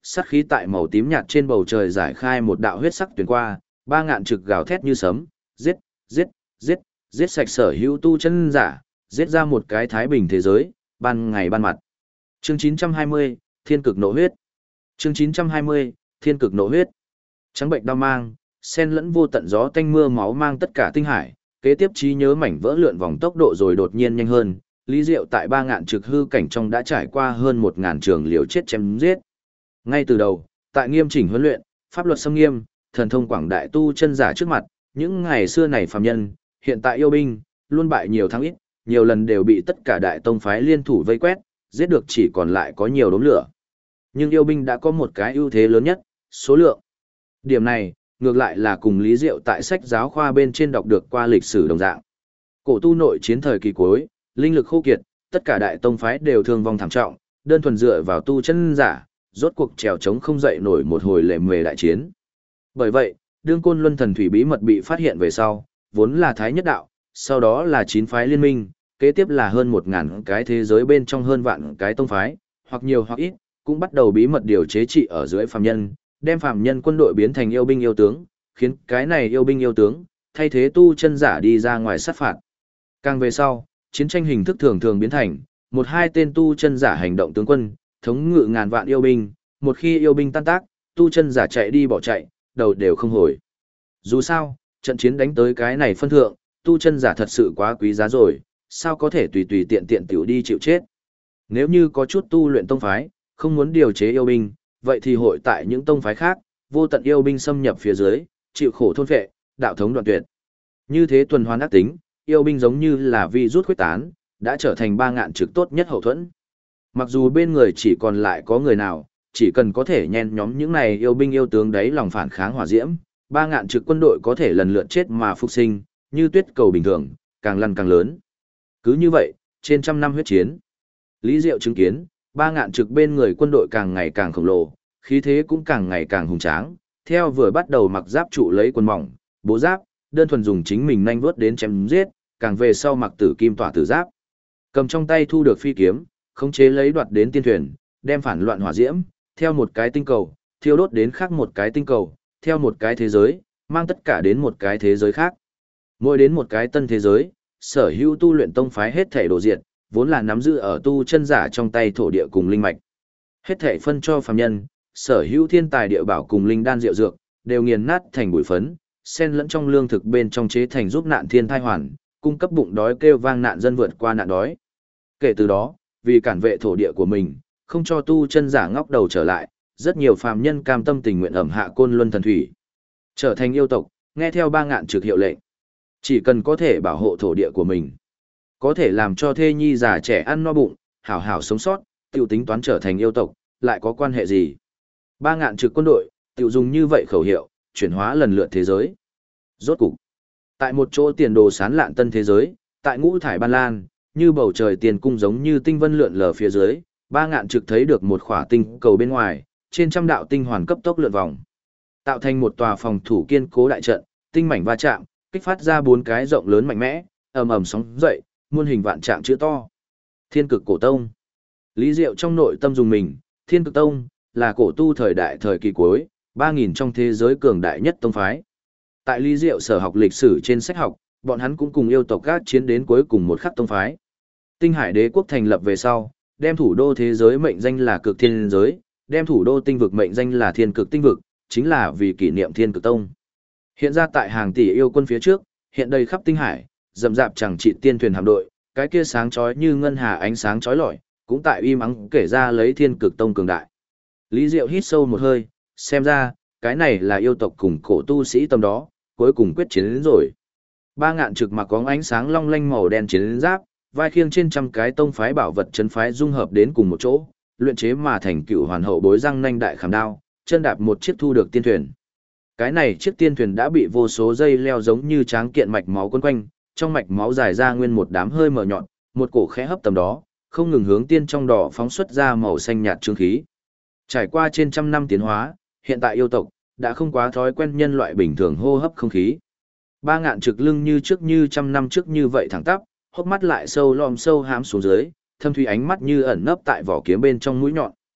sát khí tại màu tím nhạt trên bầu trời giải khai một đạo huyết sắc tuyển qua, 3.000 trực gào thét như sấm, giết, giết, giết, giết sạch sở hữu tu chân giả, giết ra một cái thái bình thế giới, ban ngày ban mặt. Chương 920, Thiên cực nộ huyết. Chương 920, Thiên cực nộ huyết. Trắng bệnh đau mang, sen lẫn vô tận gió tanh mưa máu mang tất cả tinh hải, kế tiếp trí nhớ mảnh vỡ lượn vòng tốc độ rồi đột nhiên nhanh hơn. Lý Diệu tại 3.000 trực hư cảnh trong đã trải qua hơn 1.000 trường liều chết chém giết. Ngay từ đầu, tại nghiêm chỉnh huấn luyện, pháp luật xâm nghiêm, thần thông quảng đại tu chân giả trước mặt, những ngày xưa này phàm nhân, hiện tại yêu binh, luôn bại nhiều thắng ít, nhiều lần đều bị tất cả đại tông phái liên thủ vây quét, giết được chỉ còn lại có nhiều đốm lửa. Nhưng yêu binh đã có một cái ưu thế lớn nhất, số lượng. Điểm này, ngược lại là cùng Lý Diệu tại sách giáo khoa bên trên đọc được qua lịch sử đồng dạng. Cổ tu nội chiến thời kỳ cuối, linh lực khô kiệt, tất cả đại tông phái đều thương vong thảm trọng, đơn thuần dựa vào tu chân giả, rốt cuộc trèo chống không dậy nổi một hồi lệ mề đại chiến. Bởi vậy, đương Côn Luân Thần Thủy bí mật bị phát hiện về sau, vốn là Thái Nhất Đạo, sau đó là 9 phái liên minh, kế tiếp là hơn 1.000 cái thế giới bên trong hơn vạn cái tông phái, hoặc nhiều hoặc ít, cũng bắt đầu bí mật điều chế trị ở dưới phàm nhân, đem phàm nhân quân đội biến thành yêu binh yêu tướng, khiến cái này yêu binh yêu tướng thay thế tu chân giả đi ra ngoài sát phạt. Càng về sau, chiến tranh hình thức thường thường biến thành một hai tên tu chân giả hành động tướng quân, thống ngự ngàn vạn yêu binh, một khi yêu binh tan tác, tu chân giả chạy đi bỏ chạy, đầu đều không hồi. Dù sao, trận chiến đánh tới cái này phân thượng, tu chân giả thật sự quá quý giá rồi, sao có thể tùy tùy tiện tiện tiểu đi chịu chết. Nếu như có chút tu luyện tông phái, không muốn điều chế yêu binh, vậy thì hội tại những tông phái khác, vô tận yêu binh xâm nhập phía dưới, chịu khổ thôn phệ, đạo thống đoạn tuyệt. Như thế tuần hoàn ác tính, yêu binh giống như là virus khuếch tán, đã trở thành 3.000 trực tốt nhất hậu thuẫn. Mặc dù bên người chỉ còn lại có người nào, chỉ cần có thể nhen nhóm những này yêu binh yêu tướng đấy lòng phản kháng hỏa diễm, 3.000 trực quân đội có thể lần lượt chết mà phục sinh, như tuyết cầu bình thường, càng lăn càng lớn. Cứ như vậy, trên trăm năm huyết chiến, Lý Diệu chứng kiến, 3.000 trực bên người quân đội càng ngày càng khổng lồ, khí thế cũng càng ngày càng hùng tráng, theo vừa bắt đầu mặc giáp trụ lấy quần mỏng, bố giáp, đơn thuần dùng chính mình nhanh vớt đến chém giết, càng về sau mặc tử kim tỏa tử giáp. Cầm trong tay thu được phi kiếm, khống chế lấy đoạt đến tiên thuyền, đem phản loạn hỏa diễm, theo một cái tinh cầu, thiêu đốt đến khác một cái tinh cầu, theo một cái thế giới, mang tất cả đến một cái thế giới khác. Mỗi đến một cái tân thế giới, sở hữu tu luyện tông phái hết thể đồ diệt, vốn là nắm giữ ở tu chân giả trong tay thổ địa cùng linh mạch. Hết thể phân cho phàm nhân, sở hữu thiên tài địa bảo cùng linh đan diệu dược, đều nghiền nát thành bụi phấn, xen lẫn trong lương thực bên trong chế thành giúp nạn thiên thai hoàn, cung cấp bụng đói kêu vang nạn dân vượt qua nạn đói. Kể từ đó, vì cản vệ thổ địa của mình, không cho tu chân giả ngóc đầu trở lại, rất nhiều phàm nhân cam tâm tình nguyện ẩm hạ Côn Luân Thần Thủy, trở thành yêu tộc, nghe theo 3.000 trực hiệu lệnh. Chỉ cần có thể bảo hộ thổ địa của mình, có thể làm cho thê nhi già trẻ ăn no bụng, hảo hảo sống sót, tiểu tính toán trở thành yêu tộc, lại có quan hệ gì? 3.000 trực quân đội, tiểu dùng như vậy khẩu hiệu, chuyển hóa lần lượt thế giới. Rốt cục, tại một chỗ tiền đồ sán lạn tân thế giới, tại ngũ thải ban lan, như bầu trời tiền cung giống như tinh vân lượn lờ phía dưới, 3.000 trực thấy được một khỏa tinh cầu bên ngoài, trên trăm đạo tinh hoàn cấp tốc lượn vòng, tạo thành một tòa phòng thủ kiên cố đại trận, tinh mảnh va chạm, kích phát ra 4 cái rộng lớn mạnh mẽ, ầm ầm sóng dậy, muôn hình vạn trạng chữ to. Thiên cực cổ tông. Lý Diệu trong nội tâm dùng mình, Thiên cực tông là cổ tu thời đại thời kỳ cuối, 3.000 trong thế giới cường đại nhất tông phái. Tại Lý Diệu sở học lịch sử trên sách học, bọn hắn cũng cùng yêu tộc các chiến đến cuối cùng một khắc tông phái. Tinh Hải Đế quốc thành lập về sau, đem thủ đô thế giới mệnh danh là Cực Thiên giới, đem thủ đô tinh vực mệnh danh là Thiên Cực tinh vực, chính là vì kỷ niệm Thiên Cực tông. Hiện ra tại hàng tỷ yêu quân phía trước, hiện đầy khắp tinh hải, rậm rạp chẳng trị tiên thuyền hạm đội, cái kia sáng chói như ngân hà ánh sáng chói lọi, cũng tại uy mắng kể ra lấy Thiên Cực tông cường đại. Lý Diệu hít sâu một hơi, xem ra, cái này là yêu tộc cùng cổ tu sĩ tầm đó, cuối cùng quyết chiến đến rồi. 3.000 trực mặc có ánh sáng long lanh màu đen chiến giáp, vai khiêng trên trăm cái tông phái bảo vật trấn phái dung hợp đến cùng một chỗ, luyện chế mà thành cựu hoàn hậu bối răng nanh đại khảm đao, chân đạp một chiếc thu được tiên thuyền. Cái này chiếc tiên thuyền đã bị vô số dây leo giống như tráng kiện mạch máu quấn quanh, trong mạch máu dài ra nguyên một đám hơi mở nhọn, một cổ khẽ hấp tầm đó, không ngừng hướng tiên trong đỏ phóng xuất ra màu xanh nhạt trương khí. Trải qua trên trăm năm tiến hóa, hiện tại yêu tộc đã không quá thói quen nhân loại bình thường hô hấp không khí. 3.000 trực lưng như trước như trăm năm trước như vậy thẳng tắp, hốc mắt lại sâu lom sâu hám xuống dưới, thâm thủy ánh mắt như ẩn nấp tại vỏ kiếm bên trong mũi nhọn.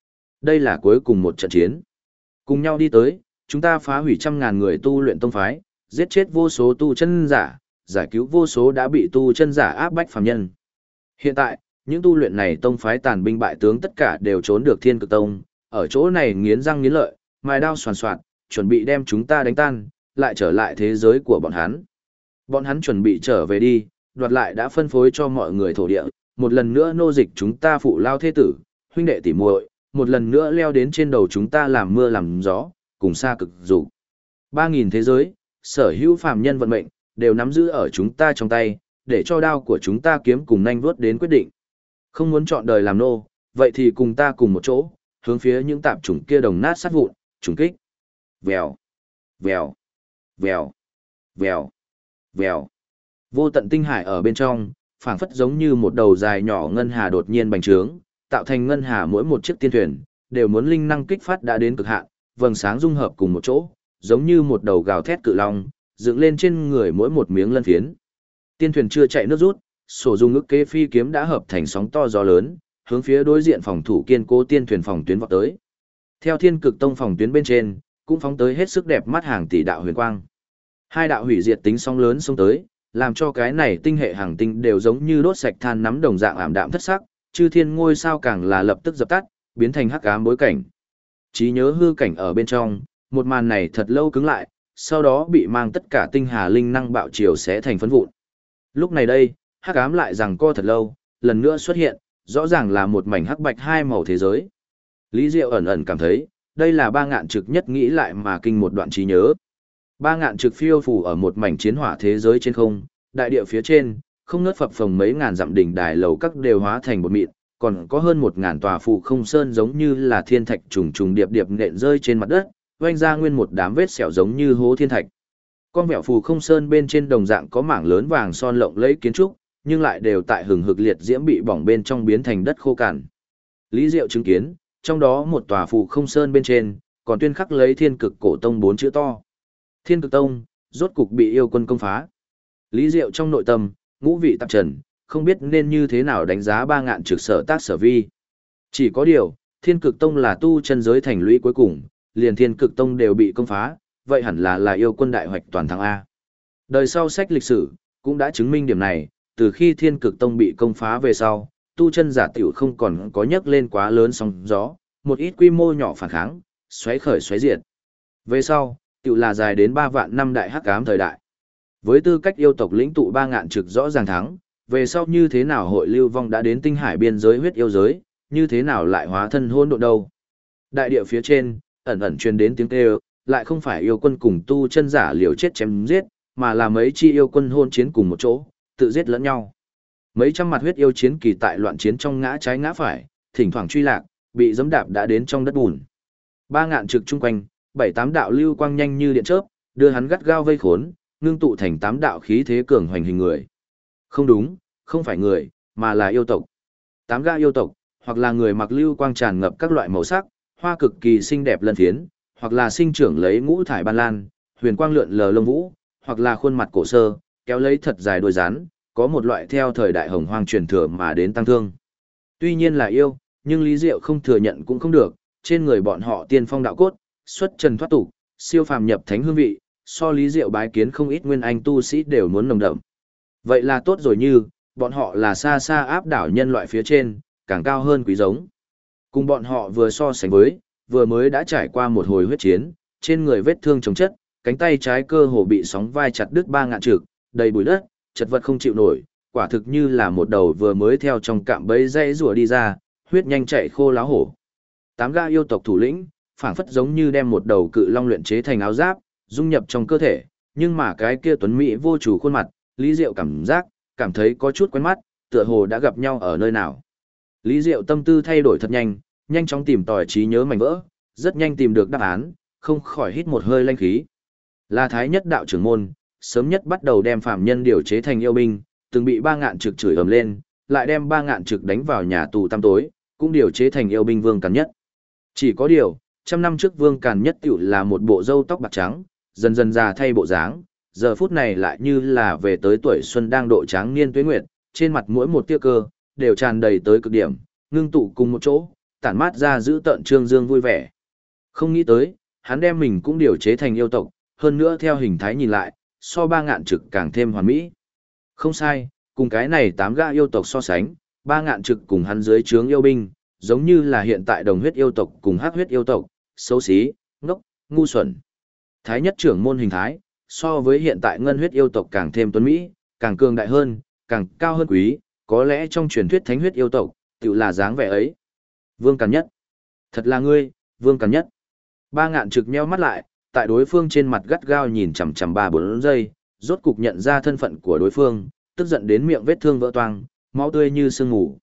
Đây là cuối cùng một trận chiến. Cùng nhau đi tới, chúng ta phá hủy trăm ngàn người tu luyện tông phái, giết chết vô số tu chân giả, giải cứu vô số đã bị tu chân giả áp bách phàm nhân. Hiện tại, những tu luyện này tông phái tàn binh bại tướng tất cả đều trốn được Thiên Cực Tông, ở chỗ này nghiến răng nghiến lợi, mài đao soàn soạt, chuẩn bị đem chúng ta đánh tan, lại trở lại thế giới của bọn hắn. Bọn hắn chuẩn bị trở về đi, đoạt lại đã phân phối cho mọi người thổ địa, một lần nữa nô dịch chúng ta phụ lao thế tử, huynh đệ tỉ muội, một lần nữa leo đến trên đầu chúng ta làm mưa làm gió, cùng xa cực dục. 3.000 thế giới, sở hữu phàm nhân vận mệnh, đều nắm giữ ở chúng ta trong tay, để cho đao của chúng ta kiếm cùng nanh vuốt đến quyết định. Không muốn chọn đời làm nô, vậy thì cùng ta cùng một chỗ, hướng phía những tạp chủng kia đồng nát sát vụn, trùng kích. Vèo, vèo, vèo, vèo, vèo. Vô tận tinh hải ở bên trong, phảng phất giống như một đầu dài nhỏ ngân hà đột nhiên bành trướng, tạo thành ngân hà mỗi một chiếc tiên thuyền, đều muốn linh năng kích phát đã đến cực hạn, vầng sáng dung hợp cùng một chỗ, giống như một đầu gào thét cự long, dựng lên trên người mỗi một miếng lân phiến. Tiên thuyền chưa chạy nước rút, sổ dung ức kế phi kiếm đã hợp thành sóng to gió lớn, hướng phía đối diện phòng thủ kiên cố tiên thuyền phòng tuyến vọt tới. Theo Thiên Cực Tông phòng tuyến bên trên, cũng phóng tới hết sức đẹp mắt hàng tỷ đạo huyền quang. Hai đạo hủy diệt tính sóng lớn xông tới, làm cho cái này tinh hệ hàng tinh đều giống như đốt sạch than nắm đồng dạng ảm đạm thất sắc, chư thiên ngôi sao càng là lập tức dập tắt, biến thành hắc ám bối cảnh. Trí nhớ hư cảnh ở bên trong, một màn này thật lâu cứng lại, sau đó bị mang tất cả tinh hà linh năng bạo chiều xé thành phấn vụn. Lúc này đây, hắc ám lại rằng co thật lâu, lần nữa xuất hiện, rõ ràng là một mảnh hắc bạch hai màu thế giới. Lý Diệu ẩn ẩn cảm thấy, đây là ba ngạn trực nhất nghĩ lại mà kinh một đoạn trí nhớ. Ba ngạn trực phiêu phù ở một mảnh chiến hỏa thế giới trên không, đại địa phía trên, không ngớt phập phồng mấy ngàn dặm đỉnh đài lầu các đều hóa thành bột mịn, còn có hơn 1.000 tòa phù không sơn giống như là thiên thạch trùng trùng điệp điệp nện rơi trên mặt đất, vanh ra nguyên một đám vết sẹo giống như hố thiên thạch. Con vẹo phù không sơn bên trên đồng dạng có mảng lớn vàng son lộng lẫy kiến trúc, nhưng lại đều tại hừng hực liệt diễm bị bỏng bên trong biến thành đất khô cằn. Lý Diệu chứng kiến, trong đó một tòa phù không sơn bên trên, còn tuyên khắc lấy Thiên Cực Cổ Tông 4 chữ to. Thiên Cực Tông, rốt cục bị yêu quân công phá. Lý Diệu trong nội tâm, ngũ vị tạp trần, không biết nên như thế nào đánh giá ba ngạn trực sở tác sở vi. Chỉ có điều, Thiên Cực Tông là tu chân giới thành lũy cuối cùng, liền Thiên Cực Tông đều bị công phá, vậy hẳn là yêu quân đại hoạch toàn thắng A. Đời sau sách lịch sử, cũng đã chứng minh điểm này, từ khi Thiên Cực Tông bị công phá về sau, tu chân giả tiểu không còn có nhấc lên quá lớn sóng gió, một ít quy mô nhỏ phản kháng, xoáy khởi xoáy diệt. Về sau, tiểu là dài đến 3 vạn năm đại hắc ám thời đại. Với tư cách yêu tộc lĩnh tụ ba ngạn trực rõ ràng thắng, về sau như thế nào hội lưu vong đã đến tinh hải biên giới huyết yêu giới, như thế nào lại hóa thân hôn độn đâu. Đại địa phía trên, ẩn ẩn truyền đến tiếng kêu, lại không phải yêu quân cùng tu chân giả liều chết chém giết, mà là mấy chi yêu quân hôn chiến cùng một chỗ, tự giết lẫn nhau. Mấy trăm mặt huyết yêu chiến kỳ tại loạn chiến trong ngã trái ngã phải, thỉnh thoảng truy lạc, bị giẫm đạp đã đến trong đất bùn. Ba ngạn trực chung quanh, 7-8 đạo lưu quang nhanh như điện chớp, đưa hắn gắt gao vây khốn, ngưng tụ thành 8 đạo khí thế cường hoành hình người. Không đúng, không phải người, mà là yêu tộc. 8 gã yêu tộc, hoặc là người mặc lưu quang tràn ngập các loại màu sắc, hoa cực kỳ xinh đẹp lân phiến, hoặc là sinh trưởng lấy ngũ thải ban lan, huyền quang lượn lờ lông vũ, hoặc là khuôn mặt cổ sơ, kéo lấy thật dài đuôi rắn, có một loại theo thời đại hồng hoang truyền thừa mà đến tăng thương. Tuy nhiên là yêu, nhưng Lý Diệu không thừa nhận cũng không được, trên người bọn họ tiên phong đạo cốt, xuất trần thoát tục, siêu phàm nhập thánh hương vị, so Lý Diệu bái kiến không ít nguyên anh tu sĩ đều muốn nồng đậm. Vậy là tốt rồi, như bọn họ là xa xa áp đảo nhân loại phía trên, càng cao hơn quý giống. Cùng bọn họ vừa so sánh với, vừa mới đã trải qua một hồi huyết chiến, trên người vết thương chồng chất, cánh tay trái cơ hồ bị sóng vai chặt đứt 3 ngạn trực, đầy bụi đất, chật vật không chịu nổi, quả thực như là một đầu vừa mới theo trong cạm bẫy dây rùa đi ra, huyết nhanh chạy khô láo hổ. 8 gã yêu tộc thủ lĩnh, phảng phất giống như đem một đầu cự long luyện chế thành áo giáp, dung nhập trong cơ thể, nhưng mà cái kia tuấn mỹ vô chủ khuôn mặt, Lý Diệu cảm thấy có chút quen mắt, tựa hồ đã gặp nhau ở nơi nào. Lý Diệu tâm tư thay đổi thật nhanh, nhanh chóng tìm tòi trí nhớ mảnh vỡ, rất nhanh tìm được đáp án, không khỏi hít một hơi lanh khí. Là Thái Nhất đạo trưởng môn, sớm nhất bắt đầu đem phạm nhân điều chế thành yêu binh, từng bị ba ngạn trực chửi ầm lên, lại đem ba ngạn trực đánh vào nhà tù tăm tối, cũng điều chế thành yêu binh Vương Càn Nhất. Chỉ có điều, 100 năm trước Vương Càn Nhất tiểu là một bộ râu tóc bạc trắng, dần dần già thay bộ dáng, giờ phút này lại như là về tới tuổi xuân đang độ tráng niên tuế nguyệt, trên mặt mỗi một tia cơ đều tràn đầy tới cực điểm, ngưng tụ cùng một chỗ, tản mát ra giữ tợn trương dương vui vẻ. Không nghĩ tới, hắn đem mình cũng điều chế thành yêu tộc, hơn nữa theo hình thái nhìn lại, so ba ngạn trực càng thêm hoàn mỹ. Không sai, cùng cái này 8 gã yêu tộc so sánh, ba ngạn trực cùng hắn dưới trướng yêu binh, giống như là hiện tại đồng huyết yêu tộc cùng hắc huyết yêu tộc, xấu xí, ngốc, ngu xuẩn. Thái nhất trưởng môn hình thái, so với hiện tại ngân huyết yêu tộc càng thêm tuấn mỹ, càng cường đại hơn, càng cao hơn quý, có lẽ trong truyền thuyết thánh huyết yêu tộc, tự là dáng vẻ ấy. Vương Càn Nhất. Thật là ngươi, Vương Càn Nhất. Ba ngạn trực nheo mắt lại, tại đối phương trên mặt gắt gao nhìn chằm chằm 3-4 giây, rốt cục nhận ra thân phận của đối phương, tức giận đến miệng vết thương vỡ toang, máu tươi như sương mù.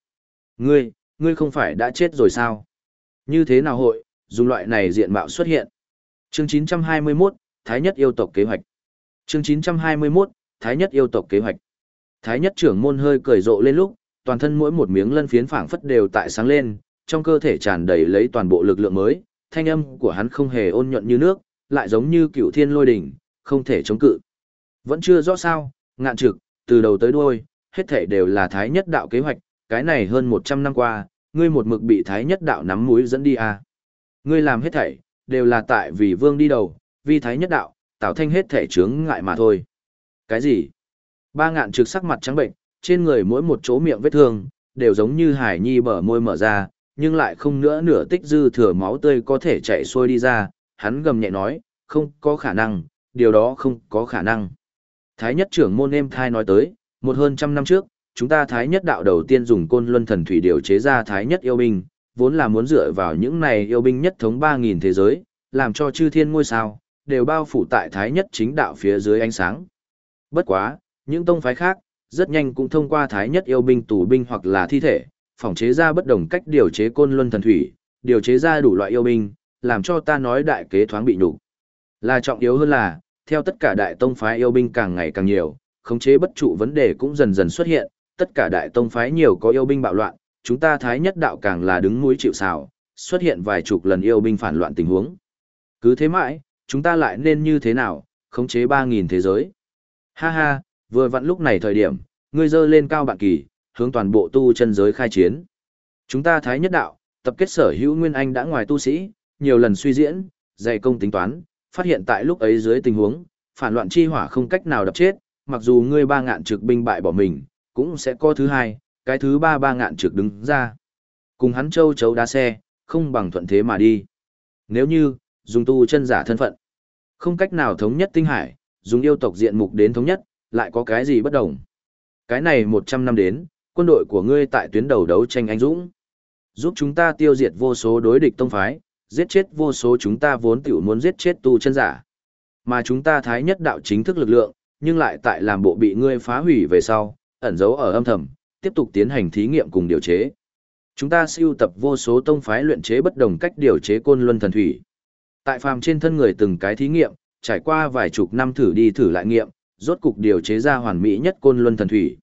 Ngươi không phải đã chết rồi sao? Như thế nào hội, dùng loại này diện mạo xuất hiện? Chương 921, Thái nhất yêu tộc kế hoạch. Chương 921, Thái nhất yêu tộc kế hoạch. Thái nhất trưởng môn hơi cười rộ lên lúc, toàn thân mỗi một miếng lân phiến phảng phất đều tại sáng lên, trong cơ thể tràn đầy lấy toàn bộ lực lượng mới, thanh âm của hắn không hề ôn nhuận như nước, lại giống như cựu thiên lôi đỉnh, không thể chống cự. Vẫn chưa rõ sao, ngạn trực, từ đầu tới đuôi, hết thảy đều là Thái nhất đạo kế hoạch, cái này hơn 100 năm qua, ngươi một mực bị Thái nhất đạo nắm mũi dẫn đi à. Ngươi làm hết thảy, đều là tại vì vương đi đầu, vì Thái nhất đạo, tạo thanh hết thảy chướng ngại mà thôi. Cái gì? Ba ngạn trực sắc mặt trắng bệnh, trên người mỗi một chỗ miệng vết thương, đều giống như hải nhi bờ môi mở ra, nhưng lại không nữa nửa tích dư thừa máu tươi có thể chạy xuôi đi ra, hắn gầm nhẹ nói, không có khả năng, điều đó không có khả năng. Thái nhất trưởng môn êm thai nói tới, hơn trăm năm trước, chúng ta Thái nhất đạo đầu tiên dùng côn luân thần thủy điều chế ra Thái nhất yêu binh, vốn là muốn dựa vào những này yêu binh nhất thống 3.000 thế giới, làm cho chư thiên ngôi sao, đều bao phủ tại Thái nhất chính đạo phía dưới ánh sáng. Bất quá, những tông phái khác, rất nhanh cũng thông qua Thái nhất yêu binh tù binh hoặc là thi thể, phỏng chế ra bất đồng cách điều chế côn luân thần thủy, điều chế ra đủ loại yêu binh, làm cho ta nói đại kế thoáng bị nhục. Là trọng yếu hơn là, theo tất cả đại tông phái yêu binh càng ngày càng nhiều, khống chế bất trụ vấn đề cũng dần dần xuất hiện, tất cả đại tông phái nhiều có yêu binh bạo loạn, chúng ta Thái nhất đạo càng là đứng mũi chịu sào, xuất hiện vài chục lần yêu binh phản loạn tình huống. Cứ thế mãi, chúng ta lại nên như thế nào, khống chế 3.000 thế giới. Ha ha, vừa vặn lúc này thời điểm, ngươi dơ lên cao bạn kỳ, hướng toàn bộ tu chân giới khai chiến. Chúng ta Thái nhất đạo, tập kết sở hữu nguyên anh đã ngoài tu sĩ, nhiều lần suy diễn, dày công tính toán, phát hiện tại lúc ấy dưới tình huống, phản loạn chi hỏa không cách nào đập chết, mặc dù ngươi ba ngạn trực binh bại bỏ mình, cũng sẽ có thứ hai, cái thứ ba ngạn trực đứng ra. Cùng hắn châu chấu đá xe, không bằng thuận thế mà đi. Nếu như, dùng tu chân giả thân phận, không cách nào thống nhất tinh hải, dùng yêu tộc diện mục đến thống nhất, lại có cái gì bất đồng. Cái này 100 năm đến, quân đội của ngươi tại tuyến đầu đấu tranh anh dũng, giúp chúng ta tiêu diệt vô số đối địch tông phái, giết chết vô số chúng ta vốn tiểu muốn giết chết tu chân giả. Mà chúng ta Thái nhất đạo chính thức lực lượng, nhưng lại tại làm bộ bị ngươi phá hủy về sau, ẩn giấu ở âm thầm, tiếp tục tiến hành thí nghiệm cùng điều chế. Chúng ta siêu tập vô số tông phái luyện chế bất đồng cách điều chế côn luân thần thủy. Tại phàm trên thân người từng cái thí nghiệm, trải qua vài chục năm thử đi thử lại nghiệm, rốt cục điều chế ra hoàn mỹ nhất côn luân thần thủy.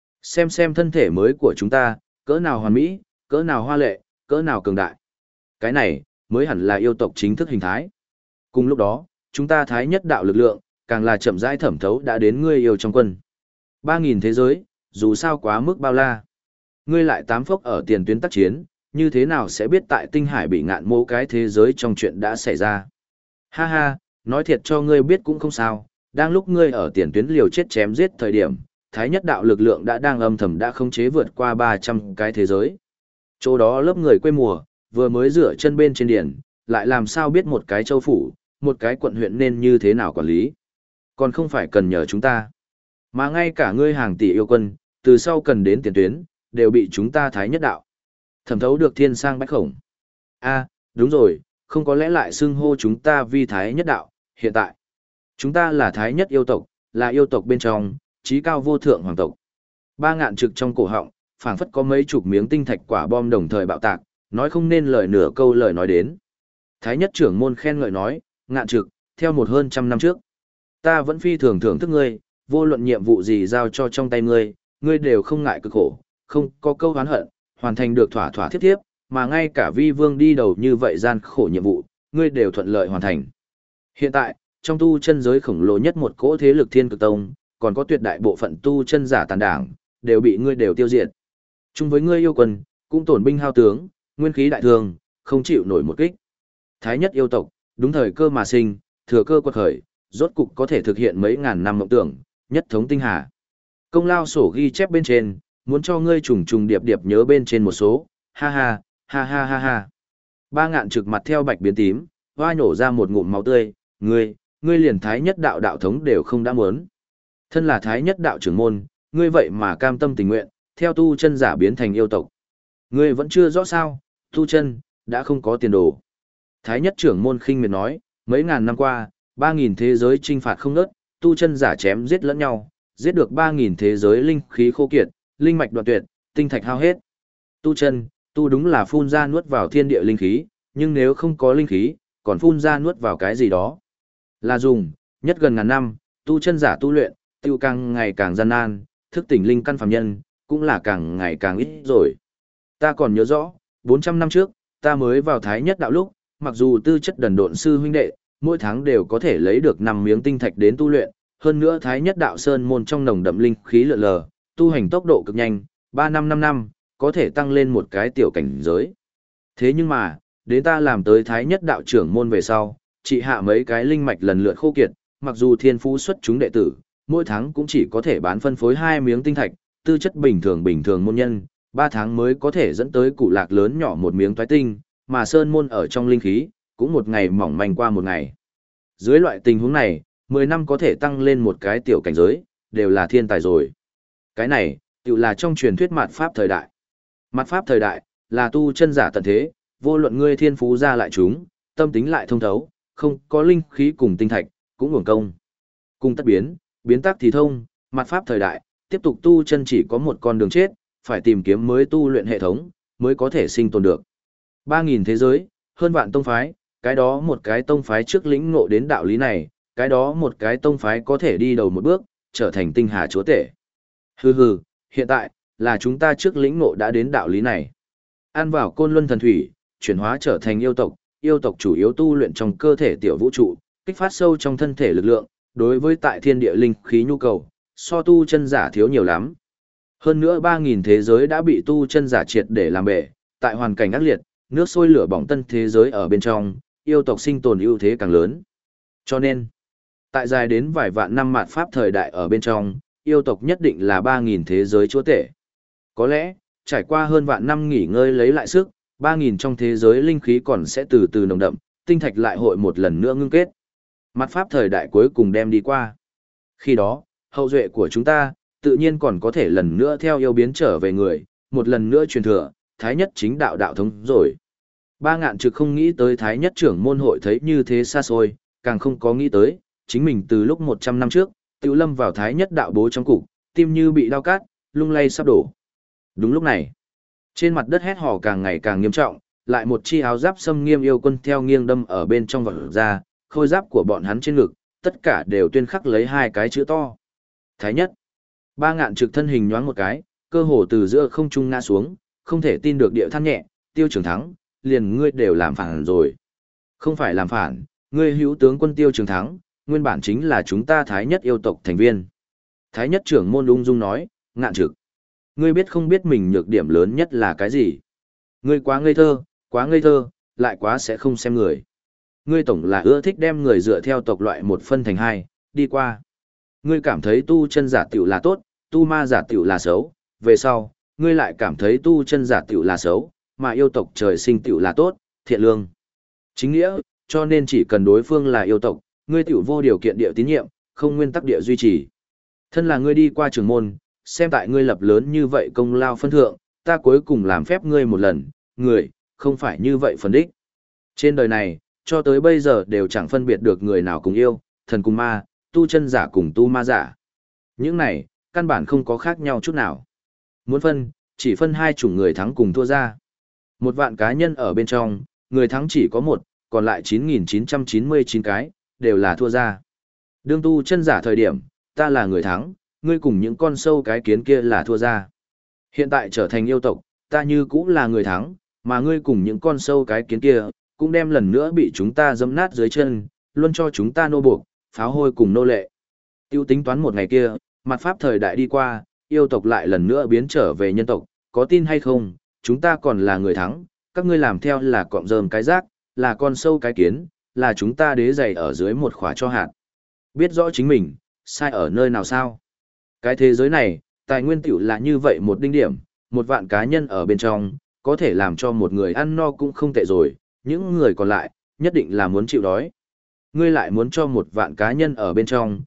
Xem thân thể mới của chúng ta, cỡ nào hoàn mỹ, cỡ nào hoa lệ, cỡ nào cường đại. Cái này, mới hẳn là yêu tộc chính thức hình thái. Cùng lúc đó, chúng ta Thái nhất đạo lực lượng, càng là chậm rãi thẩm thấu đã đến ngươi yêu trong quân. 3.000 thế giới, dù sao quá mức bao la. Ngươi lại tám phốc ở tiền tuyến tác chiến, như thế nào sẽ biết tại tinh hải bị ngạn mô cái thế giới trong chuyện đã xảy ra. Ha ha, nói thiệt cho ngươi biết cũng không sao, đang lúc ngươi ở tiền tuyến liều chết chém giết thời điểm, Thái nhất đạo lực lượng đã đang âm thầm đã khống chế vượt qua 300 cái thế giới. Chỗ đó lớp người quê mùa, vừa mới rửa chân bên trên điển, lại làm sao biết một cái châu phủ, một cái quận huyện nên như thế nào quản lý. Còn không phải cần nhờ chúng ta. Mà ngay cả ngươi hàng tỷ yêu quân, từ sau cần đến tiền tuyến, đều bị chúng ta Thái nhất đạo thẩm thấu được thiên sang bách khổng. A, đúng rồi, không có lẽ lại xưng hô chúng ta vi Thái nhất đạo, hiện tại. Chúng ta là Thái nhất yêu tộc, là yêu tộc bên trong, trí cao vô thượng hoàng tộc. Ba ngạn trực trong cổ họng, phảng phất có mấy chục miếng tinh thạch quả bom đồng thời bạo tạc, nói không nên lời nửa câu lời nói đến. Thái nhất trưởng môn khen ngợi nói, ngạn trực, theo hơn trăm năm trước. Ta vẫn phi thường thưởng thức ngươi, vô luận nhiệm vụ gì giao cho trong tay ngươi, ngươi đều không ngại cực khổ, không có câu oán hận, hoàn thành được thỏa thỏa thiếp thiếp, mà ngay cả vi vương đi đầu như vậy gian khổ nhiệm vụ, ngươi đều thuận lợi hoàn thành. Hiện tại, trong tu chân giới khổng lồ nhất một cỗ thế lực Thiên Cực Tông, còn có tuyệt đại bộ phận tu chân giả tàn đảng, đều bị ngươi đều tiêu diệt. Chung với ngươi yêu quân, cũng tổn binh hao tướng, nguyên khí đại thương, không chịu nổi một kích. Thái nhất yêu tộc, đúng thời cơ mà sinh, thừa cơ quật khởi, rốt cục có thể thực hiện mấy ngàn năm mộng tưởng, nhất thống tinh hà. Công lao sổ ghi chép bên trên, muốn cho ngươi trùng trùng điệp điệp nhớ bên trên một số, ha ha, ha ha ha ha. Ba Ngạn trực mặt theo bạch biến tím, hoa nhổ ra một ngụm máu tươi, ngươi liền thái nhất đạo đạo thống đều không đã muốn. Thân là thái nhất đạo trưởng môn, ngươi vậy mà cam tâm tình nguyện, theo tu chân giả biến thành yêu tộc. Ngươi vẫn chưa rõ sao, tu chân, đã không có tiền đồ. Thái nhất trưởng môn khinh miệt nói, mấy ngàn năm qua, 3.000 thế giới trinh phạt không ngớt, tu chân giả chém giết lẫn nhau, giết được 3.000 thế giới linh khí khô kiệt, linh mạch đoạn tuyệt, tinh thạch hao hết. Tu chân, tu đúng là phun ra nuốt vào thiên địa linh khí, nhưng nếu không có linh khí, còn phun ra nuốt vào cái gì đó. Là dùng, nhất gần ngàn năm, tu chân giả tu luyện, tiêu càng ngày càng gian nan, thức tỉnh linh căn phàm nhân, cũng là càng ngày càng ít rồi. Ta còn nhớ rõ, 400 năm trước, ta mới vào thái nhất đạo lúc, mặc dù tư chất đần độn sư huynh đệ, mỗi tháng đều có thể lấy được 5 miếng tinh thạch đến tu luyện, hơn nữa thái nhất đạo sơn môn trong nồng đậm linh khí lượn lờ, tu hành tốc độ cực nhanh, 3 năm 5 năm, có thể tăng lên một cái tiểu cảnh giới. Thế nhưng mà, đến ta làm tới thái nhất đạo trưởng môn về sau, chỉ hạ mấy cái linh mạch lần lượt khô kiệt, mặc dù thiên phú xuất chúng đệ tử, mỗi tháng cũng chỉ có thể bán phân phối 2 miếng tinh thạch, tư chất bình thường môn nhân, 3 tháng mới có thể dẫn tới cụ lạc lớn nhỏ một miếng toái tinh, mà sơn môn ở trong linh khí, cũng một ngày mỏng manh qua một ngày. Dưới loại tình huống này, 10 năm có thể tăng lên một cái tiểu cảnh giới, đều là thiên tài rồi. Cái này, tự là trong truyền thuyết mạt pháp thời đại. Mạt pháp thời đại, là tu chân giả tận thế, vô luận ngươi thiên phú ra lại chúng, tâm tính lại thông thấu, không có linh khí cùng tinh thạch, cũng uổng công. Cùng tất biến, biến tắc thì thông, mạt pháp thời đại, tiếp tục tu chân chỉ có một con đường chết, phải tìm kiếm mới tu luyện hệ thống, mới có thể sinh tồn được. 3.000 thế giới, hơn vạn tông phái, cái đó một cái tông phái trước lĩnh ngộ đến đạo lý này, cái đó một cái tông phái có thể đi đầu một bước, trở thành tinh hà chúa tể. Hừ, hiện tại, là chúng ta trước lĩnh ngộ đã đến đạo lý này. Ăn vào côn luân thần thủy, chuyển hóa trở thành yêu tộc chủ yếu tu luyện trong cơ thể tiểu vũ trụ, kích phát sâu trong thân thể lực lượng, đối với tại thiên địa linh khí nhu cầu, so tu chân giả thiếu nhiều lắm. Hơn nữa 3.000 thế giới đã bị tu chân giả triệt để làm bể, tại hoàn cảnh ác liệt, nước sôi lửa bỏng tân thế giới ở bên trong, yêu tộc sinh tồn ưu thế càng lớn. Cho nên, tại dài đến vài vạn năm mạt pháp thời đại ở bên trong, yêu tộc nhất định là 3.000 thế giới chúa tể. Có lẽ, trải qua hơn vạn năm nghỉ ngơi lấy lại sức, 3.000 trong thế giới linh khí còn sẽ từ từ nồng đậm, tinh thạch lại hội một lần nữa ngưng kết. Mạt pháp thời đại cuối cùng đem đi qua. Khi đó, hậu duệ của chúng ta, tự nhiên còn có thể lần nữa theo yêu biến trở về người, một lần nữa truyền thừa, thái nhất chính đạo đạo thống rồi. Ba Ngạn trực không nghĩ tới thái nhất trưởng môn hội thấy như thế xa xôi, càng không có nghĩ tới, chính mình từ lúc 100 năm trước, tự lâm vào thái nhất đạo bố trong cục, tim như bị đau cát, lung lay sắp đổ. Đúng lúc này, trên mặt đất hét hò càng ngày càng nghiêm trọng, lại một chi áo giáp xâm nghiêm yêu quân theo nghiêng đâm ở bên trong vật ra, khôi giáp của bọn hắn trên ngực, tất cả đều tuyên khắc lấy 2 cái chữ to. Thái nhất. Ba Ngạn trực thân hình nhoáng một cái, cơ hồ từ giữa không trung ngã xuống, không thể tin được địa than nhẹ, Tiêu Trường Thắng, liền ngươi đều làm phản rồi. Không phải làm phản, ngươi hữu tướng quân Tiêu Trường Thắng, nguyên bản chính là chúng ta thái nhất yêu tộc thành viên. Thái nhất trưởng môn ung dung nói, Ngạn trực. Ngươi biết không biết mình nhược điểm lớn nhất là cái gì? Ngươi quá ngây thơ, lại quá sẽ không xem người. Ngươi tổng là ưa thích đem người dựa theo tộc loại một phân thành 2, đi qua. Ngươi cảm thấy tu chân giả tiểu là tốt, tu ma giả tiểu là xấu, về sau, ngươi lại cảm thấy tu chân giả tiểu là xấu, mà yêu tộc trời sinh tiểu là tốt, thiện lương. Chính nghĩa, cho nên chỉ cần đối phương là yêu tộc, ngươi tiểu vô điều kiện địa tín nhiệm, không nguyên tắc địa duy trì. Thân là ngươi đi qua trường môn, xem tại ngươi lập lớn như vậy công lao phân thượng, ta cuối cùng làm phép ngươi một lần, người, không phải như vậy phần đích. Trên đời này, cho tới bây giờ đều chẳng phân biệt được người nào cùng yêu, thần cùng ma, tu chân giả cùng tu ma giả. Những này, căn bản không có khác nhau chút nào. Muốn phân, chỉ phân 2 chủng người thắng cùng thua ra. 1 vạn cá nhân ở bên trong, người thắng chỉ có 1, còn lại 9.999 cái, đều là thua ra. Đương tu chân giả thời điểm, ta là người thắng, ngươi cùng những con sâu cái kiến kia là thua ra. Hiện tại trở thành yêu tộc, ta như cũng là người thắng, mà ngươi cùng những con sâu cái kiến kia, cũng đem lần nữa bị chúng ta dẫm nát dưới chân, luôn cho chúng ta nô buộc, pháo hôi cùng nô lệ. Tiêu tính toán một ngày kia, mặt pháp thời đại đi qua, yêu tộc lại lần nữa biến trở về nhân tộc, có tin hay không, chúng ta còn là người thắng, các ngươi làm theo là cọm rơm cái rác, là con sâu cái kiến, là chúng ta đế giày ở dưới một khóa cho hạt. Biết rõ chính mình, sai ở nơi nào sao? Cái thế giới này, tài nguyên tiểu là như vậy một đinh điểm, một vạn cá nhân ở bên trong, có thể làm cho một người ăn no cũng không tệ rồi, những người còn lại, nhất định là muốn chịu đói. Ngươi lại muốn cho một vạn cá nhân ở bên trong,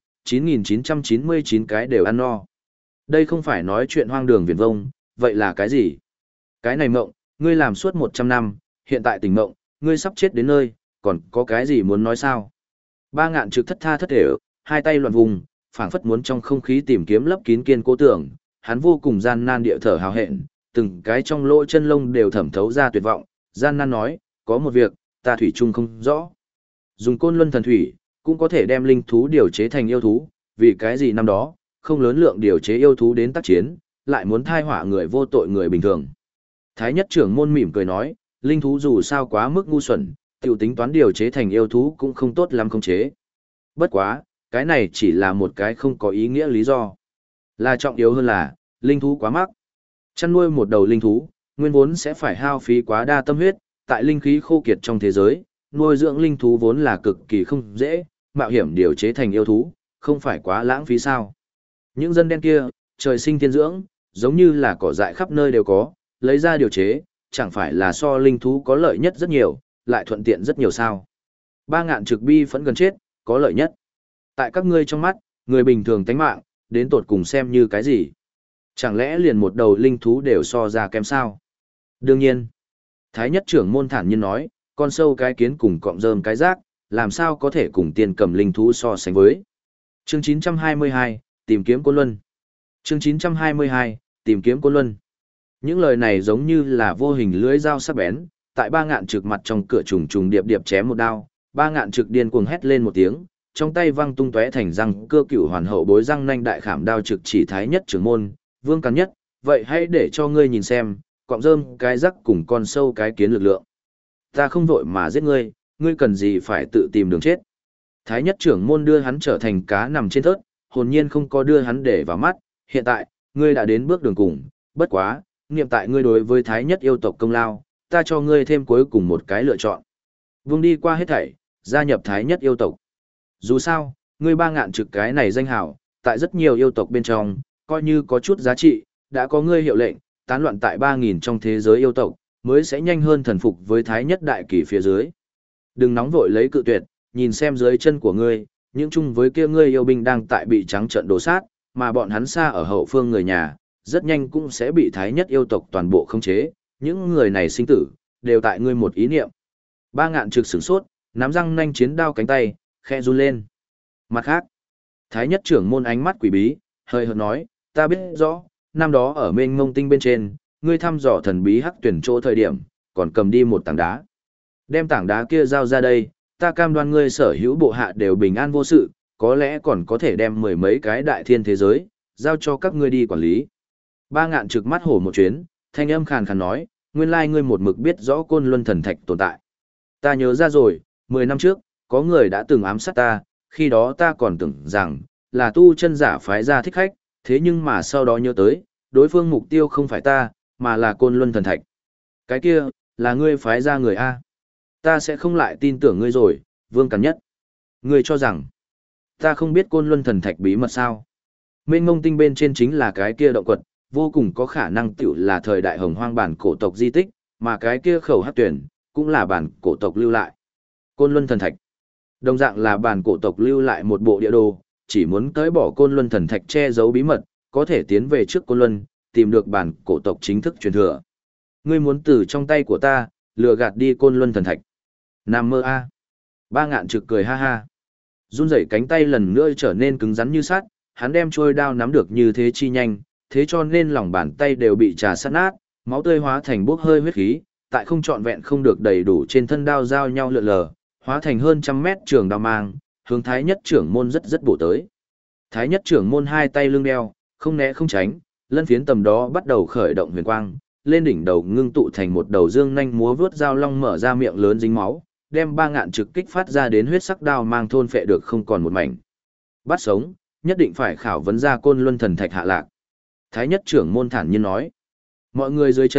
9.999 cái đều ăn no. Đây không phải nói chuyện hoang đường viển vông, vậy là cái gì? Cái này mộng, ngươi làm suốt 100 năm, hiện tại tỉnh mộng, ngươi sắp chết đến nơi, còn có cái gì muốn nói sao? Ba Ngạn Trực thất tha thất thể, hai tay loạn vùng, phảng phất muốn trong không khí tìm kiếm lấp kín kiên cố tưởng, hắn vô cùng gian nan địa thở hào hẹn, từng cái trong lỗ chân lông đều thẩm thấu ra tuyệt vọng, gian nan nói, có một việc, ta thủy chung không rõ. Dùng côn luân thần thủy, cũng có thể đem linh thú điều chế thành yêu thú, vì cái gì năm đó, không lớn lượng điều chế yêu thú đến tác chiến, lại muốn thai họa người vô tội người bình thường. Thái nhất trưởng môn mỉm cười nói, linh thú dù sao quá mức ngu xuẩn, tiểu tính toán điều chế thành yêu thú cũng không tốt lắm khống chế. Bất quá, cái này chỉ là một cái không có ý nghĩa lý do. Là trọng yếu hơn là, linh thú quá mắc. Chăn nuôi một đầu linh thú, nguyên vốn sẽ phải hao phí quá đa tâm huyết, tại linh khí khô kiệt trong thế giới, nuôi dưỡng linh thú vốn là cực kỳ không dễ, mạo hiểm điều chế thành yêu thú, không phải quá lãng phí sao. Những dân đen kia, trời sinh thiên dưỡng, giống như là cỏ dại khắp nơi đều có, lấy ra điều chế, chẳng phải là so linh thú có lợi nhất rất nhiều, lại thuận tiện rất nhiều sao. Ba Ngạn Trực bi phẫn gần chết, có lợi nhất. Tại các ngươi trong mắt, người bình thường tánh mạng, đến tột cùng xem như cái gì? Chẳng lẽ liền một đầu linh thú đều so ra kém sao? Đương nhiên. Thái nhất trưởng môn thản nhiên nói, con sâu cái kiến cùng cọm rơm cái rác, làm sao có thể cùng tiền cầm linh thú so sánh với. Chương 922, tìm kiếm Côn Luân. Chương 922, tìm kiếm Côn Luân. Những lời này giống như là vô hình lưỡi dao sắc bén, tại Ba Ngạn Trực mặt trong cửa trùng trùng điệp điệp chém một đao, Ba Ngạn Trực điên cuồng hét lên một tiếng, trong tay văng tung tóe thành răng cơ cựu hoàn hậu bối răng nanh đại khảm đao trực chỉ Thái nhất trưởng môn, Vương Càn Nhất, vậy hãy để cho ngươi nhìn xem, cọm rơm cái rắc cùng con sâu cái kiến lực lượng. Ta không vội mà giết ngươi, ngươi cần gì phải tự tìm đường chết. Thái nhất trưởng môn đưa hắn trở thành cá nằm trên thớt, hồn nhiên không có đưa hắn để vào mắt, hiện tại, ngươi đã đến bước đường cùng, bất quá, niệm tại ngươi đối với Thái nhất yêu tộc công lao, ta cho ngươi thêm cuối cùng một cái lựa chọn. Vương đi qua hết thảy, gia nhập Thái nhất yêu tộc. Dù sao, ngươi Ba Ngạn Trực cái này danh hảo, tại rất nhiều yêu tộc bên trong, coi như có chút giá trị, đã có ngươi hiệu lệnh, tán loạn tại 3.000 trong thế giới yêu tộc, mới sẽ nhanh hơn thần phục với Thái nhất đại kỳ phía dưới. Đừng nóng vội lấy cự tuyệt, nhìn xem dưới chân của ngươi, những chung với kia ngươi yêu binh đang tại bị trắng trận đổ sát, mà bọn hắn xa ở hậu phương người nhà, rất nhanh cũng sẽ bị Thái nhất yêu tộc toàn bộ khống chế, những người này sinh tử, đều tại ngươi một ý niệm. Ba Ngạn Trực sửng sốt, nắm răng nanh chiến đao cánh tay, khẽ run lên. Mặt khác, Thái nhất trưởng môn ánh mắt quỷ bí, hơi hợt nói, ta biết rõ, năm đó ở mênh mông tinh bên trên, ngươi thăm dò thần bí hắc tuyển chỗ thời điểm, còn cầm đi một tảng đá. Đem tảng đá kia giao ra đây, ta cam đoan ngươi sở hữu bộ hạ đều bình an vô sự, có lẽ còn có thể đem mười mấy cái đại thiên thế giới, giao cho các ngươi đi quản lý. Ba Ngạn Trực mắt hổ một chuyến, thanh âm khàn khàn nói, nguyên lai ngươi một mực biết rõ Côn Luân thần thạch tồn tại. Ta nhớ ra rồi, 10 năm trước, có người đã từng ám sát ta, khi đó ta còn tưởng rằng, là tu chân giả phái ra thích khách, thế nhưng mà sau đó nhớ tới, đối phương mục tiêu không phải ta, mà là Côn Luân thần thạch. Cái kia, là ngươi phái ra người A. Ta sẽ không lại tin tưởng ngươi rồi, Vương Càn Nhất. Ngươi cho rằng, ta không biết Côn Luân thần thạch bí mật sao. Mênh mông tinh bên trên chính là cái kia động quật, vô cùng có khả năng tiểu là thời đại hồng hoang bản cổ tộc di tích, mà cái kia khẩu hắc tuyển, cũng là bản cổ tộc lưu lại. Côn Luân thần thạch. Đồng dạng là bản cổ tộc lưu lại một bộ địa đồ, chỉ muốn tới bỏ Côn Luân thần thạch che giấu bí mật, có thể tiến về trước Côn Luân, tìm được bản cổ tộc chính thức truyền thừa. Ngươi muốn từ trong tay của ta, lừa gạt đi Côn Luân thần thạch. Nam mơ a. Ba Ngạn Trực cười ha ha. Run rẩy cánh tay lần nữa trở nên cứng rắn như sắt, hắn đem trôi đao nắm được như thế chi nhanh, thế cho nên lòng bàn tay đều bị trà sát nát, máu tươi hóa thành bốc hơi huyết khí, tại không trọn vẹn không được đầy đủ trên thân đao giao nhau lượn lờ, hóa thành hơn trăm mét trường đao mang, hướng Thái nhất trưởng môn rất bổ tới. Thái nhất trưởng môn hai tay lưng đeo, không né không tránh, lân phiến tầm đó bắt đầu khởi động huyền quang, lên đỉnh đầu ngưng tụ thành một đầu dương nhanh múa vướt dao long mở ra miệng lớn dính máu, đem Ba Ngạn Trực kích phát ra đến huyết sắc đao mang thôn phệ được không còn một mảnh. Bắt sống, nhất định phải khảo vấn ra Côn Luân thần thạch hạ lạc. Thái nhất trưởng môn thản nhiên nói. Mọi người dưới chân,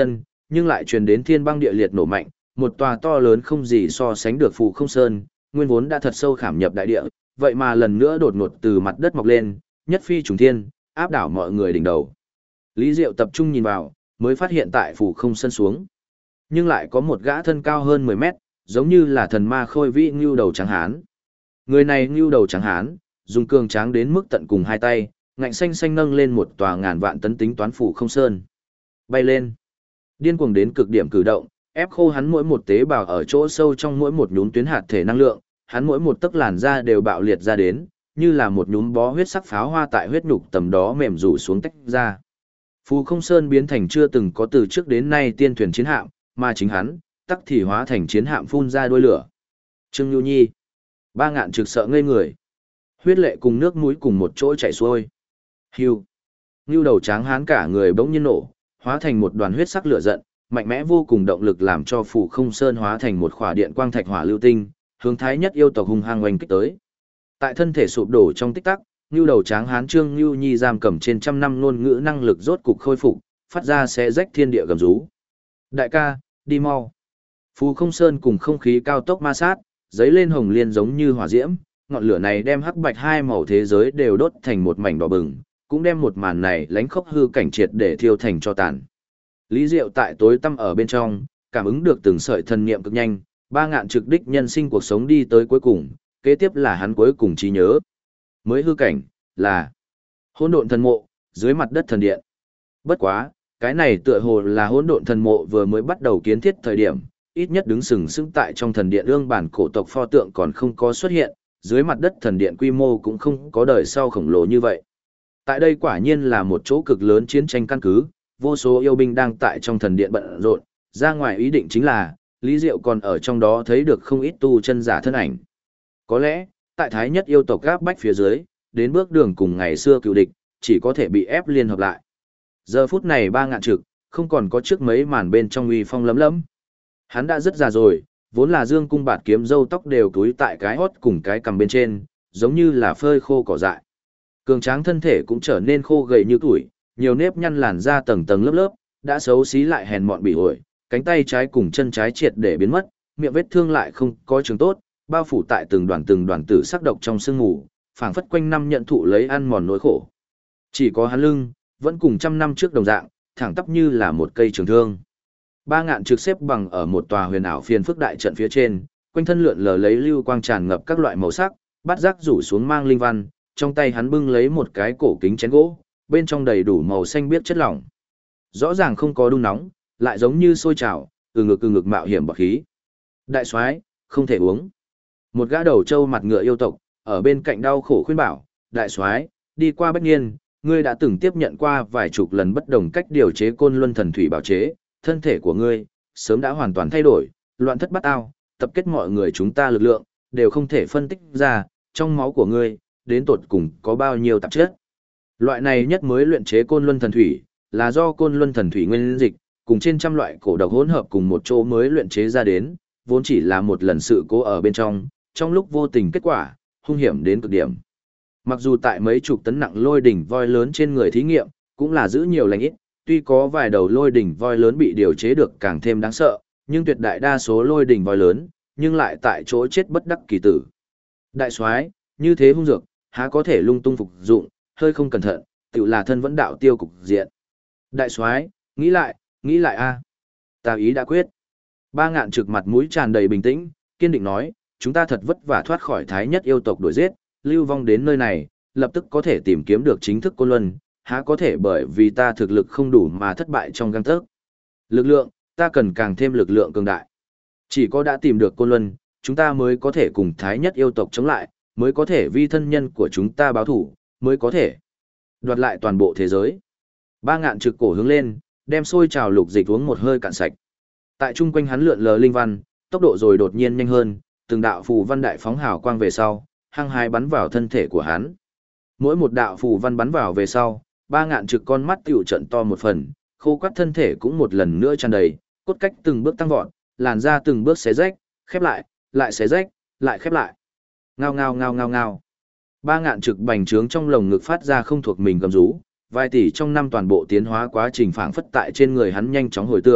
nhưng lại truyền đến thiên băng địa liệt nổ mạnh, một tòa to lớn không gì so sánh được Phù Không Sơn, nguyên vốn đã thật sâu khảm nhập đại địa, vậy mà lần nữa đột ngột từ mặt đất mọc lên, nhất phi trùng thiên, áp đảo mọi người đỉnh đầu. Lý Diệu tập trung nhìn vào, mới phát hiện tại Phù Không Sơn xuống, nhưng lại có một gã thân cao hơn 10 mét, giống như là thần ma khôi vĩ ngưu đầu trắng hán. Người này ngưu đầu trắng hán, dùng cường tráng đến mức tận cùng hai tay, ngạnh xanh xanh nâng lên một tòa ngàn vạn tấn tính toán Phù Không Sơn. Bay lên. Điên cuồng đến cực điểm cử động, ép khô hắn mỗi một tế bào ở chỗ sâu trong mỗi một nhúm tuyến hạt thể năng lượng, hắn mỗi một tấc làn da đều bạo liệt ra đến, như là một nhúm bó huyết sắc pháo hoa tại huyết nhục tầm đó mềm rủ xuống tách ra. Phù Không Sơn biến thành chưa từng có từ trước đến nay tiên thuyền chiến hạm, mà chính hắn, tắc thì hóa thành chiến hạm phun ra đuôi lửa. Trương Nhu Nhi, Ba Ngạn trực sợ ngây người. Huyết lệ cùng nước mũi cùng một chỗ chảy xuôi. Hưu. Ngưu đầu tráng hán cả người bỗng nhiên nổ, hóa thành một đoàn huyết sắc lửa giận, mạnh mẽ vô cùng động lực làm cho Phù Không Sơn hóa thành một khỏa điện quang thạch hỏa lưu tinh, hướng Thái Nhất yêu tộc hung hăng oanh kích tới. Tại thân thể sụp đổ trong tích tắc, Ngưu đầu tráng hán Trương Nhu Nhi giam cầm trên trăm năm ngôn ngữ năng lực rốt cục khôi phục, phát ra xé rách thiên địa gầm rú. Đại ca, đi mau. Phù Không Sơn cùng không khí cao tốc ma sát, giấy lên hồng liên giống như hỏa diễm, ngọn lửa này đem hắc bạch hai màu thế giới đều đốt thành một mảnh đỏ bừng, cũng đem một màn này lánh khốc hư cảnh triệt để thiêu thành cho tàn. Lý Diệu tại tối tăm ở bên trong, cảm ứng được từng sợi thần niệm cực nhanh, Ba Ngạn trực đích nhân sinh cuộc sống đi tới cuối cùng, kế tiếp là hắn cuối cùng trí nhớ. Mới hư cảnh, là hỗn độn thần mộ, dưới mặt đất thần điện. Bất quá, cái này tựa hồ là hỗn độn thần mộ vừa mới bắt đầu kiến thiết thời điểm, ít nhất đứng sừng sững tại trong thần điện ương bản cổ tộc pho tượng còn không có xuất hiện, dưới mặt đất thần điện quy mô cũng không có đời sau khổng lồ như vậy. Tại đây quả nhiên là một chỗ cực lớn chiến tranh căn cứ, vô số yêu binh đang tại trong thần điện bận rộn, ra ngoài ý định chính là, Lý Diệu còn ở trong đó thấy được không ít tu chân giả thân ảnh. Có lẽ, tại Thái Nhất yêu tộc gáp bách phía dưới, đến bước đường cùng ngày xưa cựu địch, chỉ có thể bị ép liên hợp lại. Giờ phút này Ba Ngạn trực, không còn có trước mấy màn bên trong uy phong lấm lấm. Hắn đã rất già rồi, vốn là dương cung bạt kiếm râu tóc đều túi tại cái hót cùng cái cằm bên trên, giống như là phơi khô cỏ dại. Cường tráng thân thể cũng trở nên khô gầy như tuổi, nhiều nếp nhăn làn da tầng tầng lớp lớp, đã xấu xí lại hèn mọn bị ổi, cánh tay trái cùng chân trái triệt để biến mất, miệng vết thương lại không có trường tốt, bao phủ tại từng đoàn tử sắc độc trong sương mù, phảng phất quanh năm nhận thụ lấy ăn mòn nỗi khổ. Chỉ có hắn lưng, vẫn cùng trăm năm trước đồng dạng, thẳng tắp như là một cây trường thương. Ba Ngạn trực xếp bằng ở một tòa huyền ảo phiền phức đại trận phía trên, quanh thân lượn lờ lấy lưu quang tràn ngập các loại màu sắc, bát giác rủ xuống mang linh văn, trong tay hắn bưng lấy một cái cổ kính chén gỗ, bên trong đầy đủ màu xanh biếc chất lỏng. Rõ ràng không có đun nóng, lại giống như sôi trào, từ ngực mạo hiểm bọt khí. Đại soái, không thể uống. Một gã đầu trâu mặt ngựa yêu tộc, ở bên cạnh đau khổ khuyên bảo, đại soái, đi qua Bách Niên, ngươi đã từng tiếp nhận qua vài chục lần bất đồng cách điều chế côn luân thần thủy bảo chế, thân thể của ngươi, sớm đã hoàn toàn thay đổi, loạn thất bát ao, tập kết mọi người chúng ta lực lượng, đều không thể phân tích ra, trong máu của ngươi, đến tột cùng có bao nhiêu tạp chất. Loại này nhất mới luyện chế côn luân thần thủy, là do côn luân thần thủy nguyên dịch, cùng trên trăm loại cổ độc hỗn hợp cùng một chỗ mới luyện chế ra đến, vốn chỉ là một lần sự cố ở bên trong lúc vô tình kết quả, hung hiểm đến cực điểm. Mặc dù tại mấy chục tấn nặng lôi đỉnh voi lớn trên người thí nghiệm, cũng là giữ nhiều lành ít, tuy có vài đầu lôi đỉnh voi lớn bị điều chế được càng thêm đáng sợ, nhưng tuyệt đại đa số lôi đỉnh voi lớn, nhưng lại tại chỗ chết bất đắc kỳ tử. Đại soái, như thế hung dược, há có thể lung tung phục dụng, hơi không cẩn thận, tự là thân vẫn đạo tiêu cục diện. Đại soái, nghĩ lại a. Ta ý đã quyết. Ba Ngạn trực mặt mũi tràn đầy bình tĩnh, kiên định nói, chúng ta thật vất vả thoát khỏi Thái Nhất yêu tộc đuổi giết, lưu vong đến nơi này, lập tức có thể tìm kiếm được chính thức Côn Luân, há có thể bởi vì ta thực lực không đủ mà thất bại trong gang tấc. Lực lượng, ta cần càng thêm lực lượng cường đại. Chỉ có đã tìm được Côn Luân, chúng ta mới có thể cùng Thái Nhất yêu tộc chống lại, mới có thể vi thân nhân của chúng ta báo thủ, mới có thể đoạt lại toàn bộ thế giới. Ba Ngạn trực cổ hướng lên, đem sôi trào lục dịch uống một hơi cạn sạch. Tại trung quanh hắn lượn lờ linh văn, tốc độ rồi đột nhiên nhanh hơn, từng đạo phù văn đại phóng hào quang về sau, hăng hái bắn vào thân thể của hắn. Mỗi một đạo phù văn bắn vào về sau, Ba Ngạn trực con mắt tiểu trận to một phần, khô quắt thân thể cũng một lần nữa tràn đầy, cốt cách từng bước tăng vọt, làn da từng bước xé rách, khép lại xé rách, lại khép lại. Ngao ngao ngao ngao ngao. Ba Ngạn trực bành trướng trong lồng ngực phát ra không thuộc mình gầm rú, vài tỷ trong năm toàn bộ tiến hóa quá trình phảng phất tại trên người hắn nhanh chóng hồi tưởng,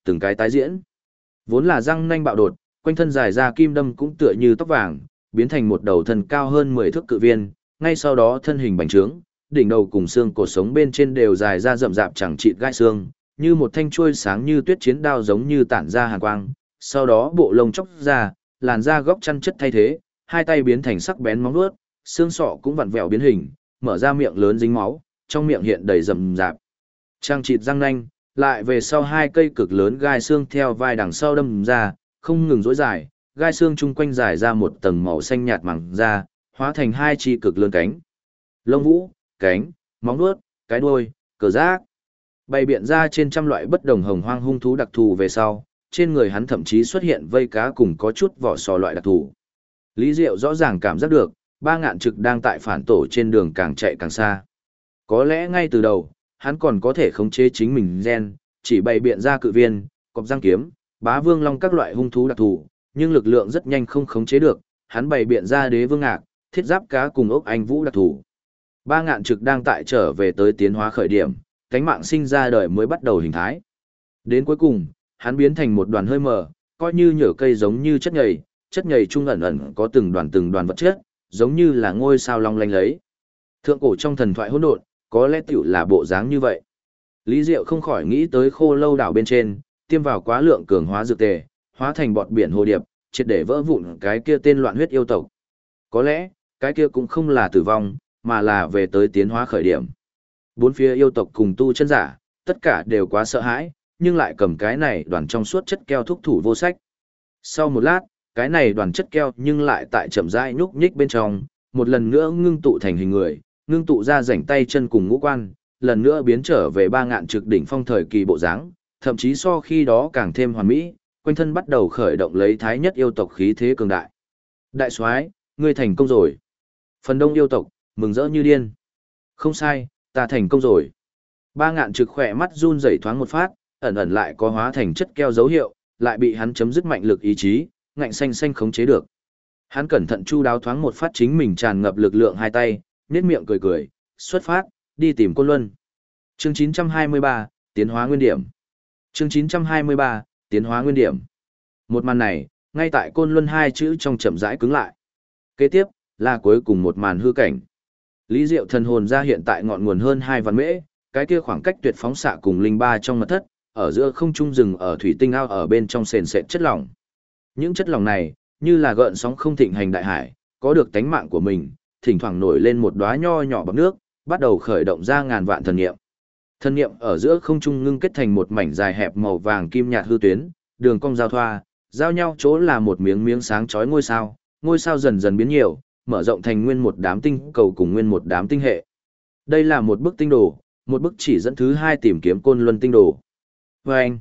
từng cái tái diễn. Vốn là răng nanh bạo đột, quanh thân dài ra kim đâm cũng tựa như tóc vàng, biến thành một đầu thân cao hơn 10 thước cự viên, ngay sau đó thân hình bành trướng, đỉnh đầu cùng xương cột sống bên trên đều dài ra rậm rạp chẳng chịt gai xương, như một thanh chuôi sáng như tuyết chiến đao giống như tản ra hàn quang, sau đó bộ lông chóc ra, làn da góc chăn chất thay thế, hai tay biến thành sắc bén móng vuốt, xương sọ cũng vặn vẹo biến hình, mở ra miệng lớn dính máu, trong miệng hiện đầy rậm rạp trang chịt răng nanh, lại về sau hai cây cực lớn gai xương theo vai đằng sau đâm ra, không ngừng rỗi dài, gai xương chung quanh dài ra một tầng màu xanh nhạt màng da, hóa thành hai chi cực lớn cánh. Lông vũ, cánh, móng vuốt, cái đuôi, cờ giác. Bày biện ra trên trăm loại bất đồng hồng hoang hung thú đặc thù về sau, trên người hắn thậm chí xuất hiện vây cá cùng có chút vỏ sò loại đặc thù. Lý Diệu rõ ràng cảm giác được, ba ngạn trực đang tại phản tổ trên đường càng chạy càng xa. Có lẽ ngay từ đầu, hắn còn có thể khống chế chính mình gen, chỉ bày biện ra cự viên, cọp răng kiếm, bá vương long các loại hung thú đặc thù, nhưng lực lượng rất nhanh không khống chế được, hắn bày biện ra đế vương ngạc, thiết giáp cá cùng ốc anh vũ đặc thù. Ba ngạn trực đang tại trở về tới tiến hóa khởi điểm, cánh mạng sinh ra đời mới bắt đầu hình thái. Đến cuối cùng, hắn biến thành một đoàn hơi mờ, coi như nhở cây giống như chất nhầy trung ẩn ẩn có từng đoàn vật chất, giống như là ngôi sao long lanh lấy. Thượng cổ trong thần thoại hỗn độn, có lẽ tiểu là bộ dáng như vậy. Lý Diệu không khỏi nghĩ tới Khô Lâu đảo bên trên, tiêm vào quá lượng cường hóa dược tề, hóa thành bọt biển hồ điệp, triệt để vỡ vụn cái kia tên loạn huyết yêu tộc. Có lẽ, cái kia cũng không là tử vong, mà là về tới tiến hóa khởi điểm. Bốn phía yêu tộc cùng tu chân giả, tất cả đều quá sợ hãi, nhưng lại cầm cái này đoàn trong suốt chất keo thúc thủ vô sách. Sau một lát, cái này đoàn chất keo nhưng lại tại chậm rãi nhúc nhích bên trong, một lần nữa ngưng tụ thành hình người, ngưng tụ ra rảnh tay chân cùng ngũ quan, lần nữa biến trở về ba ngạn trực đỉnh phong thời kỳ bộ dáng, thậm chí so khi đó càng thêm hoàn mỹ, quanh thân bắt đầu khởi động lấy thái nhất yêu tộc khí thế cường đại. Đại soái, ngươi thành công rồi. Phần đông yêu tộc, mừng rỡ như điên. Không sai, ta thành công rồi. Ba ngạn trực khỏe mắt run rẩy thoáng một phát, ẩn ẩn lại có hóa thành chất keo dấu hiệu, lại bị hắn chấm dứt mạnh lực ý chí, ngạnh xanh khống chế được. Hắn cẩn thận chu đáo thoáng một phát chính mình tràn ngập lực lượng hai tay, nhếch miệng cười, xuất phát, đi tìm Côn Luân. Chương 923, tiến hóa nguyên điểm. Chương 923, tiến hóa nguyên điểm. Một màn này, ngay tại Côn Luân hai chữ trong chậm rãi cứng lại. Kế tiếp, là cuối cùng một màn hư cảnh. Lý Diệu thần hồn ra hiện tại ngọn nguồn hơn 2 vạn mễ, cái kia khoảng cách tuyệt phóng xạ cùng linh ba trong mật thất, ở giữa không trung rừng ở thủy tinh ao ở bên trong sền sệt chất lỏng. Những chất lỏng này, như là gợn sóng không thịnh hành đại hải, có được tánh mạng của mình, thỉnh thoảng nổi lên một đóa nho nhỏ bọt nước, bắt đầu khởi động ra ngàn vạn thần niệm. Thần niệm ở giữa không trung ngưng kết thành một mảnh dài hẹp màu vàng kim nhạt hư tuyến, đường cong giao thoa, giao nhau chỗ là một miếng sáng chói ngôi sao dần dần biến nhiều, mở rộng thành nguyên một đám tinh cầu cùng nguyên một đám tinh hệ. Đây là một bức tinh đồ, một bức chỉ dẫn thứ 2 tìm kiếm Côn Luân tinh đồ. Vâng!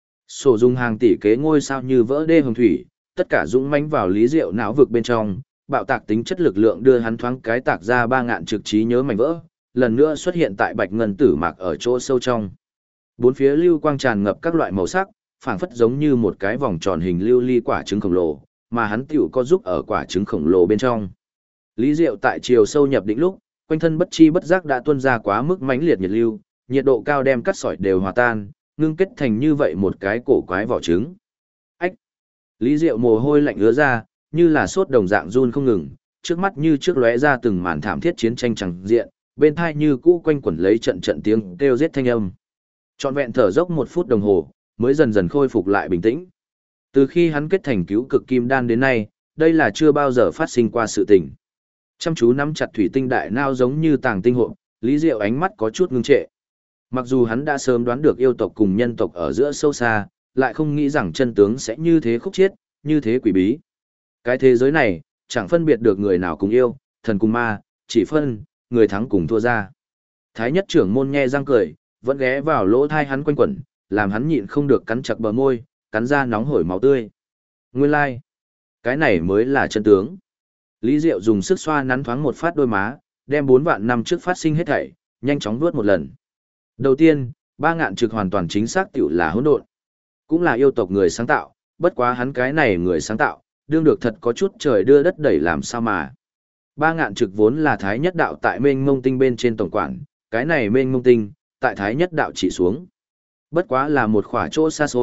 Sổ dung hàng tỷ kế ngôi sao như vỡ đê hồng thủy, tất cả dũng mãnh vào Lý Diệu não vực bên trong, bạo tạc tính chất lực lượng đưa hắn thoáng cái tạc ra ba ngạn trực trí nhớ mảnh vỡ, lần nữa xuất hiện tại bạch ngân tử mạc ở chỗ sâu trong. Bốn phía lưu quang tràn ngập các loại màu sắc, phảng phất giống như một cái vòng tròn hình lưu ly quả trứng khổng lồ, mà hắn tiểu có giúp ở quả trứng khổng lồ bên trong. Lý Diệu tại chiều sâu nhập định lúc, quanh thân bất chi bất giác đã tuôn ra quá mức mãnh liệt nhiệt lưu, nhiệt độ cao đem cắt sỏi đều hòa tan, ngưng kết thành như vậy một cái cổ quái vỏ trứng. Ách! Lý Diệu mồ hôi lạnh ứa ra, như là sốt đồng dạng run không ngừng, trước mắt như trước lóe ra từng màn thảm thiết chiến tranh chẳng diện, bên thai như cũ quanh quẩn lấy trận tiếng kêu giết thanh âm. Trọn vẹn thở dốc 1 phút đồng hồ, mới dần dần khôi phục lại bình tĩnh. Từ khi hắn kết thành cứu cực kim đan đến nay, đây là chưa bao giờ phát sinh qua sự tình. Chăm chú nắm chặt thủy tinh đại nao giống như tàng tinh hộp, Lý Diệu ánh mắt có chút ngưng trệ. Mặc dù hắn đã sớm đoán được yêu tộc cùng nhân tộc ở giữa sâu xa, lại không nghĩ rằng chân tướng sẽ như thế khúc chiết, như thế quỷ bí. Cái thế giới này, chẳng phân biệt được người nào cùng yêu, thần cùng ma, chỉ phân, người thắng cùng thua ra. Thái nhất trưởng môn nhe răng cười, vẫn ghé vào lỗ thai hắn quanh quẩn, làm hắn nhịn không được cắn chặt bờ môi, cắn ra nóng hổi máu tươi. Nguyên lai, like. Cái này mới là chân tướng. Lý Diệu dùng sức xoa nắn thoáng một phát đôi má, đem 4 vạn năm trước phát sinh hết thảy, nhanh chóng vuốt một lần. Đầu tiên, ba ngạn trực hoàn toàn chính xác tiểu là hỗn độn. Cũng là yêu tộc người sáng tạo, bất quá hắn cái này người sáng tạo, đương được thật có chút trời đưa đất đẩy làm sao mà. Ba ngạn trực vốn là thái nhất đạo tại mênh mông tinh bên trên tổng quản, cái này mênh mông tinh, tại thái nhất đạo chỉ xuống. Bất quá là một khỏa chỗ xa xôi,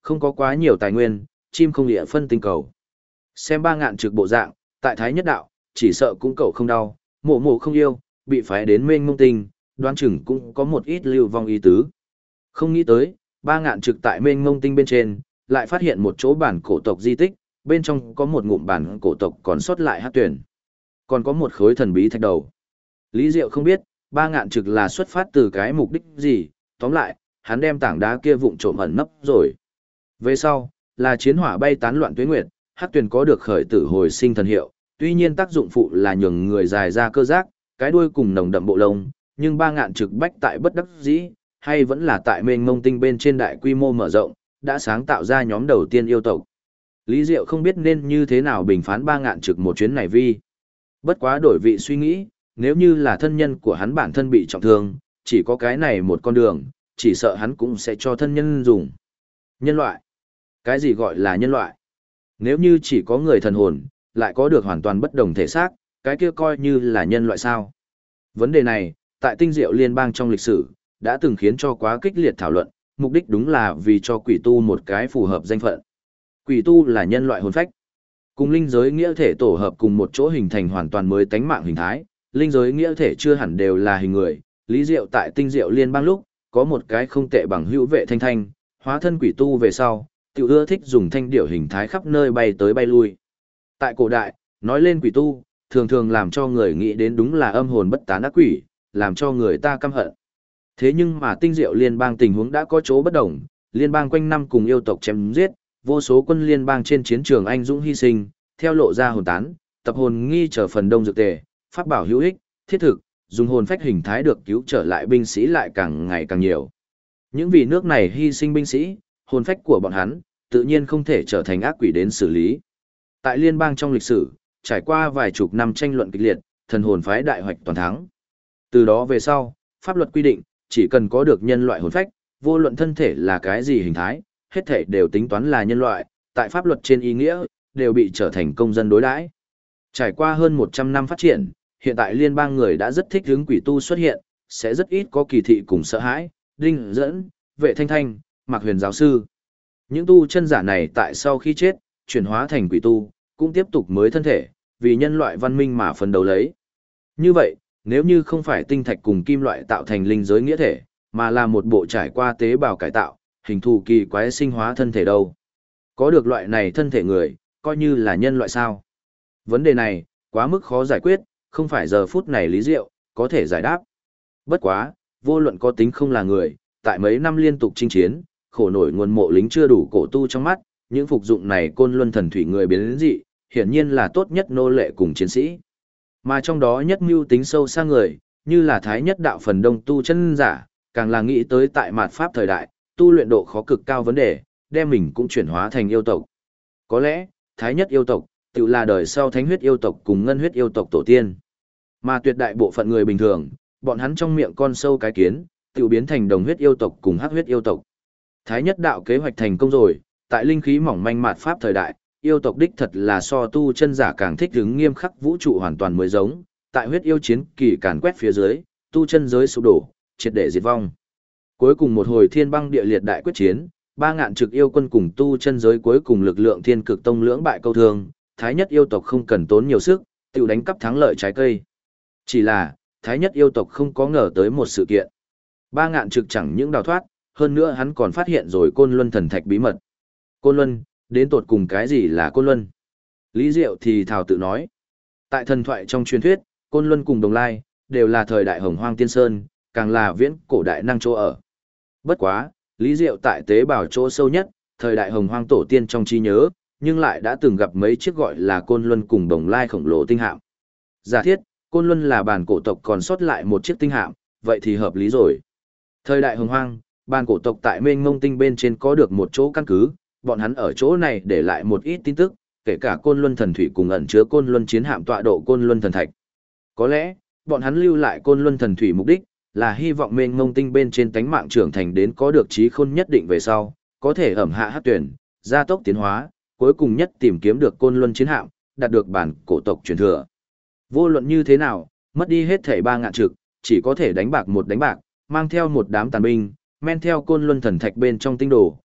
không có quá nhiều tài nguyên, chim không địa phân tinh cầu. Xem ba ngạn trực bộ dạng, tại Thái Nhất Đạo, chỉ sợ cũng cậu không đau, mộ mộ không yêu, bị phái đến mênh mông tinh, đoán chừng cũng có một ít lưu vong ý tứ. Không nghĩ tới, ba ngạn trực tại mênh mông tinh bên trên, lại phát hiện một chỗ bản cổ tộc di tích, bên trong có một ngụm bản cổ tộc còn sót lại hát tuyển. Còn có một khối thần bí thạch đầu. Lý Diệu không biết, ba ngạn trực là xuất phát từ cái mục đích gì, tóm lại, hắn đem tảng đá kia vụng trộm ẩn nấp rồi. Về sau, là chiến hỏa bay tán loạn tuế nguyệt, hát tuyển có được khởi tử hồi sinh thần hiệu, tuy nhiên tác dụng phụ là nhường người dài ra cơ giác, cái đuôi cùng nồng đậm bộ lông, nhưng ba ngạn trực bách tại bất đắc dĩ, hay vẫn là tại mênh mông tinh bên trên đại quy mô mở rộng, đã sáng tạo ra nhóm đầu tiên yêu tộc. Lý Diệu không biết nên như thế nào bình phán ba ngạn trực một chuyến này vi. Bất quá đổi vị suy nghĩ, nếu như là thân nhân của hắn bản thân bị trọng thương, chỉ có cái này một con đường, chỉ sợ hắn cũng sẽ cho thân nhân dùng. Nhân loại. Cái gì gọi là nhân loại? Nếu như chỉ có người thần hồn, lại có được hoàn toàn bất đồng thể xác, cái kia coi như là nhân loại sao? Vấn đề này, tại tinh diệu liên bang trong lịch sử, đã từng khiến cho quá kích liệt thảo luận, mục đích đúng là vì cho quỷ tu một cái phù hợp danh phận. Quỷ tu là nhân loại hồn phách. Cùng linh giới nghĩa thể tổ hợp cùng một chỗ hình thành hoàn toàn mới tánh mạng hình thái, linh giới nghĩa thể chưa hẳn đều là hình người. Lý Diệu tại tinh diệu liên bang lúc, có một cái không tệ bằng hữu Vệ Thanh Thanh, hóa thân quỷ tu về sau, tiểu ưa thích dùng thanh điểu hình thái khắp nơi bay tới bay lui. Tại cổ đại, nói lên quỷ tu, thường thường làm cho người nghĩ đến đúng là âm hồn bất tán ác quỷ, làm cho người ta căm hận. Thế nhưng mà tinh diệu liên bang tình huống đã có chỗ bất đồng, liên bang quanh năm cùng yêu tộc chém giết, vô số quân liên bang trên chiến trường anh dũng hy sinh, theo lộ ra hồn tán, tập hồn nghi trở phần đông dược tề, pháp bảo hữu ích, thiết thực, dùng hồn phách hình thái được cứu trở lại binh sĩ lại càng ngày càng nhiều. Những vì nước này hy sinh binh sĩ, hồn phách của bọn hắn, tự nhiên không thể trở thành ác quỷ đến xử lý. Tại liên bang trong lịch sử, trải qua vài chục năm tranh luận kịch liệt, thần hồn phái đại hoạch toàn thắng. Từ đó về sau, pháp luật quy định, chỉ cần có được nhân loại hồn phách, vô luận thân thể là cái gì hình thái, hết thể đều tính toán là nhân loại, tại pháp luật trên ý nghĩa, đều bị trở thành công dân đối đãi. Trải qua hơn 100 năm phát triển, hiện tại liên bang người đã rất thích hướng quỷ tu xuất hiện, sẽ rất ít có kỳ thị cùng sợ hãi, Đinh Dẫn, Vệ Thanh Thanh, Mạc Huyền giáo sư. Những tu chân giả này tại sau khi chết, chuyển hóa thành quỷ tu, cũng tiếp tục mới thân thể, vì nhân loại văn minh mà phấn đấu lấy. Như vậy, nếu như không phải tinh thạch cùng kim loại tạo thành linh giới nghĩa thể, mà là một bộ trải qua tế bào cải tạo, hình thù kỳ quái sinh hóa thân thể đâu. Có được loại này thân thể người, coi như là nhân loại sao. Vấn đề này, quá mức khó giải quyết, không phải giờ phút này Lý Diệu, có thể giải đáp. Bất quá, vô luận có tính không là người, tại mấy năm liên tục chinh chiến, khổ nổi nguồn mộ lính chưa đủ cổ tu trong mắt, những phục dụng này côn luân thần thủy người biến đến dị, hiển nhiên là tốt nhất nô lệ cùng chiến sĩ. Mà trong đó nhất mưu tính sâu xa người, như là thái nhất đạo phần đông tu chân giả, càng là nghĩ tới tại mạt pháp thời đại, tu luyện độ khó cực cao vấn đề, đem mình cũng chuyển hóa thành yêu tộc. Có lẽ, thái nhất yêu tộc, tự là đời sau thánh huyết yêu tộc cùng ngân huyết yêu tộc tổ tiên. Mà tuyệt đại bộ phận người bình thường, bọn hắn trong miệng con sâu cái kiến, tự biến thành đồng huyết yêu tộc cùng hắc huyết yêu tộc. Thái nhất đạo kế hoạch thành công rồi, tại linh khí mỏng manh mạt pháp thời đại, yêu tộc đích thật là so tu chân giả càng thích ứng nghiêm khắc vũ trụ hoàn toàn mới giống, tại huyết yêu chiến kỳ càn quét phía dưới, tu chân giới sụp đổ, triệt để diệt vong. Cuối cùng một hồi thiên băng địa liệt đại quyết chiến, ba ngạn trực yêu quân cùng tu chân giới cuối cùng lực lượng thiên cực tông lưỡng bại câu thương, thái nhất yêu tộc không cần tốn nhiều sức, tự đánh cắp thắng lợi trái cây. Chỉ là, thái nhất yêu tộc không có ngờ tới một sự kiện. Ba ngạn trực chẳng những đào thoát, hơn nữa hắn còn phát hiện rồi côn luân thần thạch bí mật. Côn luân, đến tột cùng cái gì là côn luân? Lý Diệu thì thào tự nói. Tại thần thoại trong truyền thuyết, côn luân cùng đồng lai, đều là thời đại hồng hoang tiên sơn, càng là viễn cổ đại năng chỗ ở. Bất quá, Lý Diệu tại tế bào chỗ sâu nhất, thời đại hồng hoang tổ tiên trong trí nhớ, nhưng lại đã từng gặp mấy chiếc gọi là côn luân cùng đồng lai khổng lồ tinh hạm. Giả thiết, côn luân là bản cổ tộc còn sót lại một chiếc tinh hạm, vậy thì hợp lý rồi. Thời đại hồng hoang, bản cổ tộc tại mênh mông tinh bên trên có được một chỗ căn cứ, bọn hắn ở chỗ này để lại một ít tin tức, kể cả côn luân thần thủy cùng ẩn chứa côn luân chiến hạm tọa độ côn luân thần thạch. Có lẽ, bọn hắn lưu lại côn luân thần thủy mục đích là hy vọng mênh mông tinh bên trên tánh mạng trưởng thành đến có được trí khôn nhất định về sau, có thể ẩm hạ hát tuyển, gia tốc tiến hóa, cuối cùng nhất tìm kiếm được côn luân chiến hạm, đạt được bản cổ tộc truyền thừa. Vô luận như thế nào, mất đi hết thảy ba ngạn trực, chỉ có thể đánh bạc, mang theo một đám tàn binh, men theo côn luân thần thạch bên trong tinh đồ,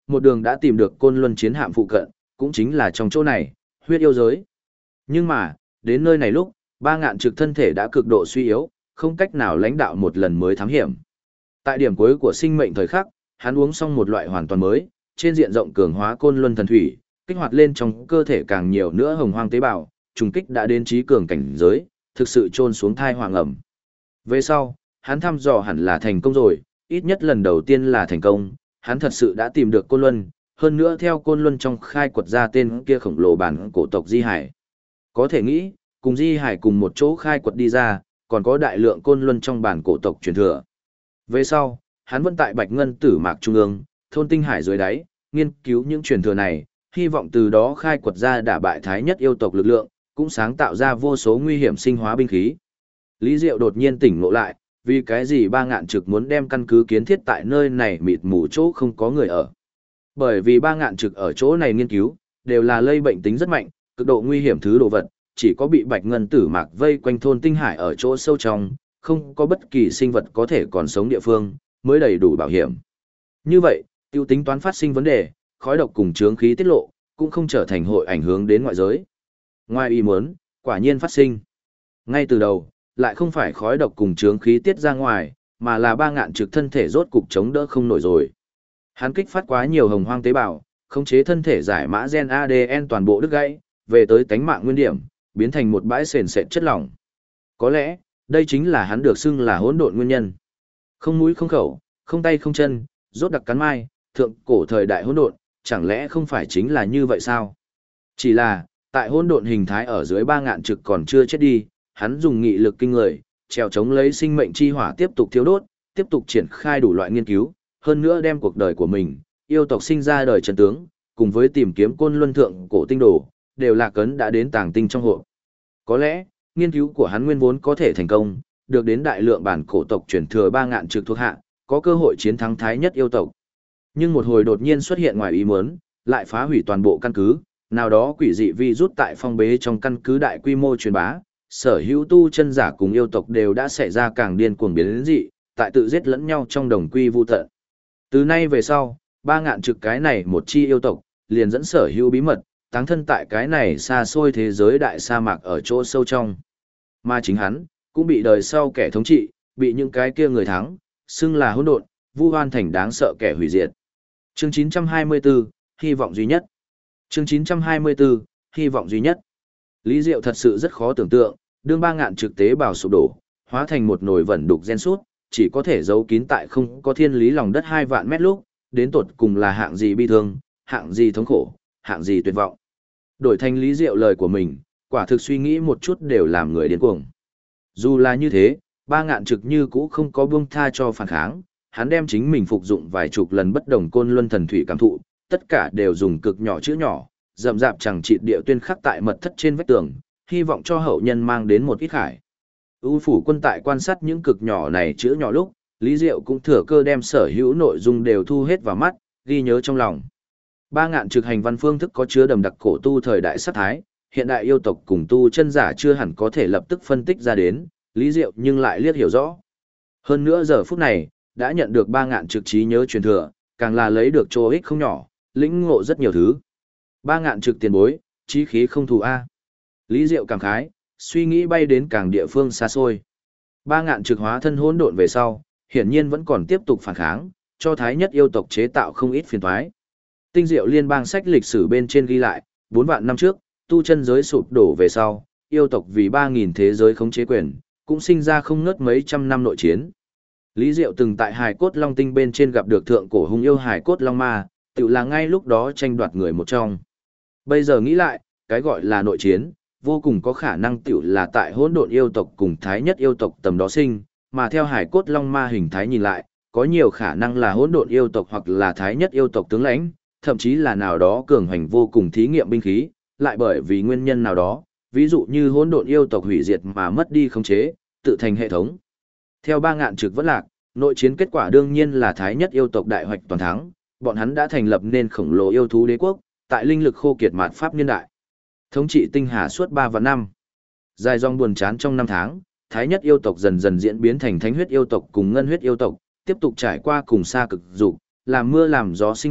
một đường đã tìm được Côn Luân chiến hạm phụ cận, cũng chính là trong chỗ này, huyết yêu giới. Nhưng mà, đến nơi này lúc, Ba Ngạn Trực thân thể đã cực độ suy yếu, không cách nào lãnh đạo một lần mới thám hiểm. Tại điểm cuối của sinh mệnh thời khắc, hắn uống xong một loại hoàn toàn mới, trên diện rộng cường hóa Côn Luân thần thủy, kích hoạt lên trong cơ thể càng nhiều nữa hồng hoang tế bào, trùng kích đã đến trí cường cảnh giới, thực sự chôn xuống thai hoàng ẩm. Về sau, hắn thăm dò hẳn là thành công rồi, ít nhất lần đầu tiên là thành công, hắn thật sự đã tìm được Côn Luân, hơn nữa theo Côn Luân trong khai quật ra tên kia khổng lồ bản cổ tộc Di Hải. Có thể nghĩ, cùng Di Hải cùng một chỗ khai quật đi ra, còn có đại lượng Côn Luân trong bản cổ tộc truyền thừa. Về sau, hắn vẫn tại Bạch Ngân Tử Mạc Trung ương, thôn Tinh Hải dưới đáy, nghiên cứu những truyền thừa này, hy vọng từ đó khai quật ra đả bại thái nhất yêu tộc lực lượng, cũng sáng tạo ra vô số nguy hiểm sinh hóa binh khí. Lý Diệu đột nhiên tỉnh ngộ lại, vì cái gì Ba Ngạn Trực muốn đem căn cứ kiến thiết tại nơi này mịt mù chỗ không có người ở. Bởi vì Ba Ngạn Trực ở chỗ này nghiên cứu, đều là lây bệnh tính rất mạnh, cực độ nguy hiểm thứ đồ vật, chỉ có bị Bạch Ngân Tử Mạc vây quanh thôn Tinh Hải ở chỗ sâu trong, không có bất kỳ sinh vật có thể còn sống địa phương, mới đầy đủ bảo hiểm. Như vậy, tiêu tính toán phát sinh vấn đề, khói độc cùng chướng khí tiết lộ, cũng không trở thành hội ảnh hưởng đến ngoại giới. Ngoài ý muốn, quả nhiên phát sinh. Ngay từ đầu, lại không phải khói độc cùng chướng khí tiết ra ngoài, mà là Ba Ngạn Trực thân thể rốt cục chống đỡ không nổi rồi. Hắn kích phát quá nhiều hồng hoang tế bào, khống chế thân thể giải mã gen ADN toàn bộ đứt gãy, về tới tánh mạng nguyên điểm, biến thành một bãi sền sệt chất lỏng. Có lẽ, đây chính là hắn được xưng là hỗn độn nguyên nhân. Không mũi không khẩu, không tay không chân, rốt đặc cắn mai, thượng cổ thời đại hỗn độn, chẳng lẽ không phải chính là như vậy sao? Chỉ là, tại hỗn độn hình thái ở dưới Ba Ngạn Trực còn chưa chết đi, hắn dùng nghị lực kinh người, trèo chống lấy sinh mệnh chi hỏa tiếp tục thiêu đốt, tiếp tục triển khai đủ loại nghiên cứu, hơn nữa đem cuộc đời của mình, yêu tộc sinh ra đời chân tướng, cùng với tìm kiếm Côn Luân thượng cổ tinh đồ, đều là cấn đã đến tàng tinh trong hộ. Có lẽ, nghiên cứu của hắn nguyên vốn có thể thành công, được đến đại lượng bản cổ tộc truyền thừa Ba Ngạn Trực thuộc hạ, có cơ hội chiến thắng thái nhất yêu tộc. Nhưng một hồi đột nhiên xuất hiện ngoài ý muốn, lại phá hủy toàn bộ căn cứ, nào đó quỷ dị vi rút tại phong bế trong căn cứ đại quy mô truyền bá, sở hữu tu chân giả cùng yêu tộc đều đã xảy ra càng điên cuồng biến đến dị, tại tự giết lẫn nhau trong đồng quy vu tận. Từ nay về sau, Ba Ngạn Trực cái này một chi yêu tộc, liền dẫn sở hữu bí mật, táng thân tại cái này xa xôi thế giới đại sa mạc ở chỗ sâu trong. Mà chính hắn, cũng bị đời sau kẻ thống trị, bị những cái kia người thắng, xưng là hỗn độn, vu hoan thành đáng sợ kẻ hủy diệt. Chương 924, hy vọng duy nhất. Chương 924, hy vọng duy nhất. Lý Diệu thật sự rất khó tưởng tượng, đương Ba Ngạn Trực tế bào sụp đổ, hóa thành một nồi vẩn đục gen sút, chỉ có thể giấu kín tại không có thiên lý lòng đất 2 vạn mét lúc, đến tột cùng là hạng gì bi thương, hạng gì thống khổ, hạng gì tuyệt vọng. Đổi thành Lý Diệu lời của mình, quả thực suy nghĩ một chút đều làm người điên cuồng. Dù là như thế, Ba Ngạn Trực như cũ không có buông tha cho phản kháng, hắn đem chính mình phục dụng vài chục lần bất đồng Côn Luân thần thủy cảm thụ, tất cả đều dùng cực nhỏ chữ nhỏ, rậm rạp chẳng chịt địa tuyên khắc tại mật thất trên vách tường, hy vọng cho hậu nhân mang đến một ít khải. Ưu phủ quân tại quan sát những cực nhỏ này chữ nhỏ lúc, Lý Diệu cũng thừa cơ đem sở hữu nội dung đều thu hết vào mắt, ghi nhớ trong lòng. Ba Ngạn Trực hành văn phương thức có chứa đậm đặc cổ tu thời đại sát thái, hiện đại yêu tộc cùng tu chân giả chưa hẳn có thể lập tức phân tích ra đến, Lý Diệu nhưng lại liếc hiểu rõ. Hơn nữa giờ phút này, đã nhận được Ba Ngạn Trực trí nhớ truyền thừa, càng là lấy được chỗ ích không nhỏ, lĩnh ngộ rất nhiều thứ. Ba Ngạn Trực tiền bối, chí khí không thù a. Lý Diệu cảm khái, suy nghĩ bay đến càng địa phương xa xôi. Ba Ngạn Trực hóa thân hỗn độn về sau, hiển nhiên vẫn còn tiếp tục phản kháng, cho thái nhất yêu tộc chế tạo không ít phiền toái. Tinh Diệu liên bang sách lịch sử bên trên ghi lại, 4 vạn năm trước, tu chân giới sụp đổ về sau, yêu tộc vì 3.000 thế giới khống chế quyền, cũng sinh ra không ngớt mấy trăm năm nội chiến. Lý Diệu từng tại Hải Cốt Long Tinh bên trên gặp được thượng cổ hung yêu Hải Cốt Long Ma, tự là ngay lúc đó tranh đoạt người một trong. Bây giờ nghĩ lại, cái gọi là nội chiến, vô cùng có khả năng tiểu là tại hỗn độn yêu tộc cùng thái nhất yêu tộc tầm đó sinh, mà theo Hải Cốt Long Ma hình thái nhìn lại, có nhiều khả năng là hỗn độn yêu tộc hoặc là thái nhất yêu tộc tướng lãnh, thậm chí là nào đó cường hành vô cùng thí nghiệm binh khí, lại bởi vì nguyên nhân nào đó, ví dụ như hỗn độn yêu tộc hủy diệt mà mất đi khống chế, tự thành hệ thống. Theo Ba Ngạn Trực vẫn lạc, nội chiến kết quả đương nhiên là thái nhất yêu tộc đại hoạch toàn thắng, bọn hắn đã thành lập nên khổng lồ yêu thú đế quốc, tại linh lực khô kiệt mạt pháp niên đại. Thống trị tinh hà suốt 3 vạn năm. Dài dòng buồn chán trong 5 tháng, thái nhất yêu tộc dần dần diễn biến thành thánh huyết yêu tộc cùng ngân huyết yêu tộc, tiếp tục trải qua cùng xa cực dục, làm mưa làm gió sinh hoạt,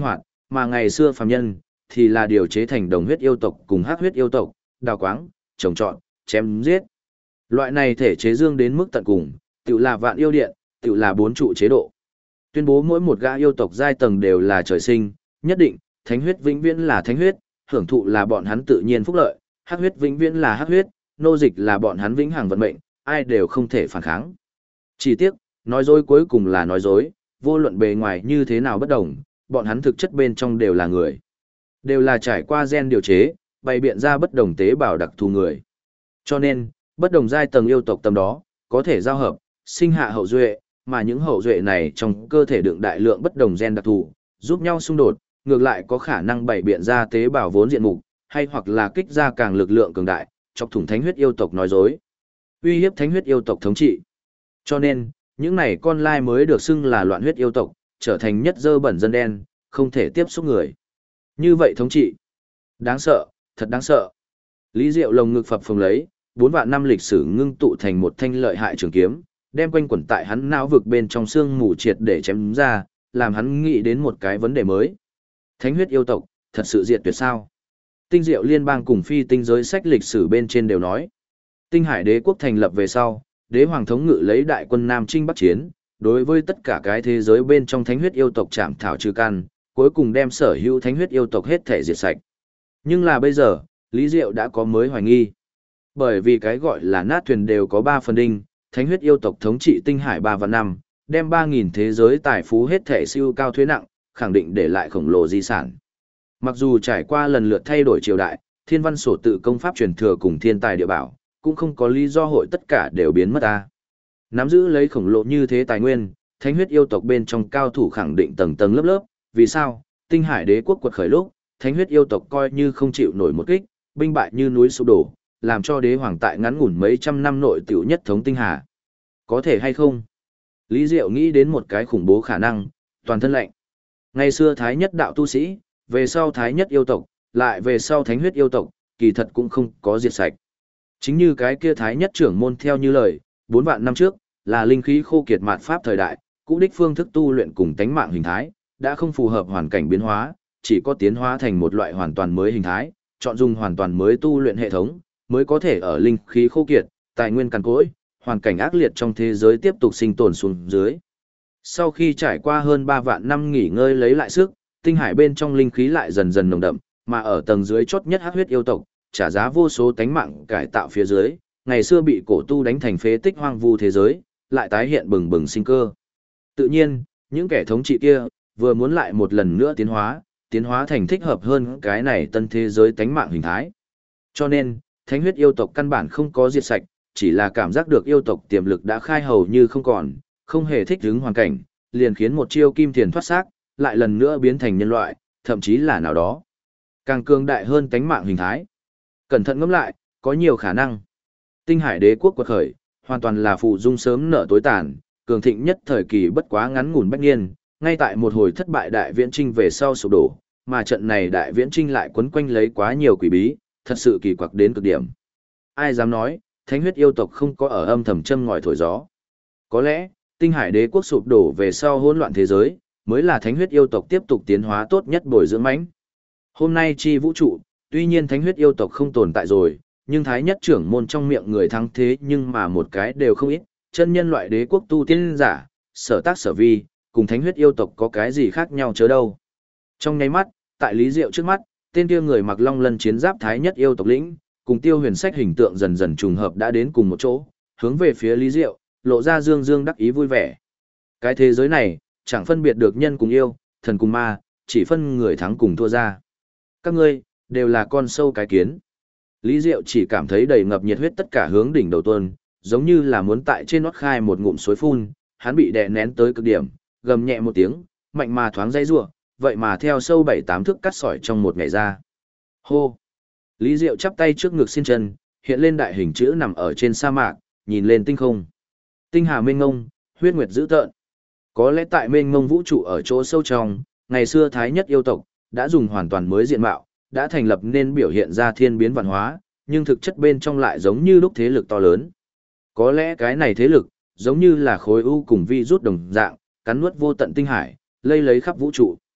mà ngày xưa phàm nhân thì là điều chế thành đồng huyết yêu tộc cùng hắc huyết yêu tộc, đào quáng, trồng trọt, chém giết. Loại này thể chế dương đến mức tận cùng, tự là vạn yêu điện, tự là bốn trụ chế độ. Tuyên bố mỗi một gã yêu tộc giai tầng đều là trời sinh, nhất định, thánh huyết vĩnh viễn là thánh huyết, hưởng thụ là bọn hắn tự nhiên phúc lợi, hắc huyết vĩnh viễn là hắc huyết, nô dịch là bọn hắn vĩnh hằng vận mệnh, ai đều không thể phản kháng. Chỉ tiếc, nói dối cuối cùng là nói dối, vô luận bề ngoài như thế nào bất đồng, bọn hắn thực chất bên trong đều là người. Đều là trải qua gen điều chế, bày biện ra bất đồng tế bào đặc thù người. Cho nên, bất đồng giai tầng yêu tộc tầm đó, có thể giao hợp, sinh hạ hậu duệ, mà những hậu duệ này trong cơ thể đựng đại lượng bất đồng gen đặc thù, giúp nhau xung đột, ngược lại có khả năng bày biện ra tế bào vốn diện mục, hay hoặc là kích ra càng lực lượng cường đại, chọc thủng thánh huyết yêu tộc nói dối, uy hiếp thánh huyết yêu tộc thống trị. Cho nên, những này con lai mới được xưng là loạn huyết yêu tộc, trở thành nhất dơ bẩn dân đen, không thể tiếp xúc người. Như vậy thống trị, đáng sợ, thật đáng sợ. Lý Diệu lồng ngực phập phồng lấy, 4 vạn năm lịch sử ngưng tụ thành một thanh lợi hại trường kiếm, đem quanh quẩn tại hắn não vực bên trong xương mù triệt để chém ra, làm hắn nghĩ đến một cái vấn đề mới. Thánh huyết yêu tộc, thật sự diệt tuyệt sao? Tinh Diệu Liên bang cùng phi tinh giới sách lịch sử bên trên đều nói. Tinh Hải đế quốc thành lập về sau, đế hoàng thống ngự lấy đại quân Nam Chinh Bắc Chiến, đối với tất cả cái thế giới bên trong thánh huyết yêu tộc chạm thảo trừ căn, cuối cùng đem sở hữu thánh huyết yêu tộc hết thể diệt sạch. Nhưng là bây giờ, Lý Diệu đã có mới hoài nghi. Bởi vì cái gọi là nát thuyền đều có 3 phần đinh, thánh huyết yêu tộc thống trị Tinh Hải 3 vạn năm, đem 3.000 thế giới tài phú hết thể siêu cao thuế nặng, khẳng định để lại khổng lồ di sản. Mặc dù trải qua lần lượt thay đổi triều đại, thiên văn sổ tự công pháp truyền thừa cùng thiên tài địa bảo, cũng không có lý do hội tất cả đều biến mất ta. Nắm giữ lấy khổng lồ như thế tài nguyên, thánh huyết yêu tộc bên trong cao thủ khẳng định tầng tầng lớp lớp, vì sao? Tinh Hải đế quốc quật khởi lúc, thánh huyết yêu tộc coi như không chịu nổi một kích, binh bại như núi sụp đổ, làm cho đế hoàng tại ngắn ngủn mấy trăm năm nội tiểu nhất thống Tinh Hà. Có thể hay không? Lý Diệu nghĩ đến một cái khủng bố khả năng, toàn thân lạnh. Ngày xưa thái nhất đạo tu sĩ, về sau thái nhất yêu tộc, lại về sau thánh huyết yêu tộc, kỳ thật cũng không có diệt sạch. Chính như cái kia thái nhất trưởng môn theo như lời, 4 vạn năm trước, là linh khí khô kiệt mạt pháp thời đại, cũ đích phương thức tu luyện cùng tánh mạng hình thái, đã không phù hợp hoàn cảnh biến hóa, chỉ có tiến hóa thành một loại hoàn toàn mới hình thái, chọn dùng hoàn toàn mới tu luyện hệ thống, mới có thể ở linh khí khô kiệt, tài nguyên cằn cỗi, hoàn cảnh ác liệt trong thế giới tiếp tục sinh tồn xuống dưới. Sau khi trải qua hơn 3 vạn năm nghỉ ngơi lấy lại sức, tinh hải bên trong linh khí lại dần dần nồng đậm, mà ở tầng dưới chót nhất hắc huyết yêu tộc, trả giá vô số tánh mạng cải tạo phía dưới, ngày xưa bị cổ tu đánh thành phế tích hoang vu thế giới, lại tái hiện bừng bừng sinh cơ. Tự nhiên, những kẻ thống trị kia, vừa muốn lại một lần nữa tiến hóa thành thích hợp hơn cái này tân thế giới tánh mạng hình thái. Cho nên, thánh huyết yêu tộc căn bản không có diệt sạch, chỉ là cảm giác được yêu tộc tiềm lực đã khai hầu như không còn, không hề thích ứng hoàn cảnh, liền khiến một chiêu kim thiền thoát xác, lại lần nữa biến thành nhân loại, thậm chí là nào đó càng cường đại hơn tánh mạng hình thái. Cẩn thận ngẫm lại, có nhiều khả năng. Tinh Hải đế quốc quật khởi, hoàn toàn là phụ dung sớm nở tối tàn, cường thịnh nhất thời kỳ bất quá ngắn ngủn bách niên, ngay tại một hồi thất bại đại viễn trinh về sau sụp đổ, mà trận này đại viễn trinh lại quấn quanh lấy quá nhiều quỷ bí, thật sự kỳ quặc đến cực điểm. Ai dám nói, thánh huyết yêu tộc không có ở âm thầm châm ngòi thổi gió. Có lẽ, Tinh Hải đế quốc sụp đổ về sau hỗn loạn thế giới, mới là thánh huyết yêu tộc tiếp tục tiến hóa tốt nhất bồi dưỡng mãnh. Hôm nay chi vũ trụ, tuy nhiên thánh huyết yêu tộc không tồn tại rồi, nhưng thái nhất trưởng môn trong miệng người thắng thế nhưng mà một cái đều không ít, chân nhân loại đế quốc tu tiên giả, sở tác sở vi, cùng thánh huyết yêu tộc có cái gì khác nhau chớ đâu. Trong nháy mắt, tại Lý Diệu trước mắt, tên kia người mặc long lân chiến giáp thái nhất yêu tộc lĩnh, cùng Tiêu Huyền Sách hình tượng dần dần trùng hợp đã đến cùng một chỗ, hướng về phía Lý Diệu, lộ ra dương dương đắc ý vui vẻ. Cái thế giới này, chẳng phân biệt được nhân cùng yêu, thần cùng ma, chỉ phân người thắng cùng thua ra. Các ngươi, đều là con sâu cái kiến. Lý Diệu chỉ cảm thấy đầy ngập nhiệt huyết tất cả hướng đỉnh đầu tuôn, giống như là muốn tại trên nót khai một ngụm suối phun, hắn bị đè nén tới cực điểm, gầm nhẹ một tiếng, mạnh mà thoáng dây rủa, vậy mà theo sâu 7-8 thước cắt sỏi trong một ngày ra. Hô! Lý Diệu chắp tay trước ngực xin chân, hiện lên đại hình chữ nằm ở trên sa mạc, nhìn lên tinh không. Tinh hà mênh ngông, huyết nguyệt dữ tợn. Có lẽ tại mênh mông vũ trụ ở chỗ sâu trong, ngày xưa thái nhất yêu tộc đã dùng hoàn toàn mới diện mạo, đã thành lập nên biểu hiện ra thiên biến vạn hóa, nhưng thực chất bên trong lại giống như lúc thế lực to lớn. Có lẽ cái này thế lực, giống như là khối u cùng vi rút đồng dạng, cắn nuốt vô tận tinh hải, lây lấy khắp vũ trụ.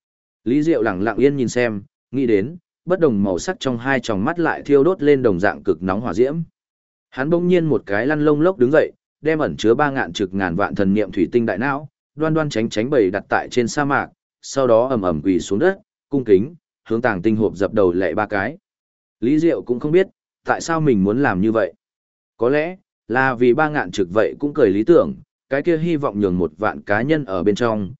Lý Diệu lặng lặng yên nhìn xem, nghĩ đến, bất đồng màu sắc trong hai tròng mắt lại thiêu đốt lên đồng dạng cực nóng hỏa diễm. Hắn bỗng nhiên một cái lăn lông lốc đứng dậy, đem ẩn chứa 3.000 trực ngàn vạn thần niệm thủy tinh đại não, đoan đoan tránh tránh bày đặt tại trên sa mạc, sau đó ầm ầm quỳ xuống đất, cung kính, hướng Tàng Tinh hộp dập đầu lạy 3 cái. Lý Diệu cũng không biết, tại sao mình muốn làm như vậy. Có lẽ, là vì 3.000 trực vậy cũng cười lý tưởng, cái kia hy vọng nhường 1 vạn cá nhân ở bên trong,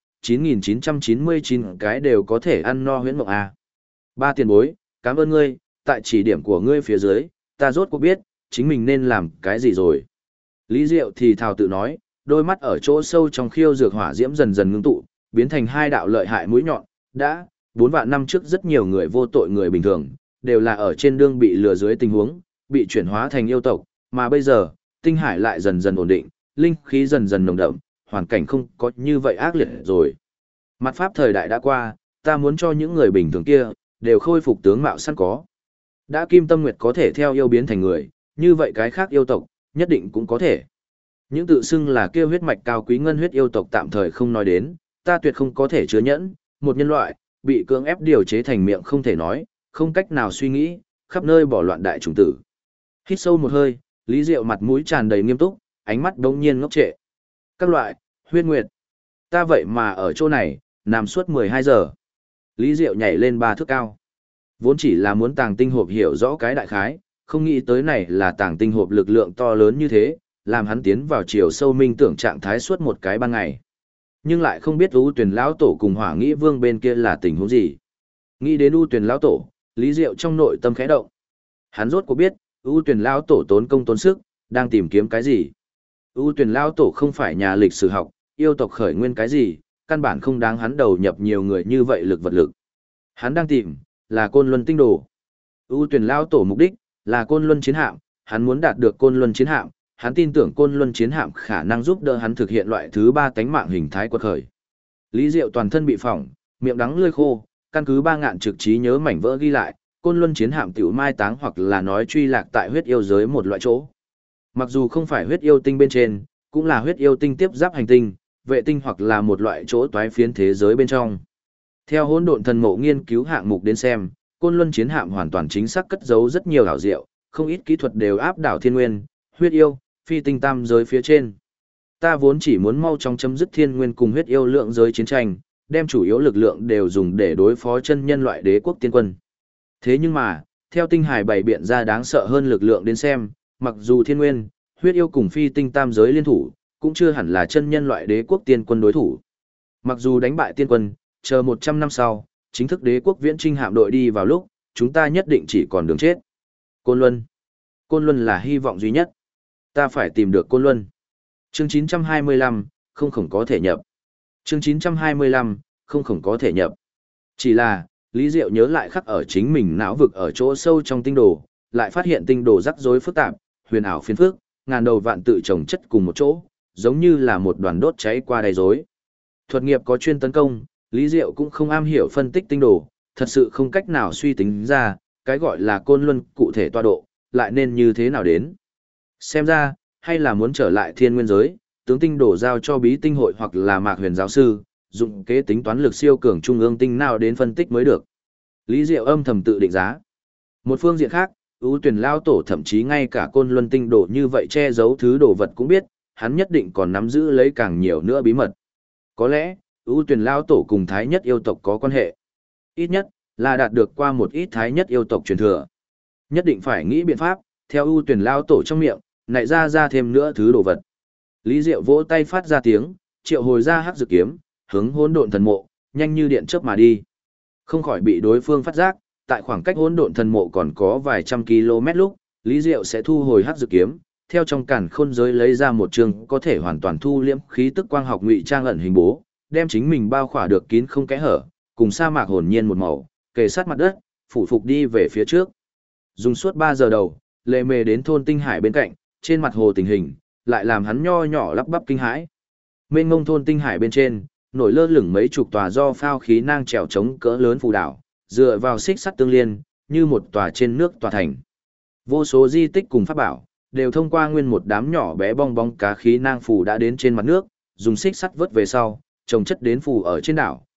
9.999 cái đều có thể ăn no huyễn mộng A. 3 tiền bối, cảm ơn ngươi, tại chỉ điểm của ngươi phía dưới, ta rốt cuộc biết, chính mình nên làm cái gì rồi. Lý Diệu thì thào tự nói, đôi mắt ở chỗ sâu trong khiêu dược hỏa diễm dần dần ngưng tụ, biến thành 2 đạo lợi hại mũi nhọn, đã, 4 vạn năm trước rất nhiều người vô tội người bình thường, đều là ở trên đường bị lừa dưới tình huống, bị chuyển hóa thành yêu tộc, mà bây giờ, tinh hải lại dần dần ổn định, linh khí dần dần nồng đậm, hoàn cảnh không có như vậy ác liệt rồi. Mặt pháp thời đại đã qua, ta muốn cho những người bình thường kia, đều khôi phục tướng mạo sẵn có. Đã Kim Tâm Nguyệt có thể theo yêu biến thành người, như vậy cái khác yêu tộc, nhất định cũng có thể. Những tự xưng là kêu huyết mạch cao quý ngân huyết yêu tộc tạm thời không nói đến, ta tuyệt không có thể chứa nhẫn, một nhân loại, bị cưỡng ép điều chế thành miệng không thể nói, không cách nào suy nghĩ, khắp nơi bỏ loạn đại chủng tử. Hít sâu một hơi, Lý Diệu mặt mũi tràn đầy nghiêm túc, ánh mắt đống nhiên ngốc trệ. Các loại, huyết nguyệt. Ta vậy mà ở chỗ này, nằm suốt 12 giờ. Lý Diệu nhảy lên 3 thước cao. Vốn chỉ là muốn Tàng Tinh hộp hiểu rõ cái đại khái, không nghĩ tới này là Tàng Tinh hộp lực lượng to lớn như thế, làm hắn tiến vào chiều sâu minh tưởng trạng thái suốt một cái ban ngày. Nhưng lại không biết U Tuyền lão tổ cùng Hỏa Nghĩ Vương bên kia là tình huống gì. Nghĩ đến U Tuyền lão tổ, Lý Diệu trong nội tâm khẽ động. Hắn rốt cuộc biết, U Tuyền lão tổ tốn công tốn sức, đang tìm kiếm cái gì. U Tuyền lão tổ không phải nhà lịch sử học, yêu tộc khởi nguyên cái gì, căn bản không đáng hắn đầu nhập nhiều người như vậy lực vật lực. Hắn đang tìm, là Côn Luân tinh đồ. U Tuyền lão tổ mục đích, là Côn Luân chiến hạm, hắn muốn đạt được Côn Luân chiến hạm, hắn tin tưởng Côn Luân chiến hạm khả năng giúp đỡ hắn thực hiện loại thứ 3 tánh mạng hình thái quật khởi. Lý Diệu toàn thân bị phỏng, miệng đắng lưỡi khô, căn cứ 3.000 trực trí nhớ mảnh vỡ ghi lại, Côn Luân chiến hạm tiểu mai táng hoặc là nói truy lạc tại huyết yêu giới một loại chỗ. Mặc dù không phải huyết yêu tinh bên trên, cũng là huyết yêu tinh tiếp giáp hành tinh, vệ tinh hoặc là một loại chỗ toái phiến thế giới bên trong. Theo Hỗn Độn Thần Mộ nghiên cứu hạng mục đến xem, Côn Luân chiến hạm hoàn toàn chính xác cất giấu rất nhiều ảo diệu, không ít kỹ thuật đều áp đảo thiên nguyên, huyết yêu, phi tinh tam giới phía trên. Ta vốn chỉ muốn mau chóng chấm dứt thiên nguyên cùng huyết yêu lượng giới chiến tranh, đem chủ yếu lực lượng đều dùng để đối phó chân nhân loại đế quốc tiên quân. Thế nhưng mà, theo tinh hải bày biện ra đáng sợ hơn lực lượng đến xem, mặc dù thiên nguyên, huyết yêu cùng phi tinh tam giới liên thủ, cũng chưa hẳn là chân nhân loại đế quốc tiên quân đối thủ. Mặc dù đánh bại tiên quân, chờ 100 năm sau, chính thức đế quốc viễn trinh hạm đội đi vào lúc, chúng ta nhất định chỉ còn đường chết. Côn Luân. Côn Luân là hy vọng duy nhất. Ta phải tìm được Côn Luân. Chương 925, không khổng có thể nhập. Chương 925, không khổng có thể nhập. Chỉ là, Lý Diệu nhớ lại khắc ở chính mình não vực ở chỗ sâu trong tinh đồ, lại phát hiện tinh đồ rắc rối phức tạp, huyền ảo phiền phức, ngàn đầu vạn tự chồng chất cùng một chỗ, giống như là một đoàn đốt cháy qua đầy rối. Thuật nghiệp có chuyên tấn công, Lý Diệu cũng không am hiểu phân tích tinh đồ, thật sự không cách nào suy tính ra, cái gọi là Côn Luân cụ thể tọa độ, lại nên như thế nào đến. Xem ra, hay là muốn trở lại thiên nguyên giới, tướng tinh đồ giao cho bí tinh hội hoặc là mạc huyền giáo sư, dụng kế tính toán lực siêu cường trung ương tinh nào đến phân tích mới được. Lý Diệu âm thầm tự định giá. Một phương diện khác, ưu tuyển lao tổ thậm chí ngay cả Côn Luân tinh đồ như vậy che giấu thứ đồ vật cũng biết, hắn nhất định còn nắm giữ lấy càng nhiều nữa bí mật. Có lẽ, ưu tuyển lao tổ cùng thái nhất yêu tộc có quan hệ. Ít nhất, là đạt được qua một ít thái nhất yêu tộc truyền thừa. Nhất định phải nghĩ biện pháp, theo ưu tuyển lao tổ trong miệng, nại ra thêm nữa thứ đồ vật. Lý Diệu vỗ tay phát ra tiếng, triệu hồi ra hắc dự kiếm, hướng Hỗn Độn Thần Mộ, nhanh như điện chớp mà đi. Không khỏi bị đối phương phát giác, tại khoảng cách Hỗn Độn Thần Mộ còn có vài trăm km lúc, Lý Diệu sẽ thu hồi hắc dự kiếm, theo trong càn khôn giới lấy ra một trường có thể hoàn toàn thu liễm khí tức quang học ngụy trang ẩn hình bố, đem chính mình bao khỏa được kín không kẽ hở, cùng sa mạc hồn nhiên một màu, kề sát mặt đất, phủ phục đi về phía trước. Dùng suốt 3 giờ đầu, lệ mề đến thôn Tinh Hải bên cạnh, trên mặt hồ tình hình, lại làm hắn nho nhỏ lắp bắp kinh hãi. Mênh mông thôn Tinh Hải bên trên, nổi lơ lửng mấy chục tòa do phao khí nang trèo chống cỡ lớn phù đảo, dựa vào xích sắt tương liên, như một tòa trên nước tòa thành. Vô số di tích cùng pháp bảo, đều thông qua nguyên một đám nhỏ bé bong bóng cá khí nang phù đã đến trên mặt nước, dùng xích sắt vớt về sau, trồng chất đến phù ở trên đảo,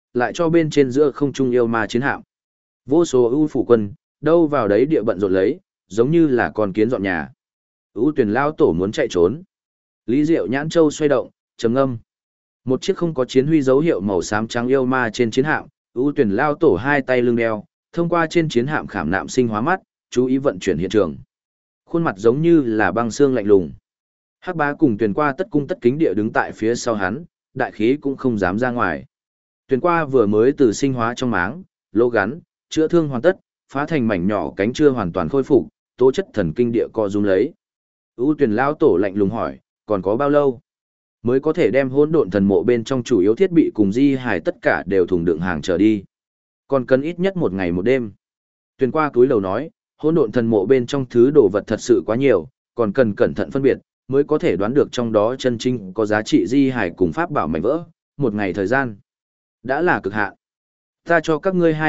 lại cho bên trên giữa không trung yêu ma chiến hạm. Vô số ưu phủ quân, đâu vào đấy địa bận rộn lấy, giống như là con kiến dọn nhà. Ưu tuyển lao tổ muốn chạy trốn. Lý Diệu nhãn châu xoay động, trầm ngâm. Một chiếc không có chiến huy dấu hiệu màu xám trắng yêu ma trên chiến hạm, ưu tuyển lao tổ hai tay lưng đeo, thông qua trên chiến hạm khảm nạm sinh hóa mắt, chú ý vận chuyển hiện trường. Khuôn mặt giống như là băng xương lạnh lùng. Hắc Bá cùng Tuyền Qua tất cung tất kính địa đứng tại phía sau hắn, đại khí cũng không dám ra ngoài. Tuyền Qua vừa mới từ sinh hóa trong máng, lỗ gắn, chữa thương hoàn tất, phá thành mảnh nhỏ cánh chưa hoàn toàn khôi phục, tố chất thần kinh địa co rúm lấy. ưu tuyển lao tổ lạnh lùng hỏi, còn có bao lâu mới có thể đem hỗn độn thần mộ bên trong chủ yếu thiết bị cùng di hải tất cả đều thùng đựng hàng trở đi? Còn cần ít nhất một ngày một đêm. Tuyền Qua cúi đầu nói, hỗn độn thần mộ bên trong thứ đồ vật thật sự quá nhiều, còn cần cẩn thận phân biệt, mới có thể đoán được trong đó chân chính có giá trị di hải cùng pháp bảo mảnh vỡ. Một ngày thời gian đã là cực hạn. Ta cho các ngươi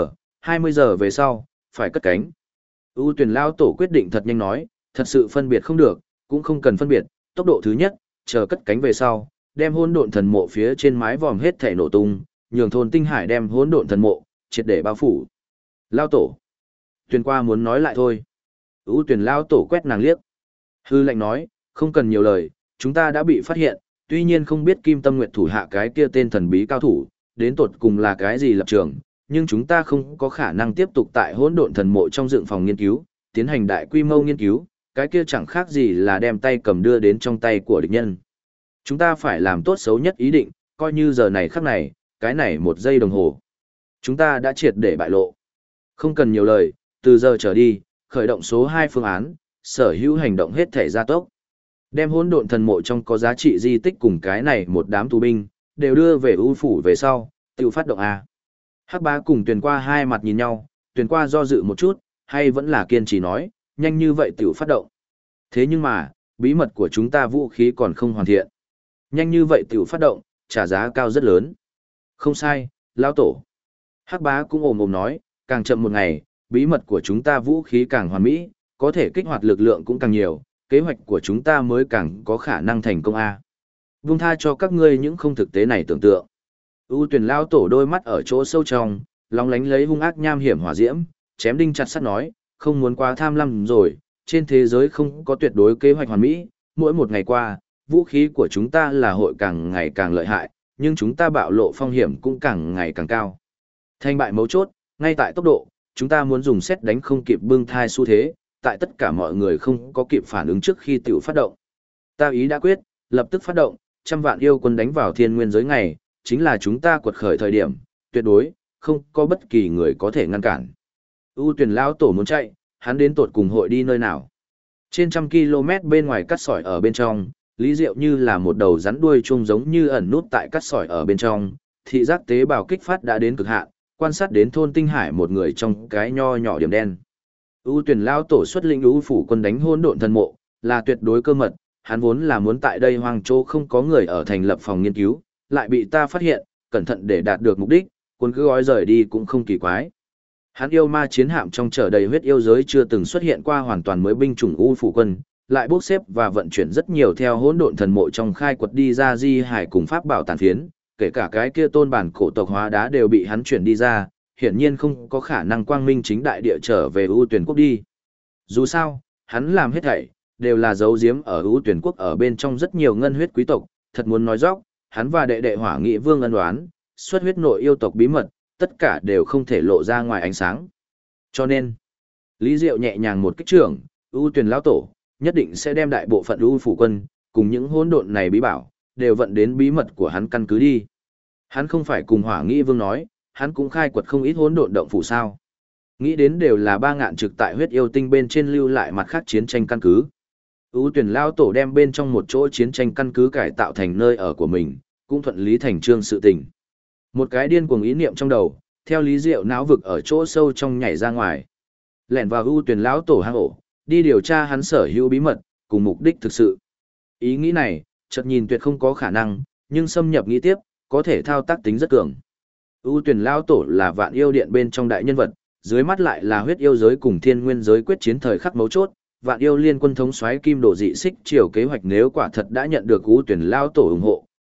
20 giờ về sau, phải cất cánh. ưu tuyển lao tổ quyết định thật nhanh nói, thật sự phân biệt không được, cũng không cần phân biệt, tốc độ thứ nhất, chờ cất cánh về sau, đem hỗn độn thần mộ phía trên mái vòm hết thể nổ tung, nhường thôn tinh hải đem hỗn độn thần mộ triệt để bao phủ. Lao tổ. Tuyền Qua muốn nói lại thôi. ưu tuyển lao tổ quét nàng liếc. Hư lệnh nói, không cần nhiều lời, chúng ta đã bị phát hiện, tuy nhiên không biết Kim Tâm Nguyệt thủ hạ cái kia tên thần bí cao thủ, đến tột cùng là cái gì lập trường, nhưng chúng ta không có khả năng tiếp tục tại hỗn độn thần mộ trong dựng phòng nghiên cứu, tiến hành đại quy mô nghiên cứu, cái kia chẳng khác gì là đem tay cầm đưa đến trong tay của địch nhân. Chúng ta phải làm tốt xấu nhất ý định, coi như giờ này khắc này, cái này một giây đồng hồ. Chúng ta đã triệt để bại lộ. Không cần nhiều lời, từ giờ trở đi, khởi động số 2 phương án, sở hữu hành động hết thể gia tốc. Đem hỗn độn thần mộ trong có giá trị di tích cùng cái này một đám tù binh, đều đưa về ưu phủ về sau, tự phát động A. Hắc Bá cùng Tuyền Qua hai mặt nhìn nhau, Tuyền Qua do dự một chút, hay vẫn là kiên trì nói, nhanh như vậy tự phát động. Thế nhưng mà, bí mật của chúng ta vũ khí còn không hoàn thiện. Nhanh như vậy tự phát động, trả giá cao rất lớn. Không sai, lão tổ. Hắc Bá cũng ồm ồm nói, càng chậm một ngày, bí mật của chúng ta vũ khí càng hoàn mỹ, có thể kích hoạt lực lượng cũng càng nhiều, kế hoạch của chúng ta mới càng có khả năng thành công A. Vung tha cho các ngươi những không thực tế này tưởng tượng. ưu tuyển lao tổ đôi mắt ở chỗ sâu trong, lóng lánh lấy hung ác nham hiểm hỏa diễm, chém đinh chặt sắt nói, không muốn quá tham lam rồi, trên thế giới không có tuyệt đối kế hoạch hoàn mỹ, mỗi một ngày qua, vũ khí của chúng ta là hội càng ngày càng lợi hại, nhưng chúng ta bạo lộ phong hiểm cũng càng ngày càng cao. Thành bại mấu chốt, ngay tại tốc độ, chúng ta muốn dùng xét đánh không kịp bưng thai xu thế, tại tất cả mọi người không có kịp phản ứng trước khi tiểu phát động. Ta ý đã quyết, lập tức phát động, 100 vạn yêu quân đánh vào thiên nguyên giới ngày, chính là chúng ta quật khởi thời điểm, tuyệt đối, không có bất kỳ người có thể ngăn cản. ưu tuyển lao tổ muốn chạy, hắn đến tột cùng hội đi nơi nào. Trên 100 km bên ngoài cắt sỏi ở bên trong, Lý Diệu như là một đầu rắn đuôi chuông giống như ẩn nút tại cắt sỏi ở bên trong, thị giác tế bào kích phát đã đến cực hạn, quan sát đến thôn tinh hải một người trong cái nho nhỏ điểm đen. ưu tuyển lao tổ xuất lĩnh ưu phủ quân đánh hỗn độn thần mộ, là tuyệt đối cơ mật, hắn vốn là muốn tại đây hoang châu không có người ở thành lập phòng nghiên cứu, lại bị ta phát hiện, cẩn thận để đạt được mục đích, quân cứ gói rời đi cũng không kỳ quái. Hắn yêu ma chiến hạm trong chở đầy huyết yêu giới chưa từng xuất hiện qua hoàn toàn mới binh chủng ưu phủ quân, lại bốc xếp và vận chuyển rất nhiều theo hỗn độn thần mộ trong khai quật đi ra di hải cùng pháp bảo tàn phiến, kể cả cái kia tôn bản cổ tộc hóa đá đều bị hắn chuyển đi ra, hiển nhiên không có khả năng quang minh chính đại địa trở về ưu tuyển quốc đi. Dù sao, hắn làm hết thảy đều là giấu giếm ở ưu tuyển quốc ở bên trong rất nhiều ngân huyết quý tộc, thật muốn nói dóc, hắn và đệ đệ Hỏa Nghị Vương ân oán, xuất huyết nội yêu tộc bí mật, tất cả đều không thể lộ ra ngoài ánh sáng. Cho nên, Lý Diệu nhẹ nhàng một kích trưởng, ưu tuyển lão tổ, nhất định sẽ đem đại bộ phận ưu phủ quân, cùng những hỗn độn này bí bảo, đều vận đến bí mật của hắn căn cứ đi. Hắn không phải cùng Hỏa Nghị Vương nói, hắn cũng khai quật không ít hỗn độn động phủ sao. Nghĩ đến đều là ba ngạn trực tại huyết yêu tinh bên trên lưu lại mặt khác chiến tranh căn cứ. Ưu tuyển lao tổ đem bên trong một chỗ chiến tranh căn cứ cải tạo thành nơi ở của mình, cũng thuận lý thành trương sự tình. Một cái điên cuồng ý niệm trong đầu, theo Lý Diệu não vực ở chỗ sâu trong nhảy ra ngoài. Lẻn vào ưu tuyển lão tổ hang ổ, đi điều tra hắn sở hữu bí mật, cùng mục đích thực sự. Ý nghĩ này, chợt nhìn tuyệt không có khả năng, nhưng xâm nhập nghĩ tiếp, có thể thao tác tính rất cường. Ưu tuyển lão tổ là vạn yêu điện bên trong đại nhân vật, dưới mắt lại là huyết yêu giới cùng thiên nguyên giới quyết chiến thời khắc mấu chốt. Vạn yêu liên quân thống soái kim đổ dị xích triều kế hoạch nếu quả thật đã nhận được ưu tuyển lao tổ ủng hộ,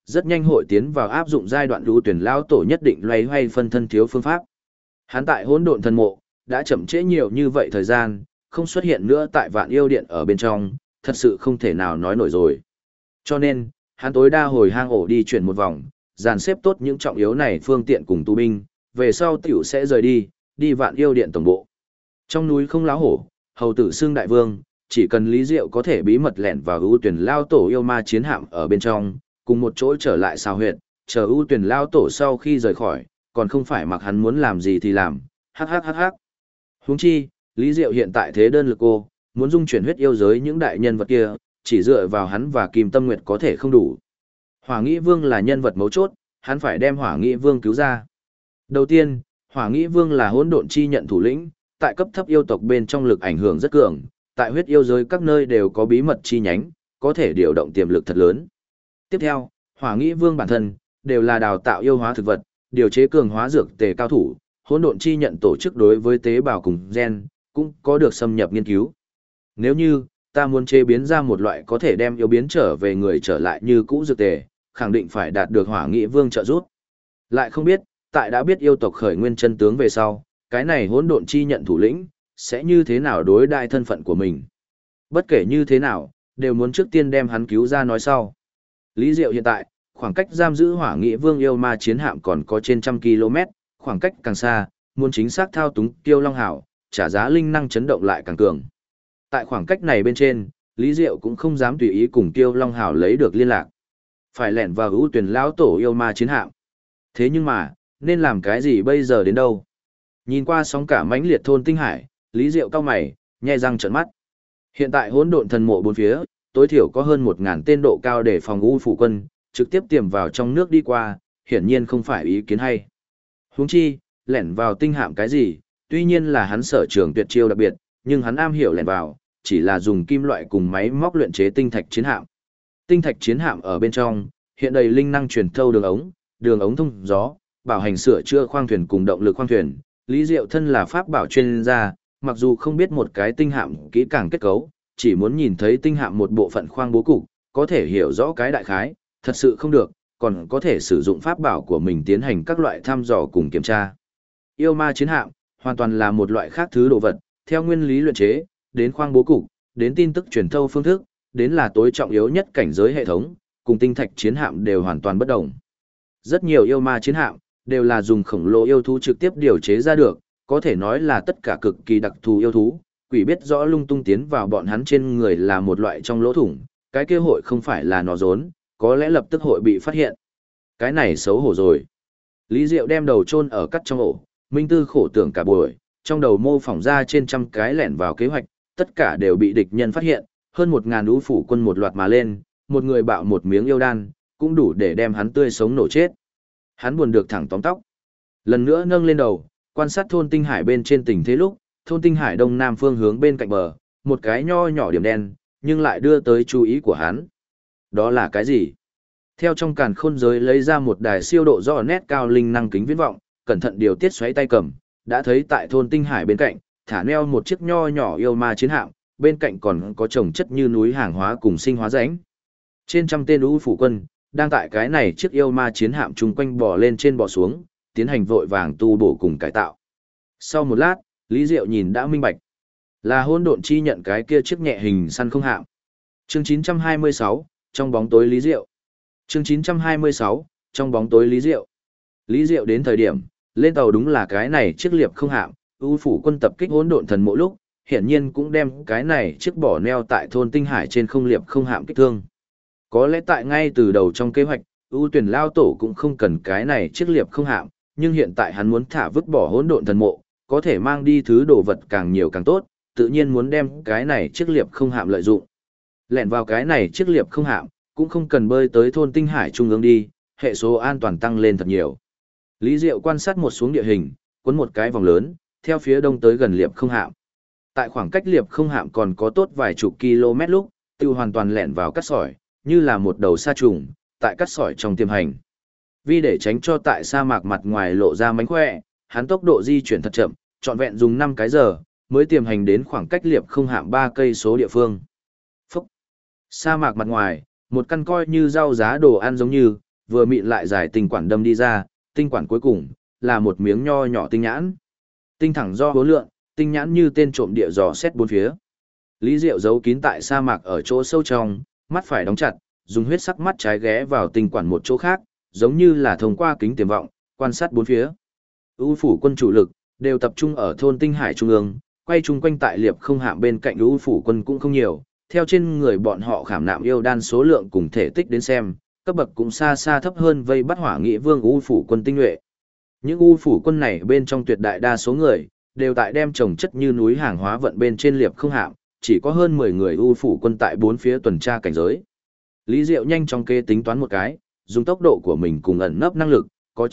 rất nhanh hội tiến vào áp dụng giai đoạn ưu tuyển lao tổ nhất định loay hoay phân thân thiếu phương pháp. Hắn tại hỗn độn thần mộ, đã chậm trễ nhiều như vậy thời gian, không xuất hiện nữa tại vạn yêu điện ở bên trong, thật sự không thể nào nói nổi rồi. Cho nên, hắn tối đa hồi hang ổ đi chuyển một vòng, dàn xếp tốt những trọng yếu này phương tiện cùng tù binh, về sau tiểu sẽ rời đi, đi vạn yêu điện tổng bộ. Trong núi không láo hổ, hầu tử xương đại vương, chỉ cần Lý Diệu có thể bí mật lẻn vào ưu tuyển lao tổ yêu ma chiến hạm ở bên trong, cùng một chỗ trở lại sao huyệt, chờ ưu tuyển lao tổ sau khi rời khỏi, còn không phải mặc hắn muốn làm gì thì làm, hắc hắc hắc hắc. Huống chi, Lý Diệu hiện tại thế đơn lực cô, muốn dung chuyển huyết yêu giới những đại nhân vật kia, chỉ dựa vào hắn và Kim Tâm Nguyệt có thể không đủ. Hỏa Nghĩ Vương là nhân vật mấu chốt, hắn phải đem Hỏa Nghĩ Vương cứu ra. Đầu tiên, Hỏa Nghĩ Vương là hỗn độn chi nhận thủ lĩnh, tại cấp thấp yêu tộc bên trong lực ảnh hưởng rất cường, tại huyết yêu giới các nơi đều có bí mật chi nhánh, có thể điều động tiềm lực thật lớn. Tiếp theo, Hỏa Nghĩ Vương bản thân đều là đào tạo yêu hóa thực vật, điều chế cường hóa dược tề cao thủ, hỗn độn chi nhận tổ chức đối với tế bào cùng gen cũng có được xâm nhập nghiên cứu. Nếu như ta muốn chế biến ra một loại có thể đem yêu biến trở về người trở lại như cũ dược tề, khẳng định phải đạt được Hỏa Nghị Vương trợ giúp. Lại không biết, tại đã biết yêu tộc khởi nguyên chân tướng về sau, cái này hỗn độn chi nhận thủ lĩnh sẽ như thế nào đối đại thân phận của mình. Bất kể như thế nào, đều muốn trước tiên đem hắn cứu ra nói sau. Lý Diệu hiện tại, khoảng cách giam giữ Hỏa Nghị Vương yêu ma chiến hạm còn có trên 100 km, khoảng cách càng xa, muốn chính xác thao túng Kiêu Long Hảo, trả giá linh năng chấn động lại càng cường. Tại khoảng cách này bên trên, Lý Diệu cũng không dám tùy ý cùng Kiêu Long Hảo lấy được liên lạc. Phải lẻn vào ưu tuyển lão tổ yêu ma chiến hạm. Thế nhưng mà, nên làm cái gì bây giờ đến đâu? Nhìn qua sóng cả mãnh liệt thôn tinh hải, Lý Diệu cau mày, nhe răng trợn mắt. Hiện tại hỗn độn thần mộ bốn phía, tối thiểu có hơn 1000 tên độ cao để phòng U phủ quân, trực tiếp tiềm vào trong nước đi qua, hiển nhiên không phải ý kiến hay. Huống chi, lẻn vào tinh hạm cái gì, tuy nhiên là hắn sở trường tuyệt chiêu đặc biệt, nhưng hắn am hiểu lẻn vào, chỉ là dùng kim loại cùng máy móc luyện chế tinh thạch chiến hạm. Tinh thạch chiến hạm ở bên trong, hiện đầy linh năng truyền thâu đường ống thông gió, bảo hành sửa chữa khoang thuyền cùng động lực khoang thuyền. Lý Diệu thân là pháp bảo chuyên gia, mặc dù không biết một cái tinh hạm kỹ càng kết cấu, chỉ muốn nhìn thấy tinh hạm một bộ phận khoang bố cục, có thể hiểu rõ cái đại khái, thật sự không được, còn có thể sử dụng pháp bảo của mình tiến hành các loại thăm dò cùng kiểm tra. Yêu ma chiến hạm, hoàn toàn là một loại khác thứ đồ vật, theo nguyên lý luyện chế, đến khoang bố cục, đến tin tức truyền thâu phương thức, đến là tối trọng yếu nhất cảnh giới hệ thống, cùng tinh thạch chiến hạm đều hoàn toàn bất đồng. Rất nhiều yêu ma chiến hạm, đều là dùng khổng lồ yêu thú trực tiếp điều chế ra được, có thể nói là tất cả cực kỳ đặc thù yêu thú, quỷ biết rõ lung tung tiến vào bọn hắn trên người là một loại trong lỗ thủng, cái kia hội không phải là nó rốn, có lẽ lập tức hội bị phát hiện. Cái này xấu hổ rồi. Lý Diệu đem đầu chôn ở cắt trong ổ, Minh Tư khổ tưởng cả buổi, trong đầu mô phỏng ra trên trăm cái lẻn vào kế hoạch, tất cả đều bị địch nhân phát hiện, hơn 1000 ú phủ quân một loạt mà lên, một người bạo một miếng yêu đan, cũng đủ để đem hắn tươi sống nổ chết. Hắn buồn được thẳng tóm tóc. Lần nữa nâng lên đầu, quan sát thôn tinh hải bên trên tình thế lúc, thôn tinh hải đông nam phương hướng bên cạnh bờ, một cái nho nhỏ điểm đen, nhưng lại đưa tới chú ý của hắn. Đó là cái gì? Theo trong càn khôn giới lấy ra một đài siêu độ rõ nét cao linh năng kính viễn vọng, cẩn thận điều tiết xoáy tay cầm, đã thấy tại thôn tinh hải bên cạnh, thả neo một chiếc nho nhỏ yêu ma chiến hạm, bên cạnh còn có chồng chất như núi hàng hóa cùng sinh hóa rãnh. Trên trăm tên u phủ quân, đang tại cái này chiếc yêu ma chiến hạm chung quanh bò lên trên bò xuống, tiến hành vội vàng tu bổ cùng cải tạo. Sau một lát, Lý Diệu nhìn đã minh bạch. Là hỗn độn chi nhận cái kia chiếc nhẹ hình săn không hạm. Chương 926, trong bóng tối Lý Diệu. Chương 926, trong bóng tối Lý Diệu. Lý Diệu đến thời điểm, lên tàu đúng là cái này chiếc liệp không hạm, U phủ quân tập kích hỗn độn thần mộ lúc, hiển nhiên cũng đem cái này chiếc bỏ neo tại thôn tinh hải trên không liệp không hạm kích thương. Có lẽ tại ngay từ đầu trong kế hoạch, U tuyển lao tổ cũng không cần cái này chiếc liệp không hạm, nhưng hiện tại hắn muốn thả vứt bỏ hỗn độn thần mộ, có thể mang đi thứ đồ vật càng nhiều càng tốt, tự nhiên muốn đem cái này chiếc liệp không hạm lợi dụng. Lẻn vào cái này chiếc liệp không hạm, cũng không cần bơi tới thôn tinh hải trung ương đi, hệ số an toàn tăng lên thật nhiều. Lý Diệu quan sát một xuống địa hình, cuốn một cái vòng lớn, theo phía đông tới gần liệp không hạm. Tại khoảng cách liệp không hạm còn có tốt vài chục km lúc, tiêu hoàn toàn lẻn vào cát sỏi, như là một đầu sa trùng, tại cát sỏi trong tiềm hành. Vì để tránh cho tại sa mạc mặt ngoài lộ ra mánh khỏe, hắn tốc độ di chuyển thật chậm, trọn vẹn dùng 5 cái giờ, mới tiềm hành đến khoảng cách liệp không hạm 3 cây số địa phương. Phúc! Sa mạc mặt ngoài, một căn coi như rau giá đồ ăn giống như, vừa mịn lại dài tinh quản đâm đi ra, tinh quản cuối cùng là một miếng nho nhỏ tinh nhãn. Tinh thẳng do hố lượng, tinh nhãn như tên trộm địa dò xét bốn phía. Lý Diệu giấu kín tại sa mạc ở chỗ sâu trong, mắt phải đóng chặt, dùng huyết sắc mắt trái ghé vào tinh quản một chỗ khác, giống như là thông qua kính tiềm vọng, quan sát bốn phía. U phủ quân chủ lực đều tập trung ở thôn Tinh Hải trung ương, quay chung quanh tại Liệp Không Hạm bên cạnh. U phủ quân cũng không nhiều, theo trên người bọn họ khảm nạm yêu đan số lượng cùng thể tích đến xem, cấp bậc cũng xa xa thấp hơn vây bắt Hỏa Nghị Vương U phủ quân tinh nhuệ. Những U phủ quân này bên trong tuyệt đại đa số người đều tại đem trồng chất như núi hàng hóa vận bên trên Liệp Không Hạm, chỉ có hơn 10 người U phủ quân tại bốn phía tuần tra cảnh giới. Lý Diệu nhanh chóng kê tính toán một cái, dùng tốc độ của mình cùng ẩn nấp năng lực, có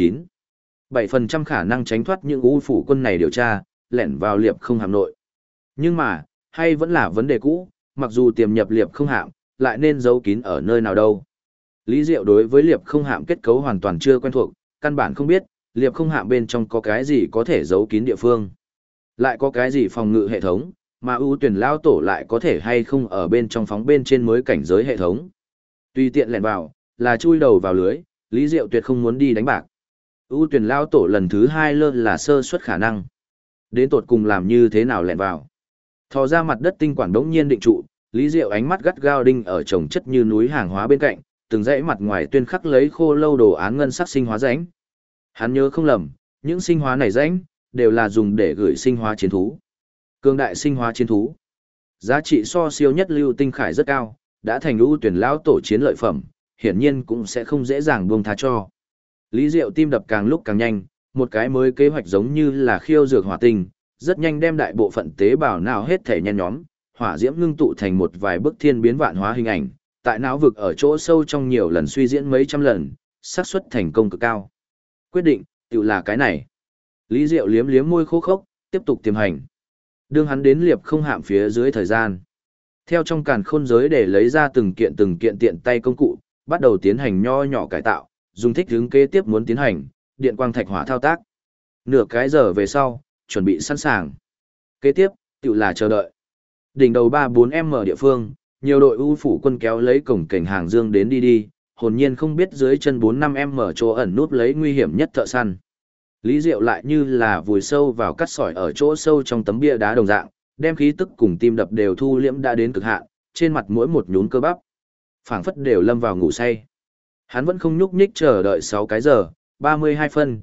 99.7% khả năng tránh thoát những U phủ quân này điều tra, lẻn vào Liệp Không Hạm nội. Nhưng mà, hay vẫn là vấn đề cũ, mặc dù tiềm nhập Liệp Không Hạm, lại nên giấu kín ở nơi nào đâu. Lý Diệu đối với Liệp Không Hạm kết cấu hoàn toàn chưa quen thuộc, căn bản không biết, Liệp Không Hạm bên trong có cái gì có thể giấu kín địa phương. Lại có cái gì phòng ngự hệ thống, mà ưu tuyển lao tổ lại có thể hay không ở bên trong phóng bên trên mới cảnh giới hệ thống. Tùy tiện lẻn vào, là chui đầu vào lưới, Lý Diệu tuyệt không muốn đi đánh bạc. Ưu tuyển lao tổ lần thứ 2 lơ là sơ suất khả năng. Đến tột cùng làm như thế nào lẻn vào. Thò ra mặt đất tinh quản đống nhiên định trụ, Lý Diệu ánh mắt gắt gao đinh ở chồng chất như núi hàng hóa bên cạnh, từng dãy mặt ngoài tuyên khắc lấy khô lâu đồ án ngân sắc sinh hóa rãnh. Hắn nhớ không lầm, những sinh hóa này rãnh đều là dùng để gửi sinh hóa chiến thú. Cường đại sinh hóa chiến thú. Giá trị so siêu nhất lưu tinh khải rất cao, đã thành ưu tuyển lão tổ chiến lợi phẩm, hiển nhiên cũng sẽ không dễ dàng buông tha cho. Lý Diệu tim đập càng lúc càng nhanh, một cái mới kế hoạch giống như là khiêu dược hỏa tinh, rất nhanh đem đại bộ phận tế bào não hết thể nhen nhóm, hỏa diễm ngưng tụ thành một vài bức thiên biến vạn hóa hình ảnh, tại não vực ở chỗ sâu trong nhiều lần suy diễn mấy trăm lần, xác suất thành công cực cao. Quyết định, tự là cái này. Lý Diệu liếm liếm môi khô khốc, tiếp tục tiềm hành. Đương hắn đến Liệp Không Hạm phía dưới thời gian. Theo trong càn khôn giới để lấy ra từng kiện tiện tay công cụ, bắt đầu tiến hành nho nhỏ cải tạo, dùng thích hướng kế tiếp muốn tiến hành, điện quang thạch hỏa thao tác. Nửa cái giờ về sau, chuẩn bị sẵn sàng. Kế tiếp, tự là chờ đợi. Đỉnh đầu 3-4m địa phương, nhiều đội ưu phủ quân kéo lấy cổng cảnh hàng dương đến đi, hồn nhiên không biết dưới chân 4-5m chỗ ẩn núp lấy nguy hiểm nhất thợ săn. Lý Diệu lại như là vùi sâu vào cắt sỏi ở chỗ sâu trong tấm bia đá đồng dạng, đem khí tức cùng tim đập đều thu liễm đã đến cực hạn, trên mặt mỗi một nhún cơ bắp, phảng phất đều lâm vào ngủ say. Hắn vẫn không nhúc nhích chờ đợi 6 cái giờ, 32 phân,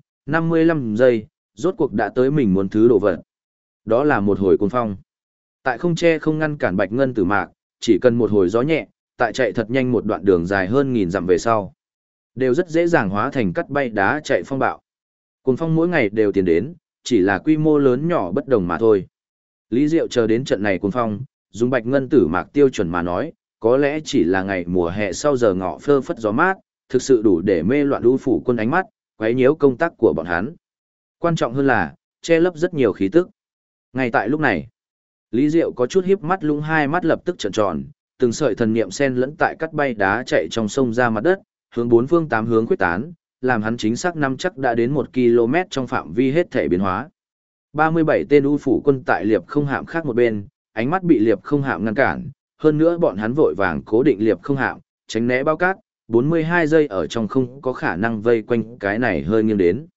55 giây, rốt cuộc đã tới mình muốn thứ đồ vật. Đó là một hồi cuồng phong. Tại không che không ngăn cản Bạch Ngân Tử Mạc, chỉ cần một hồi gió nhẹ, tại chạy thật nhanh một đoạn đường dài hơn 1000 dặm về sau, đều rất dễ dàng hóa thành cắt bay đá chạy phong bạo. Cuồng phong mỗi ngày đều tiến đến, chỉ là quy mô lớn nhỏ bất đồng mà thôi. Lý Diệu chờ đến trận này cuồng phong, dùng Bạch Ngân Tử Mạc tiêu chuẩn mà nói, có lẽ chỉ là ngày mùa hè sau giờ ngọ phơ phất gió mát, thực sự đủ để mê loạn ưu phủ quân ánh mắt, quấy nhiễu công tác của bọn hắn. Quan trọng hơn là, che lấp rất nhiều khí tức. Ngay tại lúc này, Lý Diệu có chút híp mắt lung hai mắt lập tức trợn tròn, từng sợi thần niệm xen lẫn tại cắt bay đá chạy trong sông ra mặt đất, hướng bốn phương tám hướng quyết tán, làm hắn chính xác năm chắc đã đến 1 km trong phạm vi hết thể biến hóa. 37 tên ưu phủ quân tại Liệp Không Hạm khác một bên, ánh mắt bị Liệp Không Hạm ngăn cản, hơn nữa bọn hắn vội vàng cố định Liệp Không Hạm, tránh né bao cát, 42 giây ở trong không có khả năng vây quanh cái này hơi nghiêng đến.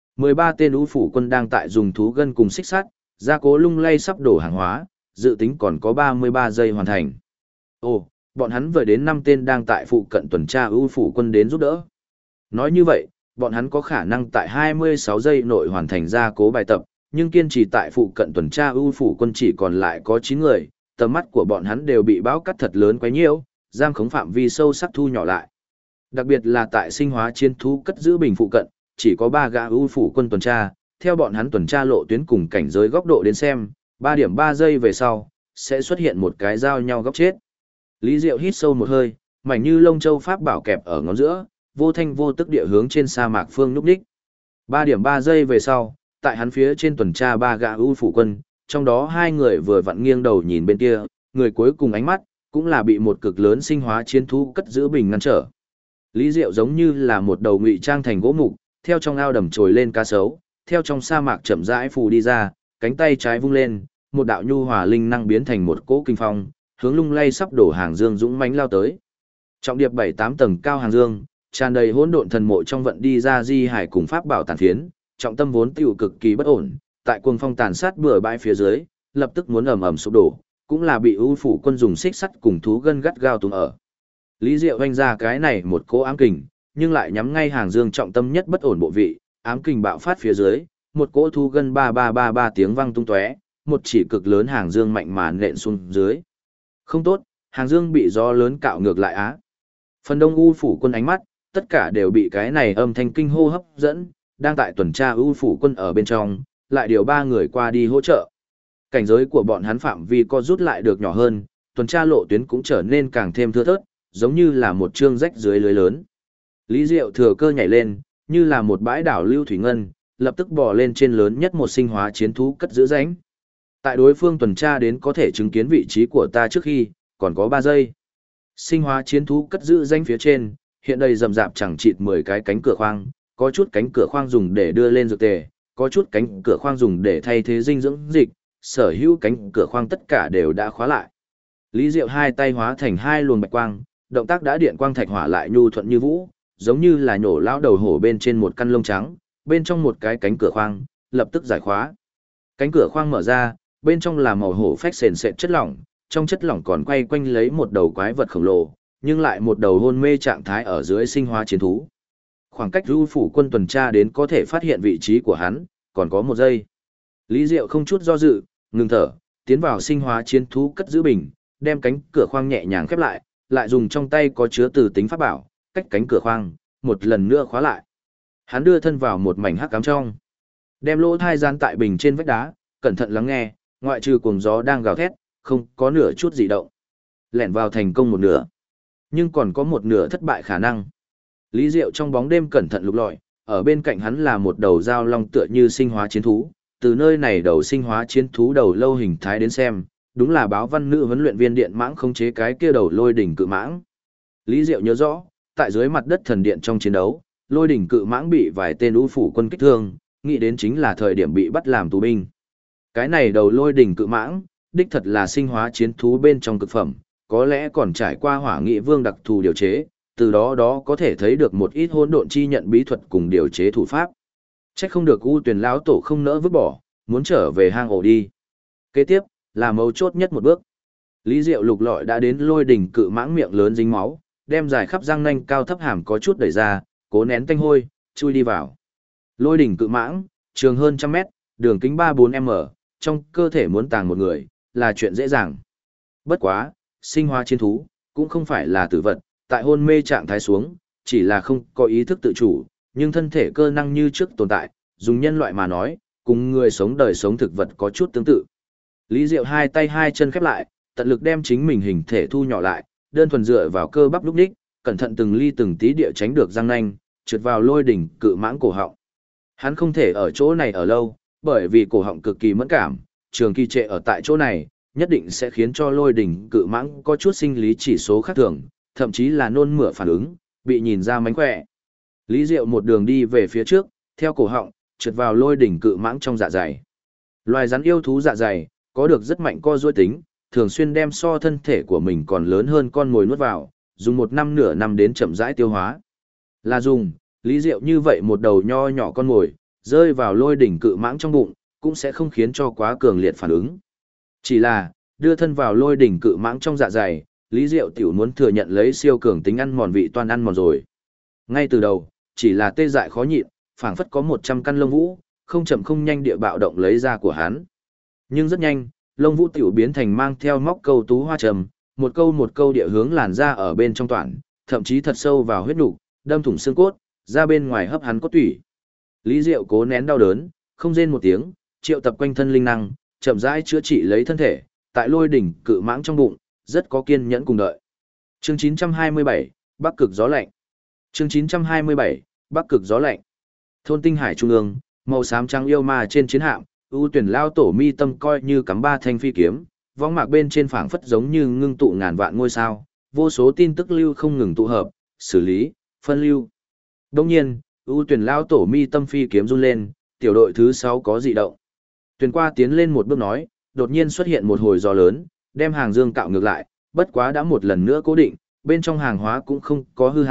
13 tên ưu phủ quân đang tại dùng thú gân cùng xích sắt, gia cố lung lay sắp đổ hàng hóa, dự tính còn có 33 giây hoàn thành. Ồ, bọn hắn vừa đến 5 tên đang tại phụ cận tuần tra ưu phủ quân đến giúp đỡ. Nói như vậy, bọn hắn có khả năng tại 26 giây nội hoàn thành gia cố bài tập, nhưng kiên trì tại phụ cận tuần tra ưu phủ quân chỉ còn lại có 9 người, tầm mắt của bọn hắn đều bị bão cắt thật lớn quấy nhiễu, giam khống phạm vi sâu sắc thu nhỏ lại. Đặc biệt là tại sinh hóa chiến thú cất giữ bình phụ cận, chỉ có 3 gã ưu phủ quân tuần tra, theo bọn hắn tuần tra lộ tuyến cùng cảnh giới góc độ đến xem, 3 giây về sau, sẽ xuất hiện một cái giao nhau góc chết. Lý Diệu hít sâu một hơi, mảnh như lông châu pháp bảo kẹp ở ngón giữa, vô thanh vô tức địa hướng trên sa mạc phương núp đích. 3 giây về sau, tại hắn phía trên tuần tra 3 gã ưu phủ quân, trong đó 2 người vừa vặn nghiêng đầu nhìn bên kia, người cuối cùng ánh mắt, cũng là bị một cực lớn sinh hóa chiến thú cất giữ bình ngăn trở. Lý Diệu giống như là một đầu ngụy trang thành gỗ mục, theo trong ao đầm trồi lên cá sấu, theo trong sa mạc chậm rãi phù đi ra, cánh tay trái vung lên, một đạo nhu hòa linh năng biến thành một cỗ kinh phong, hướng lung lay sắp đổ hàng dương dũng mãnh lao tới. Trọng điệp 7-8 tầng cao hàng dương, tràn đầy hỗn độn thần mộ trong vận đi ra di hải cùng pháp bảo tàn phiến, trọng tâm vốn tiêu cực kỳ bất ổn, tại cuồng phong tàn sát bừa bãi phía dưới, lập tức muốn ầm ầm sụp đổ, cũng là bị ưu phủ quân dùng xích sắt cùng thú gân gắt gao túng ở. Lý Diệu vanh ra cái này một cỗ ám kình, nhưng lại nhắm ngay Hàng Dương trọng tâm nhất bất ổn bộ vị, ám kình bạo phát phía dưới, một cỗ thú gân ba ba ba ba tiếng vang tung tóe, một chỉ cực lớn Hàng Dương mạnh mà nện xuống dưới. Không tốt, Hàng Dương bị gió lớn cạo ngược lại á. Phần đông ưu phủ quân ánh mắt, tất cả đều bị cái này âm thanh kinh hô hấp dẫn, đang tại tuần tra ưu phủ quân ở bên trong, lại điều 3 người qua đi hỗ trợ. Cảnh giới của bọn hắn phạm vi co rút lại được nhỏ hơn, tuần tra lộ tuyến cũng trở nên càng thêm thưa thớt, giống như là một chương rách dưới lưới lớn. Lý Diệu thừa cơ nhảy lên, như là một bãi đảo lưu thủy ngân, lập tức bò lên trên lớn nhất một sinh hóa chiến thú cất giữ rãnh. Tại đối phương tuần tra đến có thể chứng kiến vị trí của ta trước khi, còn có 3 giây. Sinh hóa chiến thú cất giữ rãnh phía trên, hiện đây rầm rạp chẳng chịt 10 cái cánh cửa khoang, có chút cánh cửa khoang dùng để đưa lên dược tề, có chút cánh cửa khoang dùng để thay thế dinh dưỡng dịch, sở hữu cánh cửa khoang tất cả đều đã khóa lại. Lý Diệu hai tay hóa thành 2 luồng bạch quang, động tác đã điện quang thạch hỏa lại nhu thuận như vũ, giống như là nhổ lão đầu hổ bên trên một căn lông trắng, bên trong một cái cánh cửa khoang, lập tức giải khóa. Cánh cửa khoang mở ra, bên trong là màu hổ phách sền sệt chất lỏng, trong chất lỏng còn quay quanh lấy một đầu quái vật khổng lồ, nhưng lại một đầu hôn mê trạng thái ở dưới sinh hóa chiến thú. Khoảng cách ưu phủ quân tuần tra đến có thể phát hiện vị trí của hắn, còn có 1 giây. Lý Diệu không chút do dự, ngừng thở, tiến vào sinh hóa chiến thú cất giữ bình, đem cánh cửa khoang nhẹ nhàng khép lại dùng trong tay có chứa từ tính pháp bảo, cách cánh cửa khoang, một lần nữa khóa lại. Hắn đưa thân vào một mảnh hắc ám trong, đem lỗ thai dán tại bình trên vách đá, cẩn thận lắng nghe, ngoại trừ cuồng gió đang gào thét, không có nửa chút dị động. Lẻn vào thành công 1 nửa, nhưng còn có 1 nửa thất bại khả năng. Lý Diệu trong bóng đêm cẩn thận lục lọi, ở bên cạnh hắn là một đầu dao long tựa như sinh hóa chiến thú, từ nơi này đầu sinh hóa chiến thú đầu lâu hình thái đến xem, đúng là báo văn nữ huấn luyện viên điện mãng khống chế cái kia đầu lôi đỉnh cự mãng. Lý Diệu nhớ rõ, tại dưới mặt đất thần điện trong chiến đấu, lôi đỉnh cự mãng bị vài tên ưu phủ quân kích thương, nghĩ đến chính là thời điểm bị bắt làm tù binh. Cái này đầu lôi đỉnh cự mãng, đích thật là sinh hóa chiến thú bên trong cực phẩm, có lẽ còn trải qua hỏa nghị vương đặc thù điều chế, từ đó có thể thấy được một ít hỗn độn chi nhận bí thuật cùng điều chế thủ pháp. Chắc không được U Tuyền lão tổ không nỡ vứt bỏ, muốn trở về hang ổ đi. Kế tiếp, là mấu chốt nhất một bước. Lý Diệu lục lọi đã đến lôi đỉnh cự mãng miệng lớn dính máu, đem dài khắp răng nanh cao thấp hàm có chút đẩy ra, cố nén tanh hôi, chui đi vào. Lôi đỉnh cự mãng, trường hơn 100 mét, đường kính 3-4m, trong cơ thể muốn tàng một người, là chuyện dễ dàng. Bất quá, sinh hóa chiến thú, cũng không phải là tử vật, tại hôn mê trạng thái xuống, chỉ là không có ý thức tự chủ, nhưng thân thể cơ năng như trước tồn tại, dùng nhân loại mà nói, cùng người sống đời sống thực vật có chút tương tự. Lý Diệu hai tay hai chân khép lại, tận lực đem chính mình hình thể thu nhỏ lại, đơn thuần dựa vào cơ bắp lúc đích, cẩn thận từng ly từng tí địa tránh được răng nanh, trượt vào lôi đỉnh cự mãng cổ họng. Hắn không thể ở chỗ này ở lâu, bởi vì cổ họng cực kỳ mẫn cảm, trường kỳ trệ ở tại chỗ này, nhất định sẽ khiến cho lôi đỉnh cự mãng có chút sinh lý chỉ số khác thường, thậm chí là nôn mửa phản ứng, bị nhìn ra mánh khỏe. Lý Diệu một đường đi về phía trước, theo cổ họng, trượt vào lôi đỉnh cự mãng trong dạ dày. Loài rắn yêu thú dạ dày, có được rất mạnh co duỗi tính, thường xuyên đem so thân thể của mình còn lớn hơn con mồi nuốt vào, dùng 1 năm nửa năm đến chậm rãi tiêu hóa. Là dùng, Lý Diệu như vậy một đầu nho nhỏ con mồi, rơi vào lôi đỉnh cự mãng trong bụng, cũng sẽ không khiến cho quá cường liệt phản ứng. Chỉ là, đưa thân vào lôi đỉnh cự mãng trong dạ dày, Lý Diệu tiểu muốn thừa nhận lấy siêu cường tính ăn mòn vị toan ăn mòn rồi. Ngay từ đầu, chỉ là tê dại khó nhịn, phảng phất có 100 căn lông vũ, không chậm không nhanh địa bạo động lấy ra của hắn. Nhưng rất nhanh, lông vũ tiểu biến thành mang theo móc câu tú hoa trầm, một câu địa hướng làn ra ở bên trong toàn, thậm chí thật sâu vào huyết nục, đâm thủng xương cốt, ra bên ngoài hấp hắn cốt tủy. Lý Diệu cố nén đau đớn, không rên một tiếng, triệu tập quanh thân linh năng, chậm rãi chữa trị lấy thân thể, tại lôi đỉnh cự mãng trong bụng, rất có kiên nhẫn cùng đợi. Chương 927, Bắc cực gió lạnh. Chương 927, Bắc cực gió lạnh. Thôn Tinh Hải trung ương, màu xám trắng yêu ma trên chiến hạm, ưu tuyển lao tổ mi tâm coi như cắm 3 thanh phi kiếm, vong mạc bên trên phảng phất giống như ngưng tụ ngàn vạn ngôi sao, vô số tin tức lưu không ngừng tụ hợp, xử lý, phân lưu. Đương nhiên, ưu tuyển lao tổ mi tâm phi kiếm run lên, tiểu đội thứ 6 có dị động. Tuyền qua tiến lên một bước nói, đột nhiên xuất hiện một hồi gió lớn, đem hàng dương cạo ngược lại, bất quá đã một lần nữa cố định, bên trong hàng hóa cũng không có hư hao,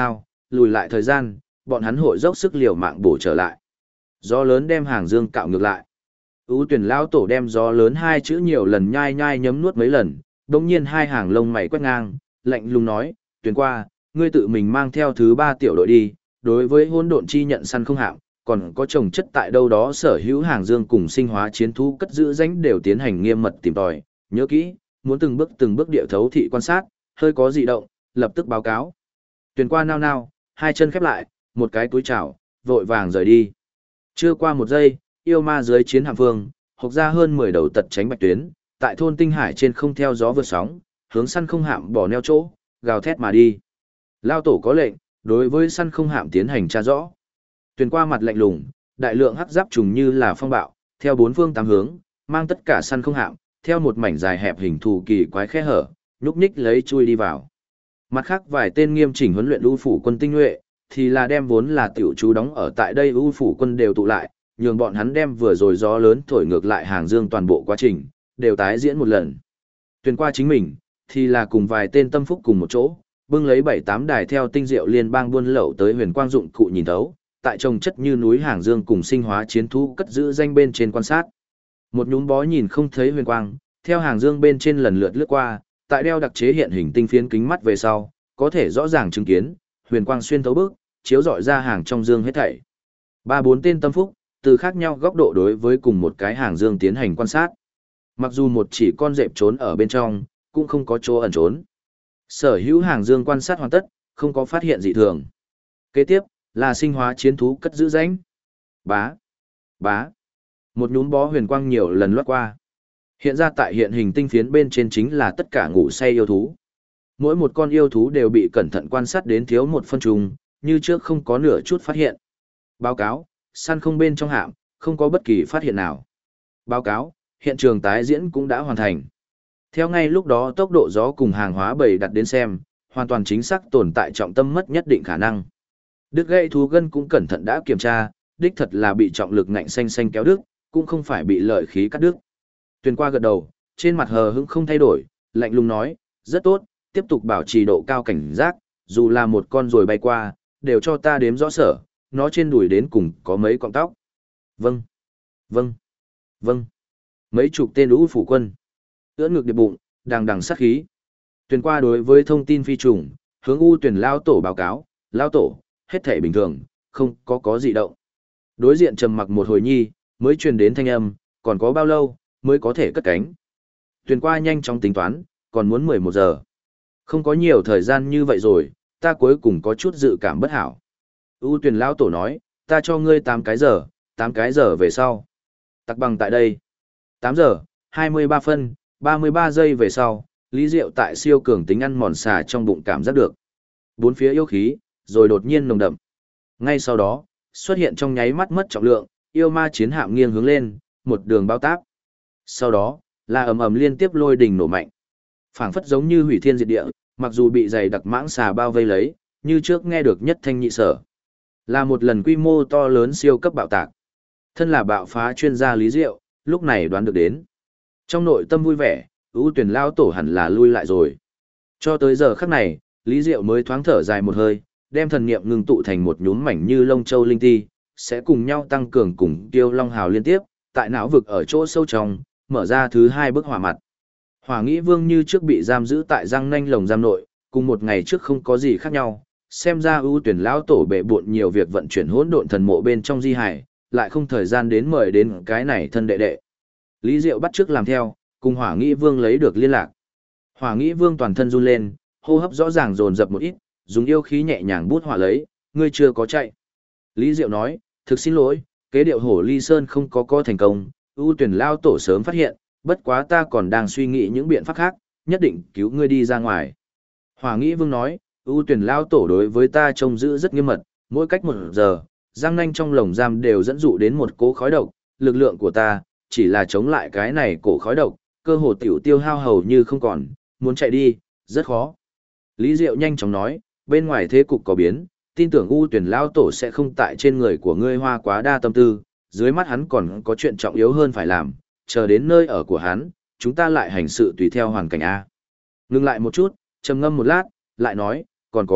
lùi lại thời gian, bọn hắn hội dốc sức liều mạng bổ trở lại. Gió lớn đem hàng dương cạo ngược lại. Ú tuyển lao tổ đem gió lớn hai chữ nhiều lần nhai nhai nhấm nuốt mấy lần, đồng nhiên hai hàng lông mày quét ngang, lạnh lùng nói, tuyển qua, ngươi tự mình mang theo thứ 3 tiểu đội đi, đối với hỗn độn chi nhận săn không hạm, còn có trồng chất tại đâu đó sở hữu hàng dương cùng sinh hóa chiến thú cất giữ danh đều tiến hành nghiêm mật tìm tòi, nhớ kỹ, muốn từng bước địa thấu thị quan sát, hơi có dị động, lập tức báo cáo. Tuyển qua nao nao, hai chân khép lại, một cái túi chảo, vội vàng rời đi. Chưa qua một giây, yêu ma dưới chiến hạm phương, hộc ra hơn 10 đầu tật tránh bạch tuyến, tại thôn tinh hải trên không theo gió vượt sóng, hướng săn không hạm bỏ neo chỗ, gào thét mà đi. Lao tổ có lệnh, đối với săn không hạm tiến hành tra rõ. Tuyển qua mặt lạnh lùng, đại lượng hắc giáp trùng như là phong bạo, theo bốn phương tám hướng, mang tất cả săn không hạm, theo một mảnh dài hẹp hình thù kỳ quái khe hở, nhúc nhích lấy chui đi vào. Mặt khác vài tên nghiêm chỉnh huấn luyện ưu phủ quân tinh nhuệ, thì là đem vốn là tiểu chú đóng ở tại đây ưu phủ quân đều tụ lại, nhường bọn hắn đem vừa rồi gió lớn thổi ngược lại hàng dương toàn bộ quá trình, đều tái diễn một lần. Tuyển qua chính mình, thì là cùng vài tên tâm phúc cùng một chỗ, bưng lấy 7-8 đài theo tinh diệu liên bang buôn lậu tới huyền quang dụng cụ nhìn thấu, tại trồng chất như núi hàng dương cùng sinh hóa chiến thú cất giữ danh bên trên quan sát. Một nhúm bó nhìn không thấy huyền quang, theo hàng dương bên trên lần lượt lướt qua, tại đeo đặc chế hiện hình tinh phiến kính mắt về sau, có thể rõ ràng chứng kiến, huyền quang xuyên thấu bước, chiếu rọi ra hàng trong dương hết thảy. 3-4 tên tâm phúc, từ khác nhau góc độ đối với cùng một cái hàng dương tiến hành quan sát. Mặc dù một chỉ con dẹp trốn ở bên trong, cũng không có chỗ ẩn trốn. Sở hữu hàng dương quan sát hoàn tất, không có phát hiện dị thường. Kế tiếp, là sinh hóa chiến thú cất giữ danh. Bá, bá. Một nhúm bó huyền quang nhiều lần lướt qua. Hiện ra tại hiện hình tinh phiến bên trên chính là tất cả ngủ say yêu thú. Mỗi một con yêu thú đều bị cẩn thận quan sát đến thiếu một phân trùng, như trước không có nửa chút phát hiện. Báo cáo, săn không bên trong hạm, không có bất kỳ phát hiện nào. Báo cáo, hiện trường tái diễn cũng đã hoàn thành. Theo ngay lúc đó tốc độ gió cùng hàng hóa bầy đặt đến xem, hoàn toàn chính xác tồn tại trọng tâm mất nhất định khả năng. Đứt gãy thú gân cũng cẩn thận đã kiểm tra, đích thật là bị trọng lực ngạnh xanh xanh kéo đứt, cũng không phải bị lợi khí cắt đứt. Tuyền qua gật đầu, trên mặt hờ hững không thay đổi, lạnh lùng nói, rất tốt, tiếp tục bảo trì độ cao cảnh giác, dù là một con ruồi bay qua, đều cho ta đếm rõ sở, nó trên đùi đến cùng có mấy cọng tóc. Vâng, vâng, vâng. Mấy chục tên lũ phủ quân. Ưỡn ngực điệp bụng, đằng đằng sát khí. Tuyền qua đối với thông tin phi trùng, hướng U Tuyền lao tổ báo cáo, lao tổ, hết thể bình thường, không có gì động. Đối diện trầm mặc một hồi nhi, mới truyền đến thanh âm, còn có bao lâu, mới có thể cất cánh. Tuyền qua nhanh chóng tính toán, còn muốn 11 giờ. Không có nhiều thời gian như vậy rồi, ta cuối cùng có chút dự cảm bất hảo. U Tuyền lao tổ nói, ta cho ngươi 8 cái giờ về sau. Tặc bằng tại đây. 8 giờ, 23 phân, 33 giây về sau, Lý Diệu tại siêu cường tính ăn mòn xà trong bụng cảm giác được. Bốn phía yêu khí, rồi đột nhiên nồng đậm. Ngay sau đó, xuất hiện trong nháy mắt mất trọng lượng, yêu ma chiến hạm nghiêng hướng lên, một đường bao táp. Sau đó, là ầm ầm liên tiếp lôi đình nổ mạnh. Phảng phất giống như hủy thiên diệt địa, mặc dù bị dày đặc mãng xà bao vây lấy, như trước nghe được nhất thanh nhị sở. Là một lần quy mô to lớn siêu cấp bạo tạc. Thân là bạo phá chuyên gia Lý Diệu, lúc này đoán được đến. Trong nội tâm vui vẻ, ưu tuyển lao tổ hẳn là lui lại rồi. Cho tới giờ khắc này, Lý Diệu mới thoáng thở dài một hơi, đem thần niệm ngưng tụ thành một nhúm mảnh như lông châu linh ti, sẽ cùng nhau tăng cường cùng Tiêu Long Hào liên tiếp, tại não vực ở chỗ sâu trong, mở ra thứ 2 bức hỏa mặt. Hỏa Nghĩ Vương như trước bị giam giữ tại răng nanh lồng giam nội, cùng một ngày trước không có gì khác nhau, xem ra ưu tuyển lão tổ bệ bội nhiều việc vận chuyển hỗn độn thần mộ bên trong di hải, lại không thời gian đến mời đến cái này thân đệ đệ. Lý Diệu bắt chước làm theo, cùng Hỏa Nghĩ Vương lấy được liên lạc. Hỏa Nghĩ Vương toàn thân run lên, hô hấp rõ ràng dồn dập một ít, dùng yêu khí nhẹ nhàng bút hỏa lấy, ngươi chưa có chạy. Lý Diệu nói, thực xin lỗi, kế điệu hổ ly sơn không có thành công, ưu tuyển lao tổ sớm phát hiện, bất quá ta còn đang suy nghĩ những biện pháp khác, nhất định cứu ngươi đi ra ngoài. Hỏa Nghĩ Vương nói, ưu tuyển lao tổ đối với ta trông giữ rất nghiêm mật, mỗi cách 1 giờ, răng nanh trong lồng giam đều dẫn dụ đến một cỗ khói độc, lực lượng của ta, chỉ là chống lại cái này cổ khói độc, cơ hồ tiểu tiêu hao hầu như không còn, muốn chạy đi, rất khó. Lý Diệu nhanh chóng nói, bên ngoài thế cục có biến, tin tưởng ưu tuyển lao tổ sẽ không tại trên người của ngươi hoa quá đa tâm tư, dưới mắt hắn còn có chuyện trọng yếu hơn phải làm, chờ đến nơi ở của hắn, chúng ta lại hành sự tùy theo hoàn cảnh A. Ngừng lại một chút, trầm ngâm một lát, lại nói, còn có,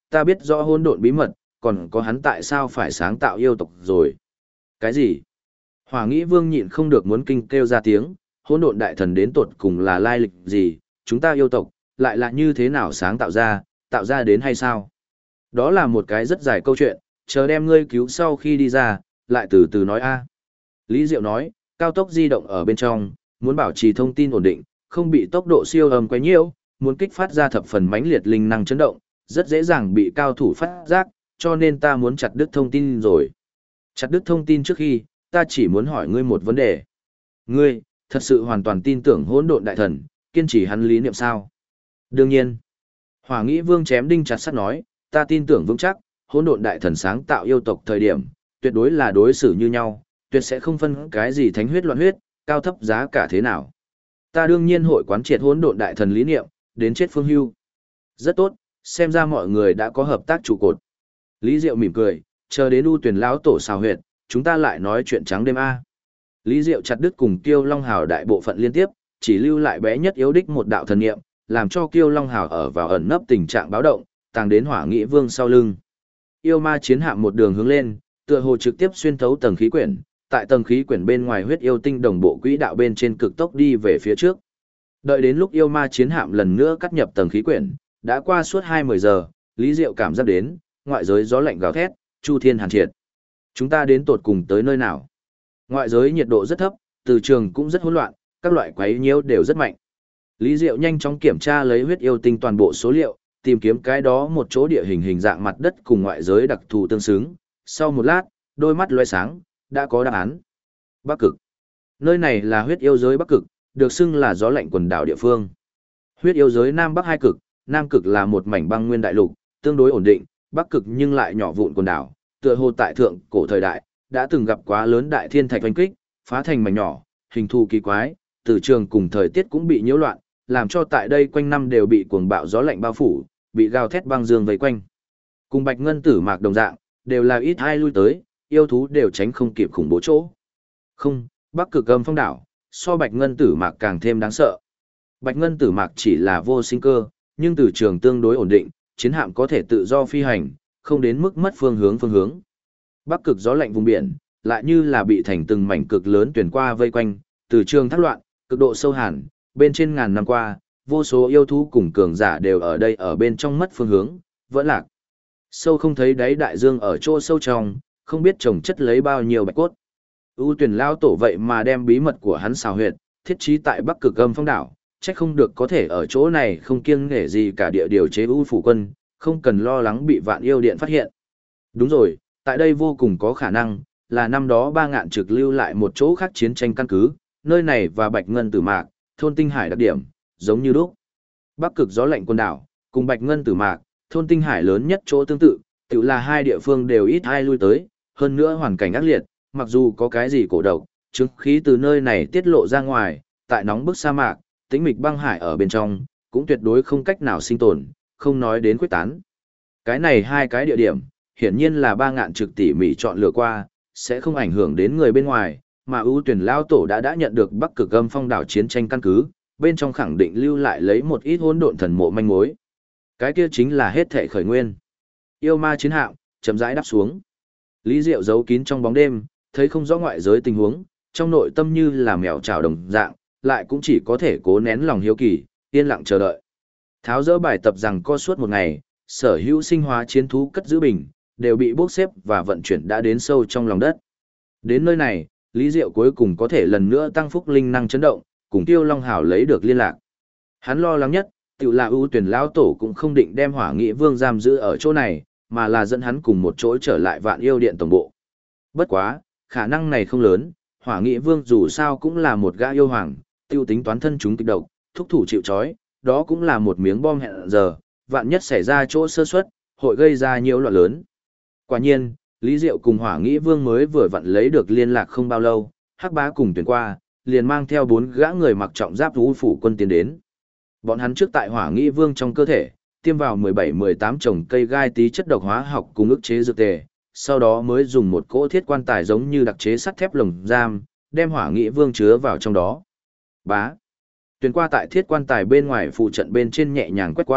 ta biết rõ hỗn độn bí mật, còn có hắn tại sao phải sáng tạo yêu tộc rồi. Cái gì? Hỏa Nghĩ Vương nhịn không được muốn kinh kêu ra tiếng, hỗn độn đại thần đến tột cùng là lai lịch gì, chúng ta yêu tộc, lại là như thế nào sáng tạo ra đến hay sao? Đó là một cái rất dài câu chuyện, chờ đem ngươi cứu sau khi đi ra, lại từ từ nói a. Lý Diệu nói, cao tốc di động ở bên trong, muốn bảo trì thông tin ổn định, không bị tốc độ siêu âm quấy nhiễu, muốn kích phát ra thập phần mãnh liệt linh năng chấn động, rất dễ dàng bị cao thủ phát giác, cho nên ta muốn chặt đứt thông tin rồi. Chặt đứt thông tin trước khi, ta chỉ muốn hỏi ngươi một vấn đề. Ngươi, thật sự hoàn toàn tin tưởng hỗn độn đại thần, kiên trì hắn lý niệm sao? Đương nhiên. Hỏa Nghĩ Vương chém đinh chặt sắt nói, ta tin tưởng vững chắc, hỗn độn đại thần sáng tạo yêu tộc thời điểm, tuyệt đối là đối xử như nhau, tuyệt sẽ không phân cái gì thánh huyết loạn huyết, cao thấp giá cả thế nào. Ta đương nhiên hội quán triệt hỗn độn đại thần lý niệm, đến chết phương hưu. Rất tốt, xem ra mọi người đã có hợp tác trụ cột. Lý Diệu mỉm cười, chờ đến U Tuyển lão tổ xào huyệt, chúng ta lại nói chuyện trắng đêm a. Lý Diệu chặt đứt cùng Kiêu Long Hào đại bộ phận liên tiếp, chỉ lưu lại bé nhất yếu đích một đạo thần niệm, làm cho Kiêu Long Hào ở vào ẩn nấp tình trạng báo động, tàng đến Hỏa Nghĩ Vương sau lưng. Yêu ma chiến hạm một đường hướng lên, tựa hồ trực tiếp xuyên thấu tầng khí quyển, tại tầng khí quyển bên ngoài huyết yêu tinh đồng bộ quỹ đạo bên trên cực tốc đi về phía trước. Đợi đến lúc yêu ma chiến hạm lần nữa cắt nhập tầng khí quyển, đã qua suốt 20 giờ, Lý Diệu cảm giác đến, ngoại giới gió lạnh gào thét, chu thiên hàn triệt. Chúng ta đến tột cùng tới nơi nào? Ngoại giới nhiệt độ rất thấp, từ trường cũng rất hỗn loạn, các loại quấy nhiễu đều rất mạnh. Lý Diệu nhanh chóng kiểm tra lấy huyết yêu tinh toàn bộ số liệu, tìm kiếm cái đó một chỗ địa hình hình dạng mặt đất cùng ngoại giới đặc thù tương xứng. Sau một lát, đôi mắt lóe sáng, đã có đáp án. Bắc Cực. Nơi này là huyết yêu giới Bắc Cực, được xưng là gió lạnh quần đảo địa phương. Huyết yêu giới Nam Bắc hai cực, Nam Cực là một mảnh băng nguyên đại lục, tương đối ổn định, Bắc Cực nhưng lại nhỏ vụn quần đảo, tựa hồ tại thượng cổ thời đại, đã từng gặp quá lớn đại thiên thạch oanh kích, phá thành mảnh nhỏ, hình thù kỳ quái, từ trường cùng thời tiết cũng bị nhiễu loạn, làm cho tại đây quanh năm đều bị cuồng bạo gió lạnh bao phủ, bị gào thét băng dương vây quanh. Cùng Bạch Ngân Tử Mạc đồng dạng, đều là ít ai lui tới, yêu thú đều tránh không kịp khủng bố chỗ. Không, Bắc Cực Âm Phong đảo, so Bạch Ngân Tử Mạc càng thêm đáng sợ. Bạch Ngân Tử Mạc chỉ là vô sinh cơ, nhưng từ trường tương đối ổn định, chiến hạm có thể tự do phi hành, không đến mức mất phương hướng. Bắc Cực gió lạnh vùng biển, lại như là bị thành từng mảnh cực lớn tuyển qua vây quanh, từ trường thác loạn, cực độ sâu hàn, bên trên ngàn năm qua, vô số yêu thú cùng cường giả đều ở đây ở bên trong mất phương hướng, vẫn lạc. Sâu không thấy đáy đại dương ở chỗ sâu trong, không biết trồng chất lấy bao nhiêu bạch cốt. U Tuyển lao tổ vậy mà đem bí mật của hắn xào huyệt, thiết trí tại Bắc Cực Âm Phong đảo, chắc không được có thể ở chỗ này không kiêng nể gì cả địa điều chế U phủ quân, không cần lo lắng bị Vạn Yêu Điện phát hiện. Đúng rồi, tại đây vô cùng có khả năng là năm đó Ba Ngạn Trực lưu lại một chỗ khác chiến tranh căn cứ, nơi này và Bạch Ngân Tử Mạc, thôn Tinh Hải đặc điểm, giống như lúc. Bắc Cực gió lạnh quần đảo, cùng Bạch Ngân Tử Mạc, thôn Tinh Hải lớn nhất chỗ tương tự, tự là hai địa phương đều ít ai lui tới, hơn nữa hoàn cảnh ác liệt, mặc dù có cái gì cổ độc, chứng khí từ nơi này tiết lộ ra ngoài, tại nóng bức sa mạc, tĩnh mịch băng hải ở bên trong, cũng tuyệt đối không cách nào sinh tồn, không nói đến quyết tán. Cái này hai cái địa điểm, hiển nhiên là Ba Ngạn Trực tỉ mỉ chọn lựa qua, sẽ không ảnh hưởng đến người bên ngoài, mà ưu tuyển lao tổ đã nhận được Bắc Cực Âm Phong đảo chiến tranh căn cứ, bên trong khẳng định lưu lại lấy một ít hỗn độn thần mộ manh mối. Cái kia chính là hết thệ khởi nguyên. Yêu ma chiến hạm chậm rãi đáp xuống. Lý Diệu giấu kín trong bóng đêm, thấy không rõ ngoại giới tình huống, trong nội tâm như là mèo chảo đồng dạng, lại cũng chỉ có thể cố nén lòng hiếu kỳ, yên lặng chờ đợi. Tháo dỡ bài tập rằng co suốt một ngày, sở hữu sinh hóa chiến thú cất giữ bình, đều bị bốc xếp và vận chuyển đã đến sâu trong lòng đất. Đến nơi này, Lý Diệu cuối cùng có thể lần nữa tăng phúc linh năng chấn động, cùng Tiêu Long Hào lấy được liên lạc. Hắn lo lắng nhất, tự là ưu tuyển lão tổ cũng không định đem Hỏa Nghị Vương giam giữ ở chỗ này, mà là dẫn hắn cùng một chỗ trở lại Vạn Yêu Điện tổng bộ. Bất quá, khả năng này không lớn, Hỏa Nghị Vương dù sao cũng là một gã yêu hoàng, tiêu tính toán thân chúng kịch độc, thúc thủ chịu trói, đó cũng là một miếng bom hẹn giờ, vạn nhất xảy ra chỗ sơ suất, hội gây ra nhiều loạn lớn. Quả nhiên, Lý Diệu cùng Hỏa Nghị Vương mới vừa vặn lấy được liên lạc không bao lâu, Hắc Bá cùng tuyển qua, liền mang theo 4 gã người mặc trọng giáp U phủ quân tiến đến. Bọn hắn trước tại Hỏa Nghị Vương trong cơ thể, tiêm vào 17-18 trồng cây gai tí chất độc hóa học cùng ức chế dược tề, sau đó mới dùng một cỗ thiết quan tài giống như đặc chế sắt thép lồng giam, đem Hỏa Nghị Vương chứa vào trong đó. Bá. Tuyển qua tại thiết quan tài bên ngoài phụ trận bên trên nhẹ nhàng quét qua,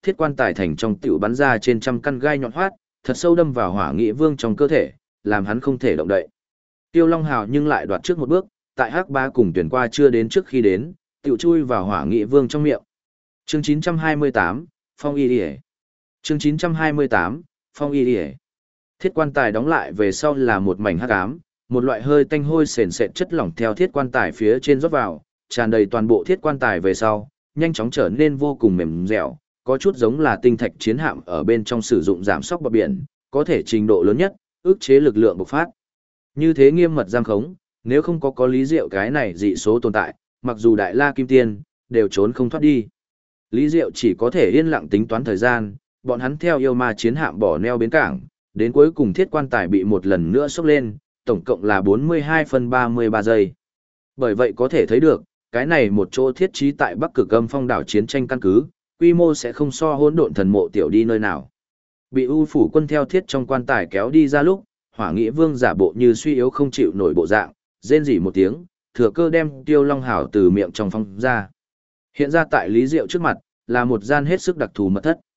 thiết quan tài thành trong tiểu bắn ra trên trăm căn gai nhọn hoắt, thật sâu đâm vào Hỏa Nghị Vương trong cơ thể, làm hắn không thể động đậy. Tiêu Long Hào nhưng lại đoạt trước một bước, tại Hắc Bá cùng tuyển qua chưa đến trước khi đến, tiểu chui vào Hỏa Nghị Vương trong miệng. Chương 928, Phong Y Điệp. Chương 928, Phong Y Điệp. Thiết quan tài đóng lại về sau là một mảnh hắc ám, một loại hơi tanh hôi sền sệt chất lỏng theo thiết quan tài phía trên rót vào, tràn đầy toàn bộ thiết quan tài về sau, nhanh chóng trở nên vô cùng mềm dẻo, có chút giống là tinh thạch chiến hạm ở bên trong sử dụng giảm sóc bờ biển, có thể trình độ lớn nhất, ức chế lực lượng bộc phát. Như thế nghiêm mật giam khống, nếu không có Lý Diệu cái này dị số tồn tại, mặc dù Đại La Kim Tiên, đều trốn không thoát đi. Lý Diệu chỉ có thể yên lặng tính toán thời gian, bọn hắn theo yêu ma chiến hạm bỏ neo bến cảng, đến cuối cùng thiết quan tài bị một lần nữa sốc lên, tổng cộng là 42 phân 33 giây. Bởi vậy có thể thấy được, cái này một chỗ thiết trí tại Bắc Cực Âm Phong đảo chiến tranh căn cứ, quy mô sẽ không so hỗn độn thần mộ tiểu đi nơi nào. Bị U phủ quân theo thiết trong quan tài kéo đi ra lúc, Hỏa Nghị Vương giả bộ như suy yếu không chịu nổi bộ dạng, rên rỉ một tiếng, thừa cơ đem Tiêu Long Hào từ miệng trong phong ra. Hiện ra tại Lý Diệu trước mặt, là một gian hết sức đặc thù mật thất.